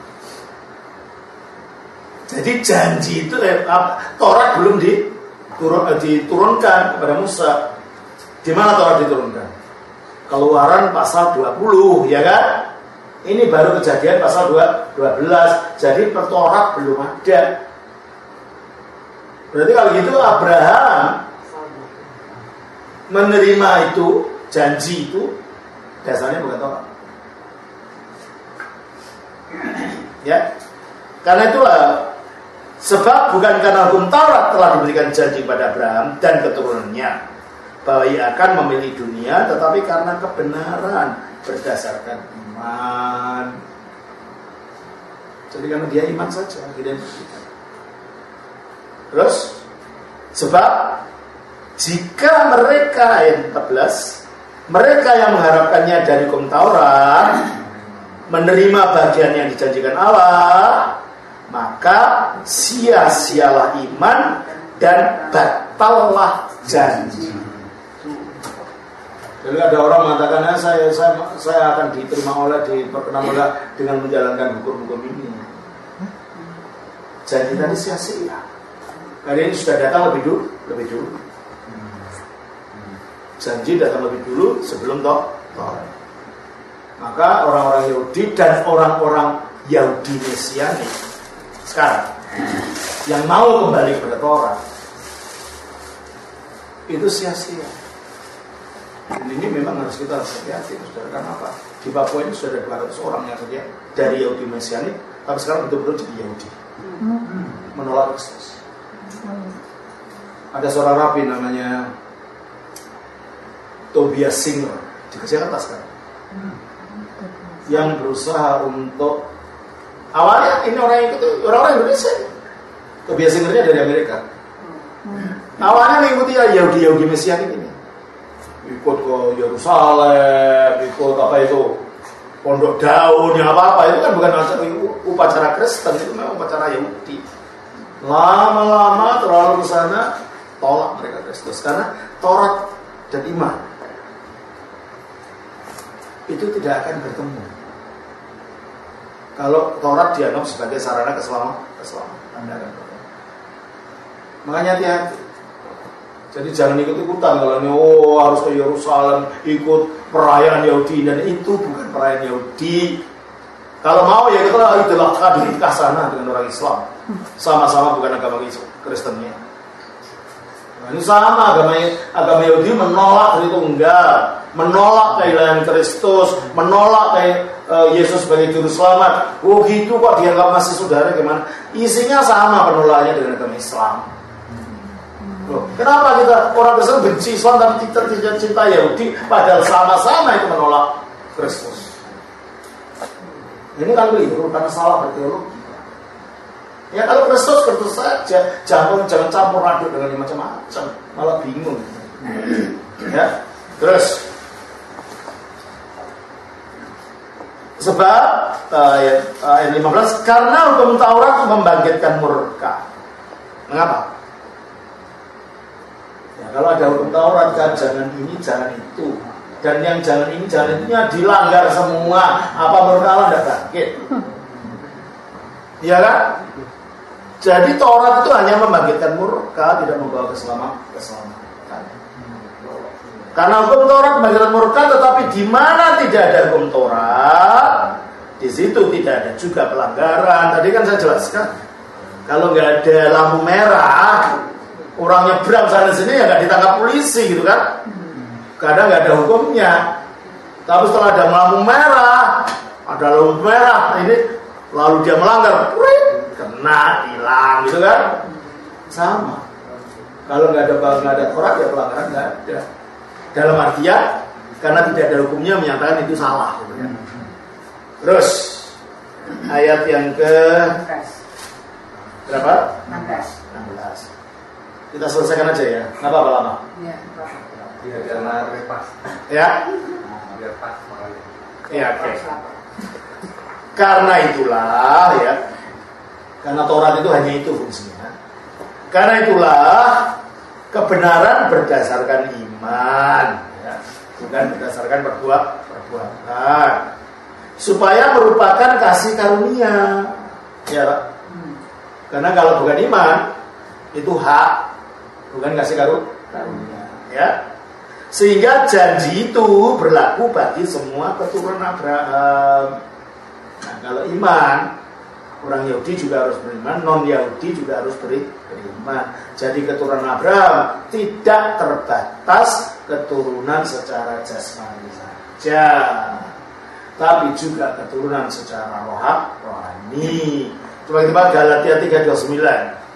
Jadi janji itu Taurat belum diturunkan kepada Musa. Di mana Taurat diturunkan? Keluaran pasal 20, ya kan? Ini baru Kejadian pasal 12. Jadi Taurat belum ada. Berarti kalau gitu Abraham menerima itu, janji itu dasarnya bukan Taurat. Ya. Karena itulah, sebab bukan karena hukum Taurat telah diberikan janji pada Abraham dan keturunannya bahwa ia akan memiliki dunia, tetapi karena kebenaran berdasarkan iman. Jadi karena dia iman saja, tidak beriman. Terus, sebab jika mereka, ayat 14, mereka yang mengharapkannya dari hukum Taurat, menerima bagian yang dijanjikan Allah, maka sia-sialah iman dan batallah janji. Jadi ada orang mengatakan, saya akan diterima oleh, diperkenan oleh dengan menjalankan hukum-hukum ini. Janji tadi sia-sia. Karena ini sudah datang lebih dulu. Janji datang lebih dulu sebelum Taurat. Maka orang-orang Yahudi dan orang-orang Yahudi Mesianik sekarang yang mau kembali kepada Taurat itu sia-sia. Dan ini memang harus kita hati-hati, saudara. Karena apa? Di Papua ini sudah ada 200 orang yang kerja dari Yahudi Mesianik, tapi sekarang betul-betul jadi Yahudi, menolak Kristus. Ada seorang rabi namanya Tobias Singer di Jakarta sekarang, yang berusaha untuk, awalnya ini orang Indonesia. Tobias Singernya dari Amerika. Awalnya mengikuti Yahudi Mesianik ini, ikut ke Yerusalem, ikut pondok daun, yang apa itu kan bukan upacara Kristen, itu memang upacara Yahudi. Lama-lama terlalu ke sana, tolak mereka Kristus karena Taurat dan iman itu tidak akan bertemu kalau Taurat dianggap sebagai sarana keselamatan. Makanya hati-hati. Jadi jangan ikut-ikutan kalau ini harus ke Yerusalem, ikut perayaan Yahudi, dan itu bukan perayaan Yahudi. Kalau mau ya kita Idul Adha di sana dengan orang Islam. Sama-sama bukan agama Kristennya. Nah, ini sama agama Yahudi menolak itu enggak, menolak kehilangan Kristus, menolak Yesus sebagai juru selamat. Oh gitu kok dianggap masih saudara, gimana? Isinya sama penolakannya dengan agama Islam. Loh, kenapa kita orang Kristen benci Islam tapi tidak cinta Yahudi, padahal sama-sama itu menolak Kristus? Ini kan keliru karena salah berteologi. Ya kalau Kristus saja, jangan campur aduk dengan macam-macam, malah bingung. Ya, terus sebab ayat 15, karena hukum Taurat membangkitkan murka. Mengapa? Ya, kalau ada hukum Taurat kan jangan ini, jangan itu, dan yang jangan ini, jangan itunya dilanggar semua. Apa murka Allah tidak bangkit? Iya kan? Jadi Taurat itu hanya membangkitkan murka, tidak membawa keselamatan. Karena hukum Taurat membangkitkan murka, tetapi di mana tidak ada hukum Taurat, di situ tidak ada juga pelanggaran. Tadi kan saya jelaskan, kalau nggak ada lampu merah, orang nyebrang sana sini ya nggak ditangkap polisi gitu kan? Kadang nggak ada hukumnya. Tapi setelah ada lampu merah, ini lalu dia melanggar, kena, hilang gitu kan? Sama. Kalau nggak ada Taurat ya pelanggaran nggak ada. Dalam artian karena tidak ada hukumnya menyatakan itu salah. Gitu kan? Terus ayat yang ke berapa? 16. Kita selesaikan aja ya. Kenapa lama? Iya, karena repas. Ya. Biar pas makanya. Ya, oke. Karena itulah ya. Karena Taurat itu hanya itu fungsinya. Karena itulah kebenaran berdasarkan iman, ya. Bukan berdasarkan perbuatan. Supaya merupakan kasih karunia, ya Pak. Karena kalau bukan iman, itu hak, bukan kasih karunia, ya. Sehingga janji itu berlaku bagi semua keturunan Abraham. Nah, kalau iman, orang Yahudi juga harus beriman, non-Yahudi juga harus beriman. Jadi keturunan Abraham tidak terbatas keturunan secara jasmani saja, tapi juga keturunan secara rohani. Coba kita baca Galatia 3:29.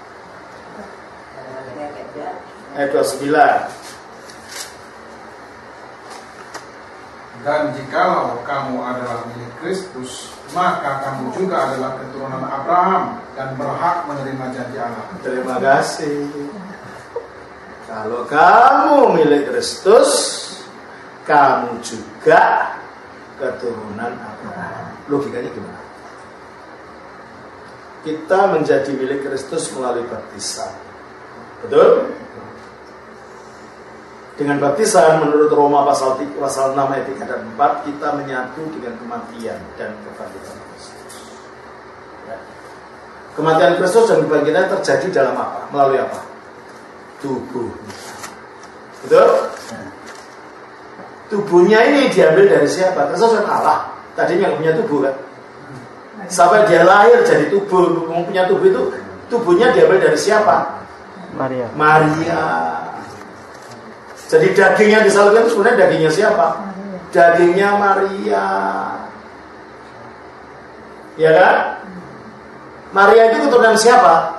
Ayat 29. Dan jikalau kamu adalah milik Kristus, maka kamu juga adalah keturunan Abraham dan berhak menerima janji Allah. Terima kasih. Kalau kamu milik Kristus, kamu juga keturunan Abraham. Logikanya gimana? Kita menjadi milik Kristus melalui baptisan. Betul? Dengan baptisan menurut Roma pasal 6 ayat 3 dan 4 kita menyatu dengan kematian dan kebangkitan Kristus. Ya. Kematian Kristus dan kebangkitan terjadi dalam apa? Melalui apa? Tubuh. Betul? Tubuhnya ini diambil dari siapa? Kristus kan Allah. Tadinya punya tubuh kan? Sampai dia lahir jadi tubuh, punya tubuh itu tubuhnya diambil dari siapa? Maria. Jadi daging yang disalurkan itu sebenarnya dagingnya siapa? Dagingnya Maria. Ya kan? Maria itu keturunan siapa?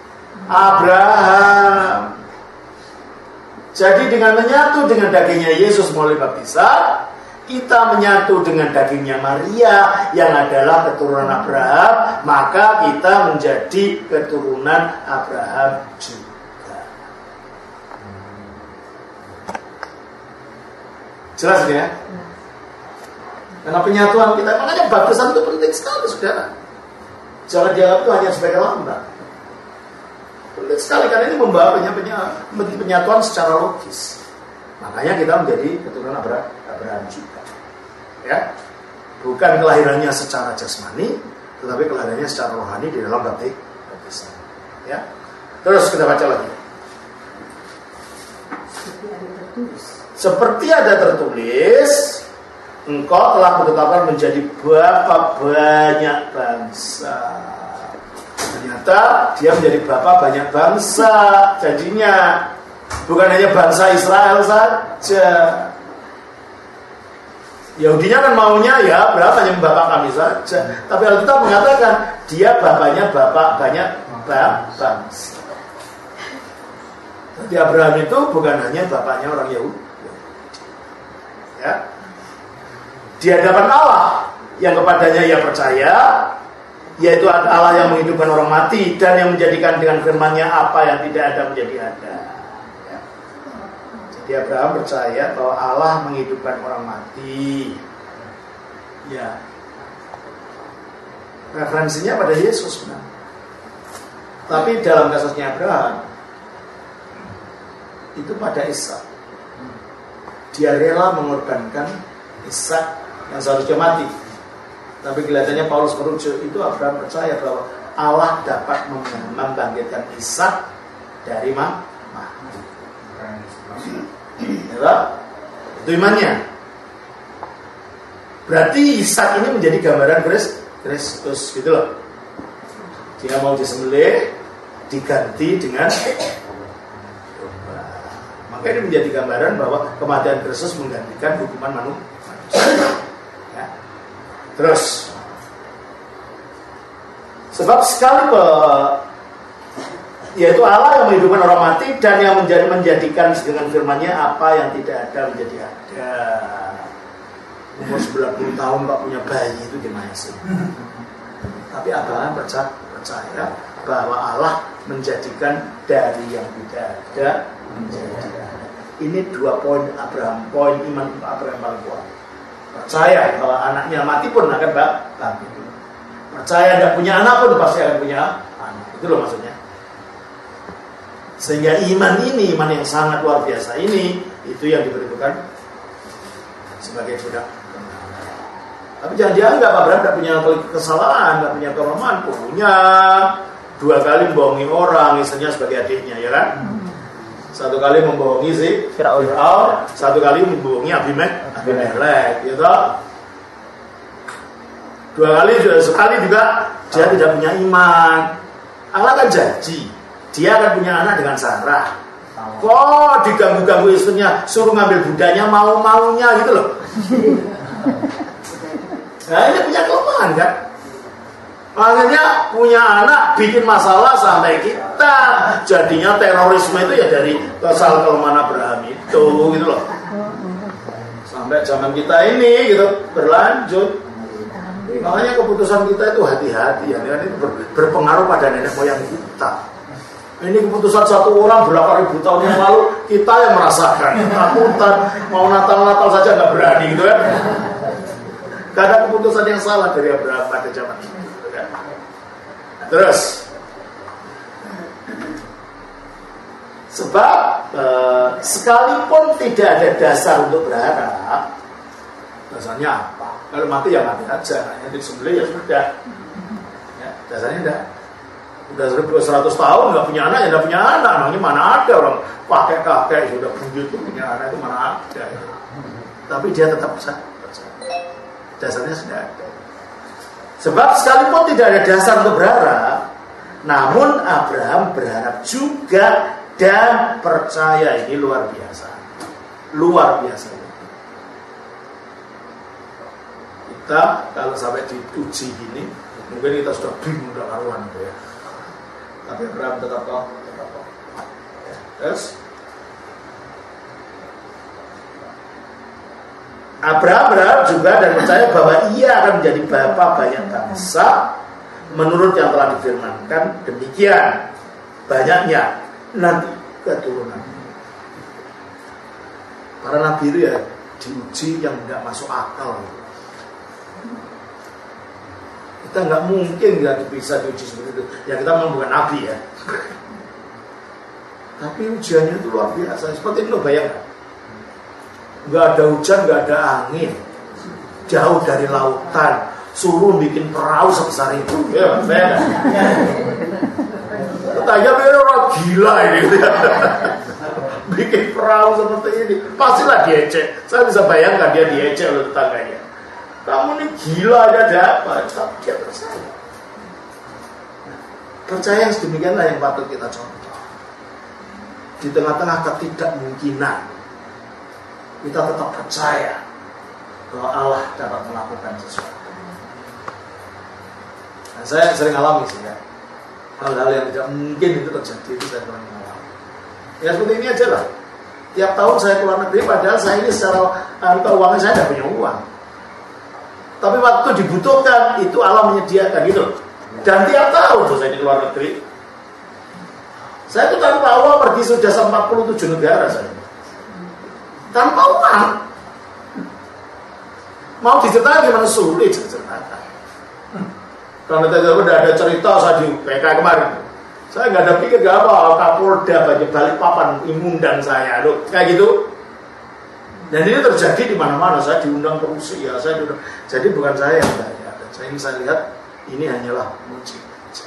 Abraham. Jadi dengan menyatu dengan dagingnya Yesus melalui baptisan, kita menyatu dengan dagingnya Maria yang adalah keturunan Abraham, maka kita menjadi keturunan Abraham juga. Jelas ya? Karena penyatuan kita, makanya baptisan itu penting sekali, saudara. Jangan dianggap itu hanya sebagai lambang. Penting sekali karena ini membawa penyatuan secara logis. Makanya kita menjadi keturunan Abraham juga. Ya, bukan kelahirannya secara jasmani, tetapi kelahirannya secara rohani di dalam baptisan. Ya, terus kita baca lagi. Seperti ada tertulis, engkau telah ditetapkan menjadi bapa banyak bangsa. Ternyata dia menjadi bapa banyak bangsa. Jadinya bukan hanya bangsa Israel saja. Yahudinya kan maunya ya berapa hanya bapak kami saja. Tapi Alkitab mengatakan dia bapaknya bapak banyak bangsa. Jadi Abraham itu bukan hanya bapaknya orang Yahudi. Ya. Di hadapan Allah yang kepadanya ia percaya, yaitu Allah yang menghidupkan orang mati dan yang menjadikan dengan firman-Nya apa yang tidak ada menjadi ada. Ya. Jadi Abraham percaya bahwa Allah menghidupkan orang mati. Ya. Referensinya pada Yesus benar. Tapi dalam kasusnya Abraham itu pada Ishak. Dia rela mengorbankan Ishak yang seharusnya mati. Tapi kelihatannya Paulus merujuk itu Abraham percaya bahwa Allah dapat membangkitkan Ishak dari mati. Ya, itu imannya. Berarti Ishak ini menjadi gambaran Kristus gitu loh. Dia mau disembelih diganti dengan ini menjadi gambaran bahwa kematian Kristus menggantikan hukuman manusia. Ya. Terus, sebab sekali yaitu Allah yang menghidupkan orang mati dan yang menjadikan dengan firman-Nya apa yang tidak ada menjadi ada. Umur 90 tahun tak punya bayi itu gimana sih? Tapi Abraham percaya bahwa Allah menjadikan dari yang tidak ada menjadi ada. Ini 2 poin Abraham, poin iman Abraham paling kuat. Percaya bahwa anaknya mati pun akan bangkit. Percaya tidak punya anak pun pasti akan punya anak. Itu loh maksudnya. Sehingga iman ini, iman yang sangat luar biasa ini, itu yang diberitakan sebagai budak. Tapi jangan dianggap Abraham tidak punya kesalahan, tidak punya kelemahan, punya. 2 kali membohongi orang, istrinya sebagai adiknya, ya kan? 1 kali membohongi si Firaun, 1 kali membohongi Abimelek, gitu. 2 kali sekali juga dia tidak punya iman. Allah kan janji dia akan punya anak dengan Sarah. Kok diganggu-ganggu istrinya, suruh ngambil budaknya mau-maunya gitu loh. Nah ini punya kelemahan kan. Makanya punya anak bikin masalah sampai kita jadinya terorisme itu ya dari kesalahan kelemahan Abraham itu gitu loh. Sampai zaman kita ini gitu berlanjut. Makanya keputusan kita itu hati-hati ya, kan itu berpengaruh pada nenek moyang kita. Ini keputusan satu orang berapa ribu tahun yang lalu kita yang merasakan ketakutan, mau Natal saja nggak berani gitu kan. Gak ada keputusan yang salah dari Abraham pada zaman itu. Terus, sebab sekalipun tidak ada dasar untuk berharap, dasarnya apa? Kalau mati ya mati aja, yang disembelih ya sudah. Ya, dasarnya enggak. Udah 100 tahun nggak punya anak, ya nggak punya anak. Namanya mana ada orang kakek sudah begitu punya anak, itu mana ada. Tapi dia tetap percaya. Dasarnya sudah ada. Sebab sekalipun tidak ada dasar untuk berharap, namun Abraham berharap juga dan percaya. Ini luar biasa. Luar biasa. Kita kalau sampai diuji gini, mungkin kita sudah bingung, udah karuan gitu ya. Tapi Abraham tetap kok. Ya, terus Abraham berharap juga dan percaya bahwa ia akan menjadi bapa banyak bangsa menurut yang telah difirmankan, demikian banyaknya nanti keturunan. Para nabi itu ya diuji yang tidak masuk akal. Kita nggak mungkin nggak bisa diuji seperti itu. Ya kita memang bukan nabi ya. Tapi ujiannya itu luar biasa. Seperti itu bayangkan. Nggak ada hujan, nggak ada angin, jauh dari lautan, suruh bikin perahu sebesar itu. Ya, saya tanya orang gila ini. Bikin perahu seperti ini, pastilah diejek. Saya bisa bayangkan dia diejek oleh tetangganya. Kamu ini gila aja ada apa? Tapi dia percaya. Percaya yang sedemikianlah yang patut kita contoh. Di tengah-tengah ketidakmungkinan, kita tetap percaya bahwa Allah dapat melakukan sesuatu. Dan saya sering alami sih ya, hal-hal yang tidak mungkin itu terjadi itu saya pernah mengalami. Ya seperti ini aja lah. Tiap tahun saya keluar negeri, padahal saya ini secara keuangan saya tidak punya uang. Tapi waktu dibutuhkan itu Allah menyediakan gitu. Dan tiap tahun tuh saya di luar negeri, saya itu tanpa uang pergi sudah 47 negara saya. Tanpa uang. Mau diceritakan gimana sulit ceritakan. Kalau tadi udah ada cerita saya di PK kemarin, saya nggak ada pikir gak apa Kapolda Balikpapan mengundang saya, loh kayak gitu. Dan ini terjadi di mana-mana. Saya diundang ke Rusia, saya diundang. Jadi bukan saya yang tanya. Saya lihat ini hanyalah mujizat.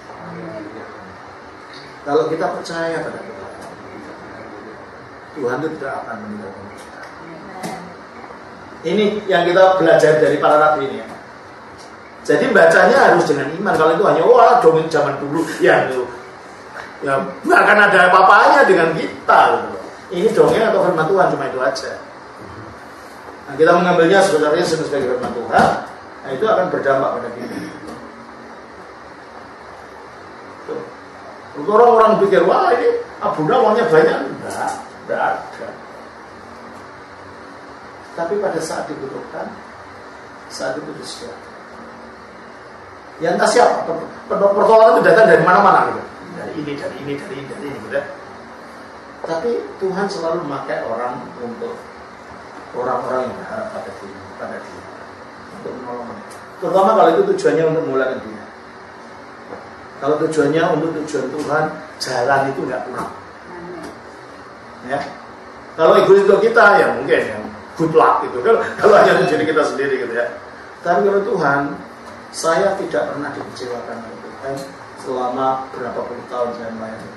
Kalau kita percaya pada Tuhan, Tuhan itu tidak akan meninggalkan kita. Ini yang kita belajar dari para nabi ini. Jadi bacanya harus dengan iman. Kalau itu hanya dongeng zaman dulu, ya itu ya nggak akan ada apa-apanya dengan kita. Gitu. Ini dongeng atau firman Tuhan, cuma itu aja. Nah, kita mengambilnya sebenarnya sebagai firman Tuhan, nah, itu akan berdampak pada kita. Tuh. Orang-orang pikir, wah ini Abunda uangnya banyak. Enggak ada. Tapi pada saat dibutuhkan, saat itu disediakan. Ya entah siapa, pertolongan itu datang dari mana-mana gitu. Dari ini gitu. Tapi Tuhan selalu memakai orang untuk orang-orang yang berharap pada dia untuk menolong mereka. Terutama kalau itu tujuannya untuk memulakan dia. Kalau tujuannya untuk tujuan Tuhan, jalan itu nggak kurang. Ya. Kalau egois untuk kita ya mungkin ya good luck gitu. Kalau hanya tujuan kita sendiri gitu ya. Tapi kalau Tuhan, saya tidak pernah dikecewakan oleh Tuhan selama berapa puluh tahun saya melayani.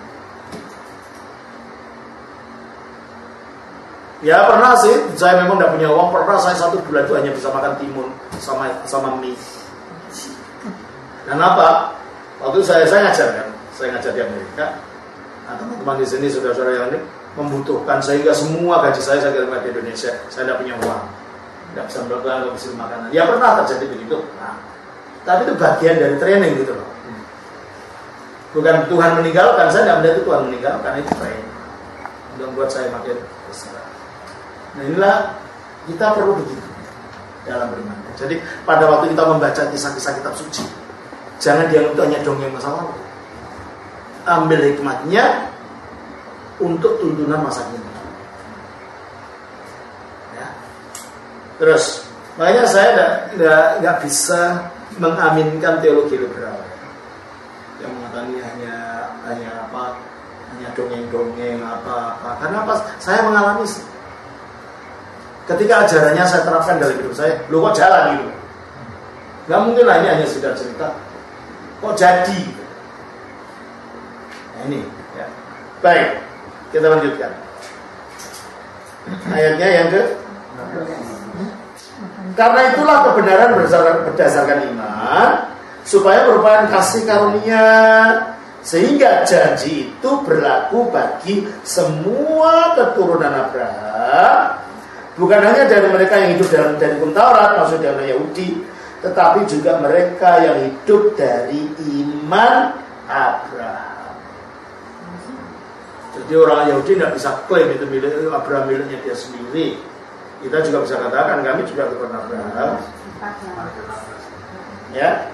Ya pernah sih, saya memang tidak punya uang. Pernah saya 1 bulan itu hanya bisa makan timun sama mie. Dan apa? Waktu saya ngajar kan, saya ngajar di Amerika. Nah, teman-teman di sini saudara-saudara yang ini membutuhkan, sehingga semua gaji saya kirimkan ke Indonesia. Saya tidak punya uang, tidak bisa berdoa, tidak bisa makanan. Ya pernah terjadi begitu. Nah, tapi itu bagian dari training gitu loh. Bukan Tuhan meninggalkan, saya tidak melihat itu Tuhan meninggalkan, itu training untuk membuat saya makin besar. Nah inilah kita perlu begitu dalam beriman. Jadi pada waktu kita membaca kisah-kisah kitab suci, jangan dianggap itu hanya dongeng masa lalu. Ambil hikmatnya untuk tuntunan masa kini. Ya. Terus Makanya saya nggak bisa mengaminkan teologi liberal yang mengatakan hanya dongeng-dongeng apa. Karena apa? Saya mengalami ketika ajarannya saya terapkan dalam hidup saya, lu kok jalan gitu? Nggak mungkin lah ini hanya sekedar cerita. Kok jadi? Nah ini, ya. Baik, kita lanjutkan. Ayatnya yang ke. Karena itulah kebenaran berdasarkan iman, supaya merupakan kasih karunia, sehingga janji itu berlaku bagi semua keturunan Abraham, bukan hanya dari mereka yang hidup dari hukum Taurat, maksudnya dari Yahudi, tetapi juga mereka yang hidup dari iman Abraham. Jadi orang Yahudi tidak bisa klaim itu milik Abraham, miliknya dia sendiri. Kita juga bisa katakan kami juga keturunan Abraham. Ya.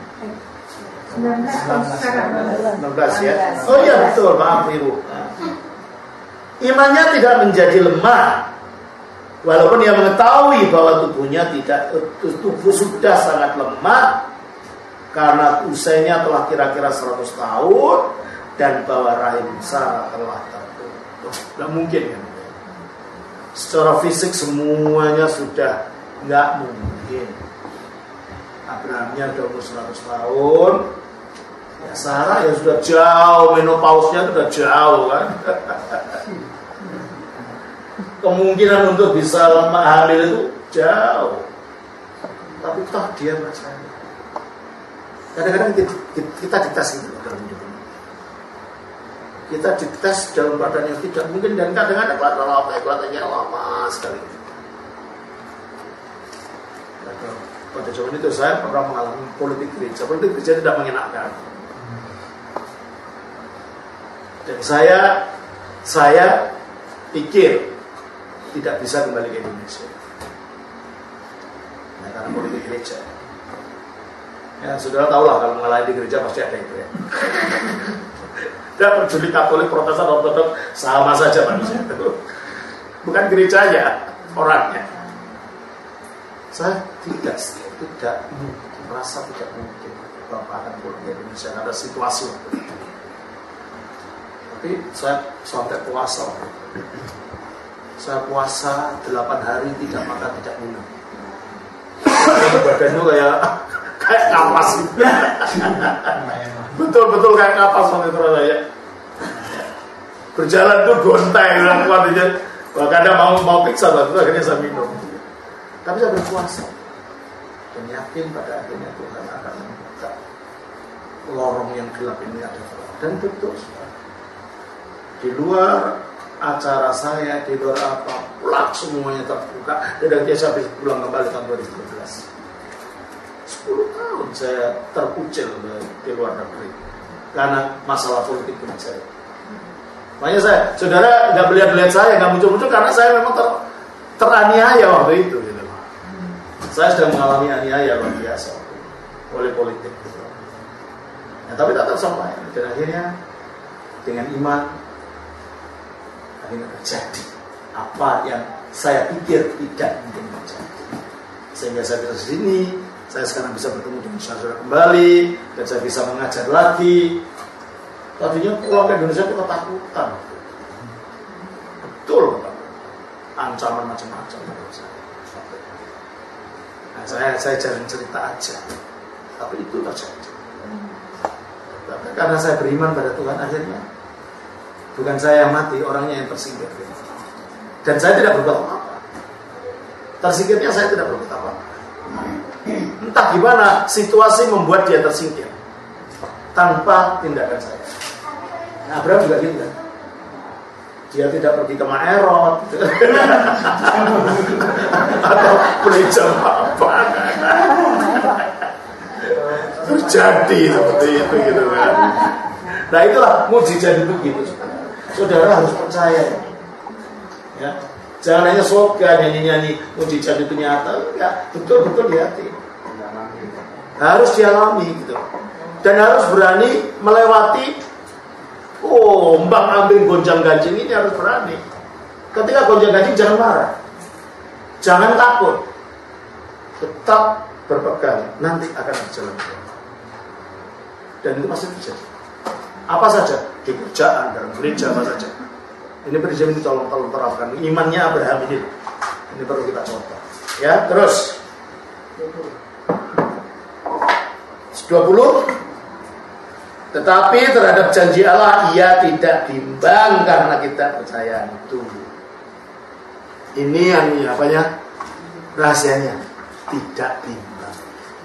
16 ya. Oh iya betul, maaf Ibu. Imannya tidak menjadi lemah, walaupun dia mengetahui bahwa tubuh sudah sangat lemah karena usianya telah kira-kira 100 tahun dan bahwa rahim Sarah telah tertutup. Tidak mungkin kan? Secara fisik semuanya sudah nggak mungkin. Abrahamnya udah umur 100 tahun, ya Sarah ya sudah jauh, menopausnya sudah jauh kan. Kemungkinan untuk bisa hamil itu jauh. Tapi toh dia percaya. Kadang-kadang kita dites gitu dalam hidup ini. Kita dites dalam keadaan yang tidak mungkin, dan kadang-kadang kelihatannya lama sekali. Pada zaman itu saya pernah mengalami politik gereja. Politik gereja tidak mengenakan. Dan saya pikir tidak bisa kembali ke Indonesia. Nah, karena politik gereja. Ya, saudara tahulah kalau mengalami di gereja pasti ada itu ya. Dan peduli Katolik, Protestan, Ortodok sama saja manusia itu. Bukan gerejanya, orangnya. Saya tidak merasa tidak mungkin Bapak akan pulang ke Indonesia karena situasi waktu itu. Tapi saya sampai puasa. Saya puasa 8 hari tidak makan, tidak minum. Badannya kayak kapas gitu. Betul-betul kayak kapas waktu itu rasanya. Berjalan tuh gonteng dan kuatnya. Kadang mau pizza waktu itu akhirnya saya minum. Tapi saya berpuasa dan yakin pada akhirnya Tuhan akan membuka lorong yang gelap ini ada terang. Dan betul, di luar acara saya, di luar apa, plak semuanya terbuka. Dan dia saya pulang kembali tahun 2012. 10 tahun saya terkucil di luar negeri karena masalah politik dengan saya. Makanya saudara nggak melihat saya, nggak muncul-muncul karena saya memang teraniaya waktu itu. Gitu. Saya sudah mengalami aniaya luar biasa oleh politik. Gitu. Nah, tapi tetap sampai dan akhirnya dengan iman akhirnya terjadi apa yang saya pikir tidak mungkin terjadi. Sehingga saya bisa di sini. Saya sekarang bisa bertemu dengan saudara kembali dan saya bisa mengajar lagi. Tadinya pulang ke Indonesia itu ketakutan. Betul, Pak. Ancaman macam-macam menurut saya. Nah, saya jarang cerita aja, tapi itu terjadi. Karena saya beriman pada Tuhan, akhirnya bukan saya yang mati, orangnya yang tersingkir. Dan saya tidak berbuat apa-apa. Tersingkirnya saya tidak berbuat apa-apa. Entah gimana situasi membuat dia tersingkir tanpa tindakan saya. Nah, Abraham juga gitu kan. Dia tidak pergi ke Maerot atau beli jam apa. Terjadi seperti itu gitu kan. Nah, itulah mukjizat itu gitu. Saudara harus percaya. Ya. Jangan hanya slogan nyanyi-nyanyi mukjizat itu nyata, enggak, betul-betul di hati. Harus dialami gitu. Dan harus berani melewati ombak-ambing gonjang-ganjing ini, harus berani. Ketika gonjang-ganjing jangan marah. Jangan takut. tetap berpegang, nanti akan berjalan. Dan itu pasti terjadi. Apa saja, di kerjaan, dalam gereja, apa saja. Ini prinsip ini tolong terapkan. Imannya Abraham ini perlu kita contoh. Ya, terus 20. Tetapi terhadap janji Allah ia tidak bimbang karena kita percaya itu. Ini yang apanya? Rahasianya tidak bimbang.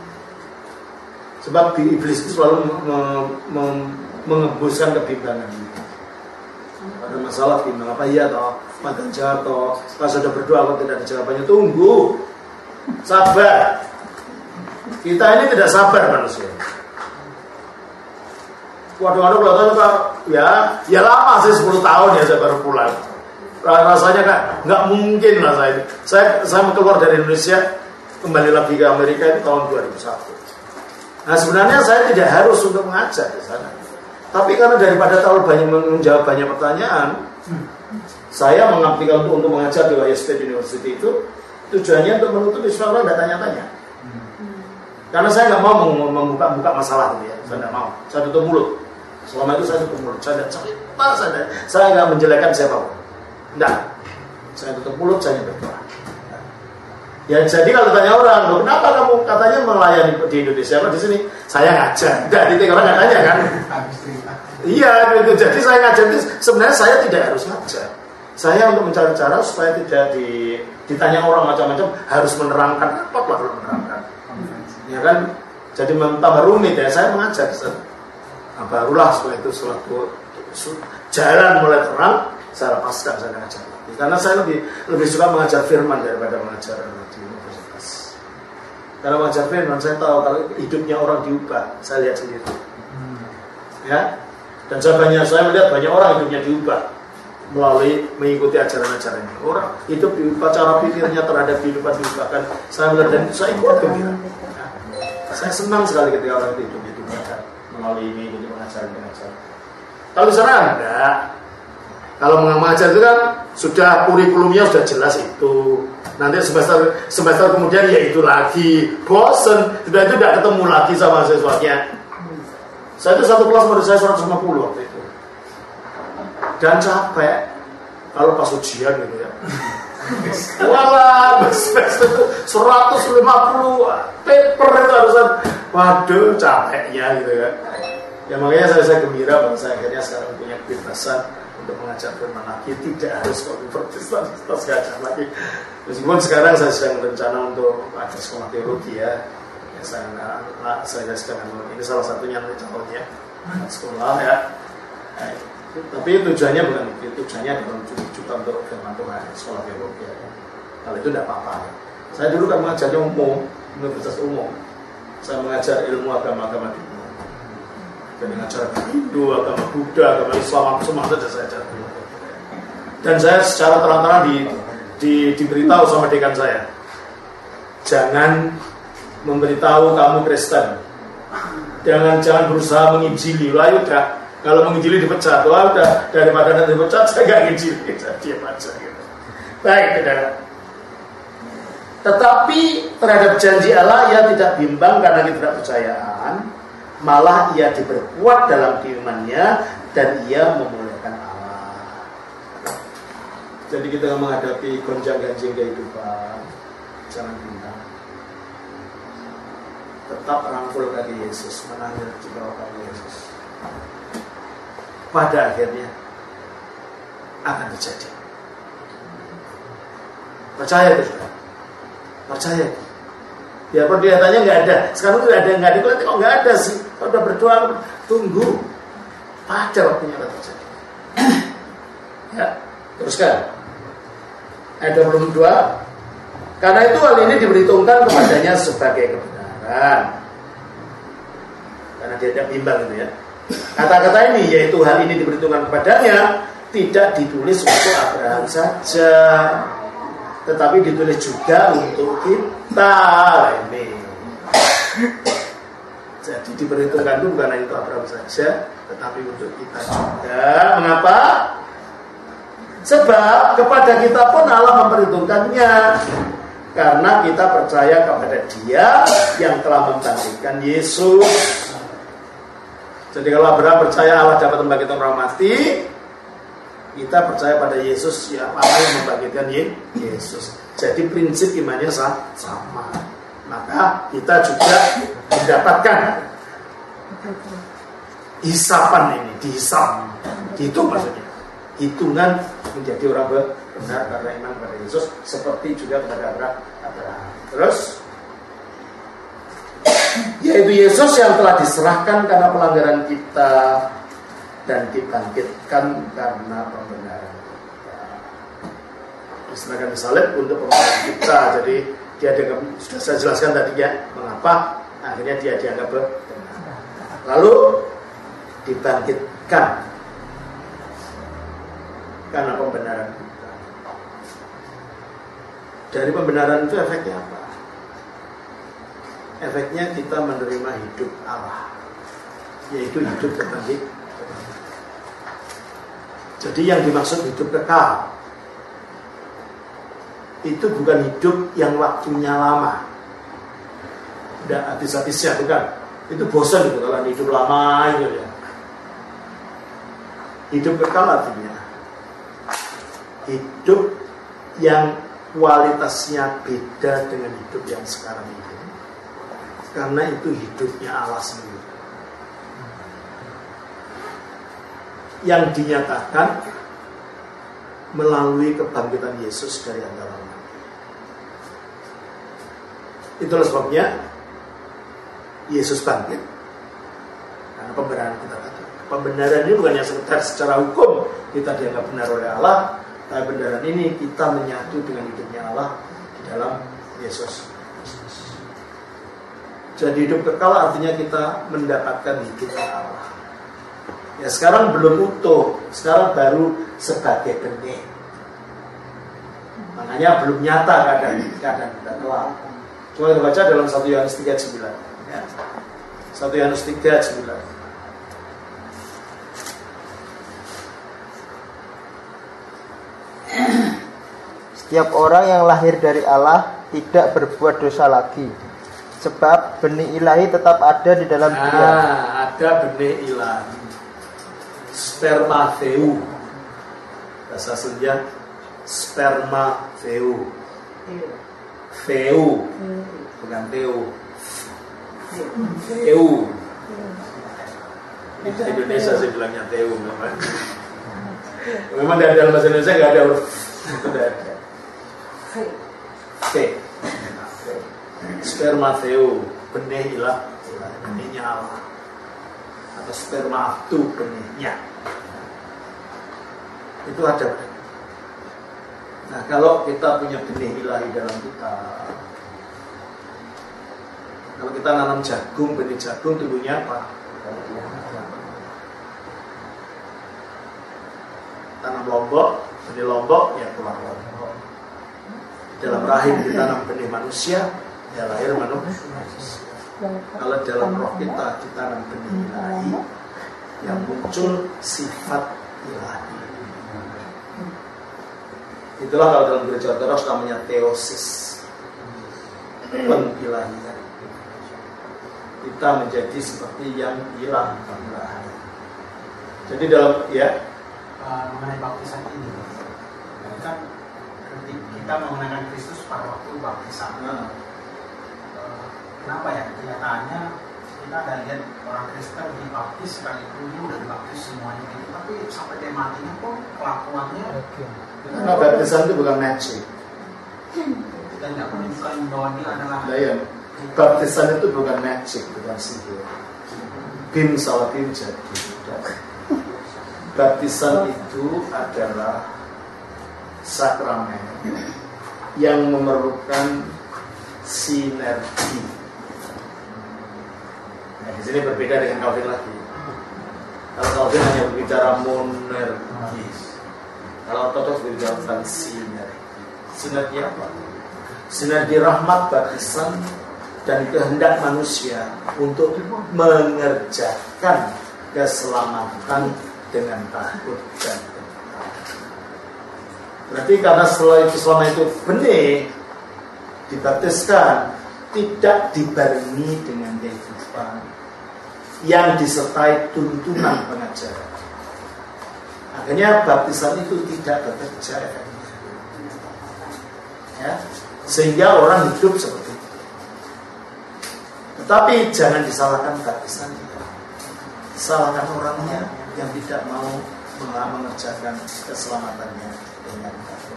Sebab iblis itu selalu mengembuskan kebimbangan. Ada masalah bimbang apa iya toh? Mantan jatuh, pas sudah berdoa kok tidak ada jawabannya. Tunggu, sabar. Kita ini tidak sabar manusia. Waduh, ya lama sih 10 tahun ya saya baru pulang. Rasanya kan nggak mungkin lah saya keluar dari Indonesia kembali lagi ke Amerika itu tahun 2001. Nah sebenarnya saya tidak harus untuk mengajar di sana, tapi karena daripada terlalu banyak menjawab banyak pertanyaan, saya mengabdikan untuk mengajar di Ohio State University itu tujuannya untuk menutup orang tidak tanya-tanya. Karena saya nggak mau membuka masalah itu ya, saya nggak mau, saya tutup mulut. Selama itu saya tutup mulut, saya tidak cerita, saya nggak menjelekkan siapapun. Enggak, saya tutup mulut, saya berdoa. Ya jadi kalau tanya orang, kenapa kamu katanya melayani di Indonesia, apa di sini? Saya ngajar. Enggak, titik orang nggak tanya kan? Iya, gitu. Jadi saya ngajar itu sebenarnya saya tidak harus ngajar. Saya untuk mencari cara supaya tidak ditanya orang macam-macam, harus menerangkan apa perlu menerangkan. Ya kan? Jadi tambah rumit ya. Saya mengajar. Nah, barulah setelah itu suatu jalan mulai terang, saya lepaskan, saya mengajar lagi. Karena saya lebih suka mengajar firman daripada mengajar di universitas. Karena mengajar firman, saya tahu kalau hidupnya orang diubah, saya lihat sendiri. Ya, dan saya melihat banyak orang hidupnya diubah melalui mengikuti ajaran-ajarannya. Orang hidup diubah, cara pikirnya terhadap kehidupan diubahkan. Saya melihat dan saya ikut gembira. Saya senang sekali ketika orang hidup diubahkan melalui mengikuti pengajaran-pengajaran. Kalau di sana enggak. Kalau mengajar itu kan sudah kurikulumnya sudah jelas itu. Nanti semester kemudian ya itu lagi. Bosen, sudah itu tidak ketemu lagi sama siswanya. Saya itu satu kelas murid saya 150 waktu itu. Dan capek kalau pas ujian gitu ya. Walah, bes-bes itu 150 paper itu harusan. Waduh, capeknya gitu ya. Ya makanya saya gembira bahwa saya akhirnya sekarang punya kebebasan untuk mengajar firman lagi, tidak harus ke universitas ngajar lagi. Meskipun sekarang saya sedang berencana untuk ada sekolah teologi ya. Saya sedang ini salah satunya nanti calonnya sekolah ya. Tapi tujuannya bukan itu, tujuannya adalah juga untuk firman Tuhan, sekolah teologi ya. Kalau itu tidak apa-apa. Saya dulu kan mengajarnya umum, universitas umum. Saya mengajar ilmu agama-agama dunia. Dan mengajar Hindu, agama Buddha, agama Islam, semua saja saya ajar. Dan saya secara terang-terang diberitahu sama dekan saya, jangan memberitahu kamu Kristen, jangan berusaha menginjili. Lah udah, kalau menginjili dipecat, udah daripada nanti dipecat saya nggak nginjili, saya diam aja gitu. Baik, saudara. Tetapi terhadap janji Allah ia tidak bimbang karena ketidakpercayaan, malah ia diperkuat dalam imannya dan ia memuliakan Allah. Jadi kita menghadapi gonjang-ganjing kehidupan, jangan bimbang. Tetap rangkul kaki Yesus, menangis di bawah kaki Yesus. Pada akhirnya akan terjadi. Percaya itu, percaya. Biarpun kelihatannya nggak ada, sekarang nggak ada, kok nggak ada sih. Kalau udah berdoa, tunggu. Pada waktunya akan terjadi. Ya, teruskan. Ayat 22. Karena itu hal ini diperhitungkan kepadanya sebagai kebenaran. Karena dia tidak bimbang gitu ya. Kata-kata ini, yaitu hal ini diperhitungkan kepadanya, tidak ditulis untuk Abraham saja, tetapi ditulis juga untuk kita ini. Jadi diperhitungkan itu bukan hanya untuk Abraham saja, tetapi untuk kita juga. Mengapa? Sebab kepada kita pun Allah memperhitungkannya. Karena kita percaya kepada Dia yang telah membangkitkan Yesus. Jadi kalau Abraham percaya Allah dapat membangkitkan orang mati, kita percaya pada Yesus yang Allah yang membangkitkan Yesus. Jadi prinsip imannya sama. Maka kita juga mendapatkan hisapan ini, dihitung maksudnya. Hitungan menjadi orang benar karena iman kepada Yesus, seperti juga kepada Abraham. Terus, yaitu Yesus yang telah diserahkan karena pelanggaran kita dan dibangkitkan karena pembenaran kita. Diserahkan di salib untuk pembenaran kita. Jadi dia dianggap, sudah saya jelaskan tadi ya, mengapa akhirnya dia dianggap benar. Lalu dibangkitkan karena pembenaran kita. Dari pembenaran itu efeknya apa? Efeknya kita menerima hidup Allah, yaitu hidup kekal. Jadi yang dimaksud hidup kekal itu bukan hidup yang waktunya lama, tidak habis-habisnya, bukan. Itu bosan gitu kalau hidup lama itu ya. Hidup kekal artinya hidup yang kualitasnya beda dengan hidup yang sekarang ini. Karena itu hidupnya Allah sendiri yang dinyatakan melalui kebangkitan Yesus dari antara mati. Itulah sebabnya Yesus bangkit karena pembenaran kita tadi. Pembenaran ini bukan yang sekedar secara hukum kita dianggap benar oleh Allah, tapi pembenaran ini kita menyatu dengan hidupnya Allah di dalam Yesus. Jadi hidup kekal artinya kita mendapatkan hidupnya Allah. Ya sekarang belum utuh, sekarang baru sebagai benih. Makanya belum nyata keadaan kita kelak. Coba kita baca dalam 1 Yohanes 3:9. Ya. 1 Yohanes 3:9. Setiap orang yang lahir dari Allah tidak berbuat dosa lagi, sebab benih ilahi tetap ada di dalam dia. Ada benih ilahi, sperma Theou. Bahasa Sunda sperma Theou. Theou, bukan Theo. Theou. Di Indonesia saya bilangnya Theo, memang dari dalam bahasa Indonesia nggak ada huruf itu, tidak ada. Sperma Theou, benih ilah, benihnya Allah, atau sperma itu benihnya, itu ada. Nah kalau kita punya benih ilahi dalam kita, kalau kita nanam jagung, benih jagung tumbuhnya apa? Tanam lombok, benih lombok, ya keluar lombok. Dalam rahim kita tanam benih manusia, ya lahir manusia. Kalau dalam roh kita ditanam benih ilahi, yang muncul sifat ilahi. Itulah kalau dalam gereja Ortodoks namanya teosis, pengilahian. Kita menjadi seperti yang hilang ilahi. Jadi dalam mengenai baptisan ini kan kita mengenangkan Kristus pada waktu baptisan. Kenapa ya kenyataannya kita ada lihat orang Kristen dibaptis sekali dulu dan dibaptis semuanya gitu, tapi sampai dia matinya pun kelakuannya karena baptisan itu bukan magic. Kita tidak menunjukkan bahwa dia adalah baptisan itu bukan magic, bukan sihir. Bim salah bim jadi. Baptisan itu adalah sakramen yang memerlukan sinergi. Nah, di sini berbeda dengan Calvin lagi. Kalau Calvin hanya berbicara monergi, kalau Ortodoks berbicara tentang sinergi. Sinergi apa? Sinergi rahmat baptisan dan kehendak manusia untuk mengerjakan keselamatan dengan takut dan gentar. Berarti karena selama itu benih, dibaptiskan tidak dibarengi dengan kehidupan yang disertai tuntunan pengajaran. Akhirnya baptisan itu tidak bekerja efektif. Ya, sehingga orang hidup seperti itu. Tetapi jangan disalahkan baptisan, salahkan orangnya yang tidak mau mengerjakan keselamatannya dengan baik.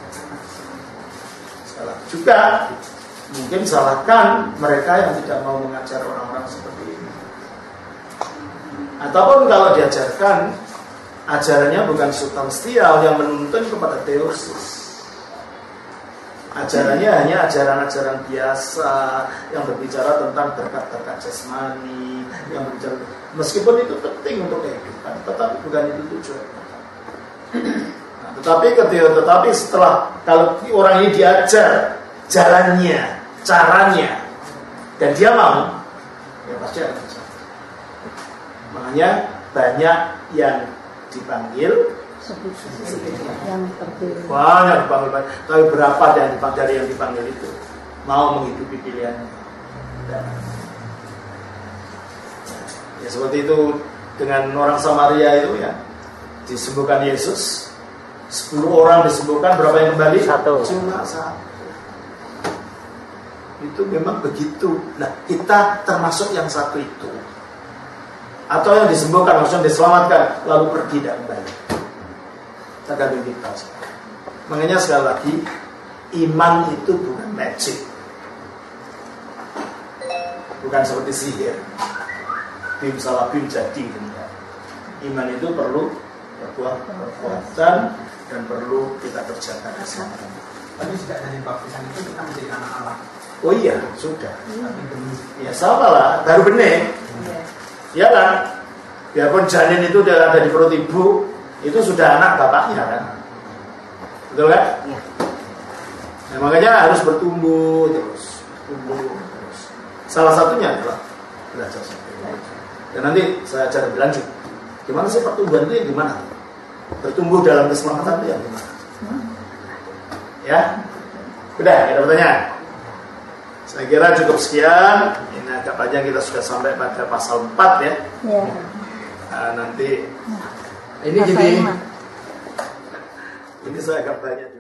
Salah juga mungkin salahkan mereka yang tidak mau mengajar orang-orang seperti ini. Ataupun kalau diajarkan, ajarannya bukan substansial yang menuntun kepada teosis. Ajarannya hanya ajaran-ajaran biasa yang berbicara tentang berkat-berkat jasmani, yang berbicara, meskipun itu penting untuk kehidupan, tetapi bukan itu tujuan. Nah, tetapi setelah kalau orang ini diajar jalannya, caranya, dan dia mau, ya pasti akan bisa. Makanya banyak yang dipanggil, yang terpilih. banyak dipanggil, tapi berapa dari yang dipanggil itu mau menghidupi pilihannya? Ya seperti itu dengan orang Samaria itu ya, disembuhkan Yesus, 10 orang disembuhkan, berapa yang kembali? 1. Cuma 1. Itu memang begitu. Nah, kita termasuk yang 1 itu, atau yang disembuhkan, maksudnya diselamatkan lalu pergi dan kembali, tergantung kita. Makanya sekali lagi, iman itu bukan magic, bukan seperti sihir, bim salah bim jadi. Iman itu perlu perbuatan dan perlu kita kerjakan bersama. Tapi sejak dari baptisan itu kita menjadi anak Allah. Oh iya, sudah. Ya sama lah, baru benih. Ya kan? Biarpun janin itu udah ada di perut ibu, itu sudah anak bapaknya kan? Betul kan? Ya. Nah, makanya harus bertumbuh terus. Salah satunya adalah belajar sampai. Dan nanti saya ajar lebih lanjut. Gimana sih pertumbuhan itu yang gimana? Bertumbuh dalam keselamatan itu yang gimana? Ya? Udah, ada pertanyaan? Saya kira cukup sekian. Ini agak panjang, kita sudah sampai pada pasal 4 ya. Ya. Nah, nanti ini gini. Ini saya agak banyak.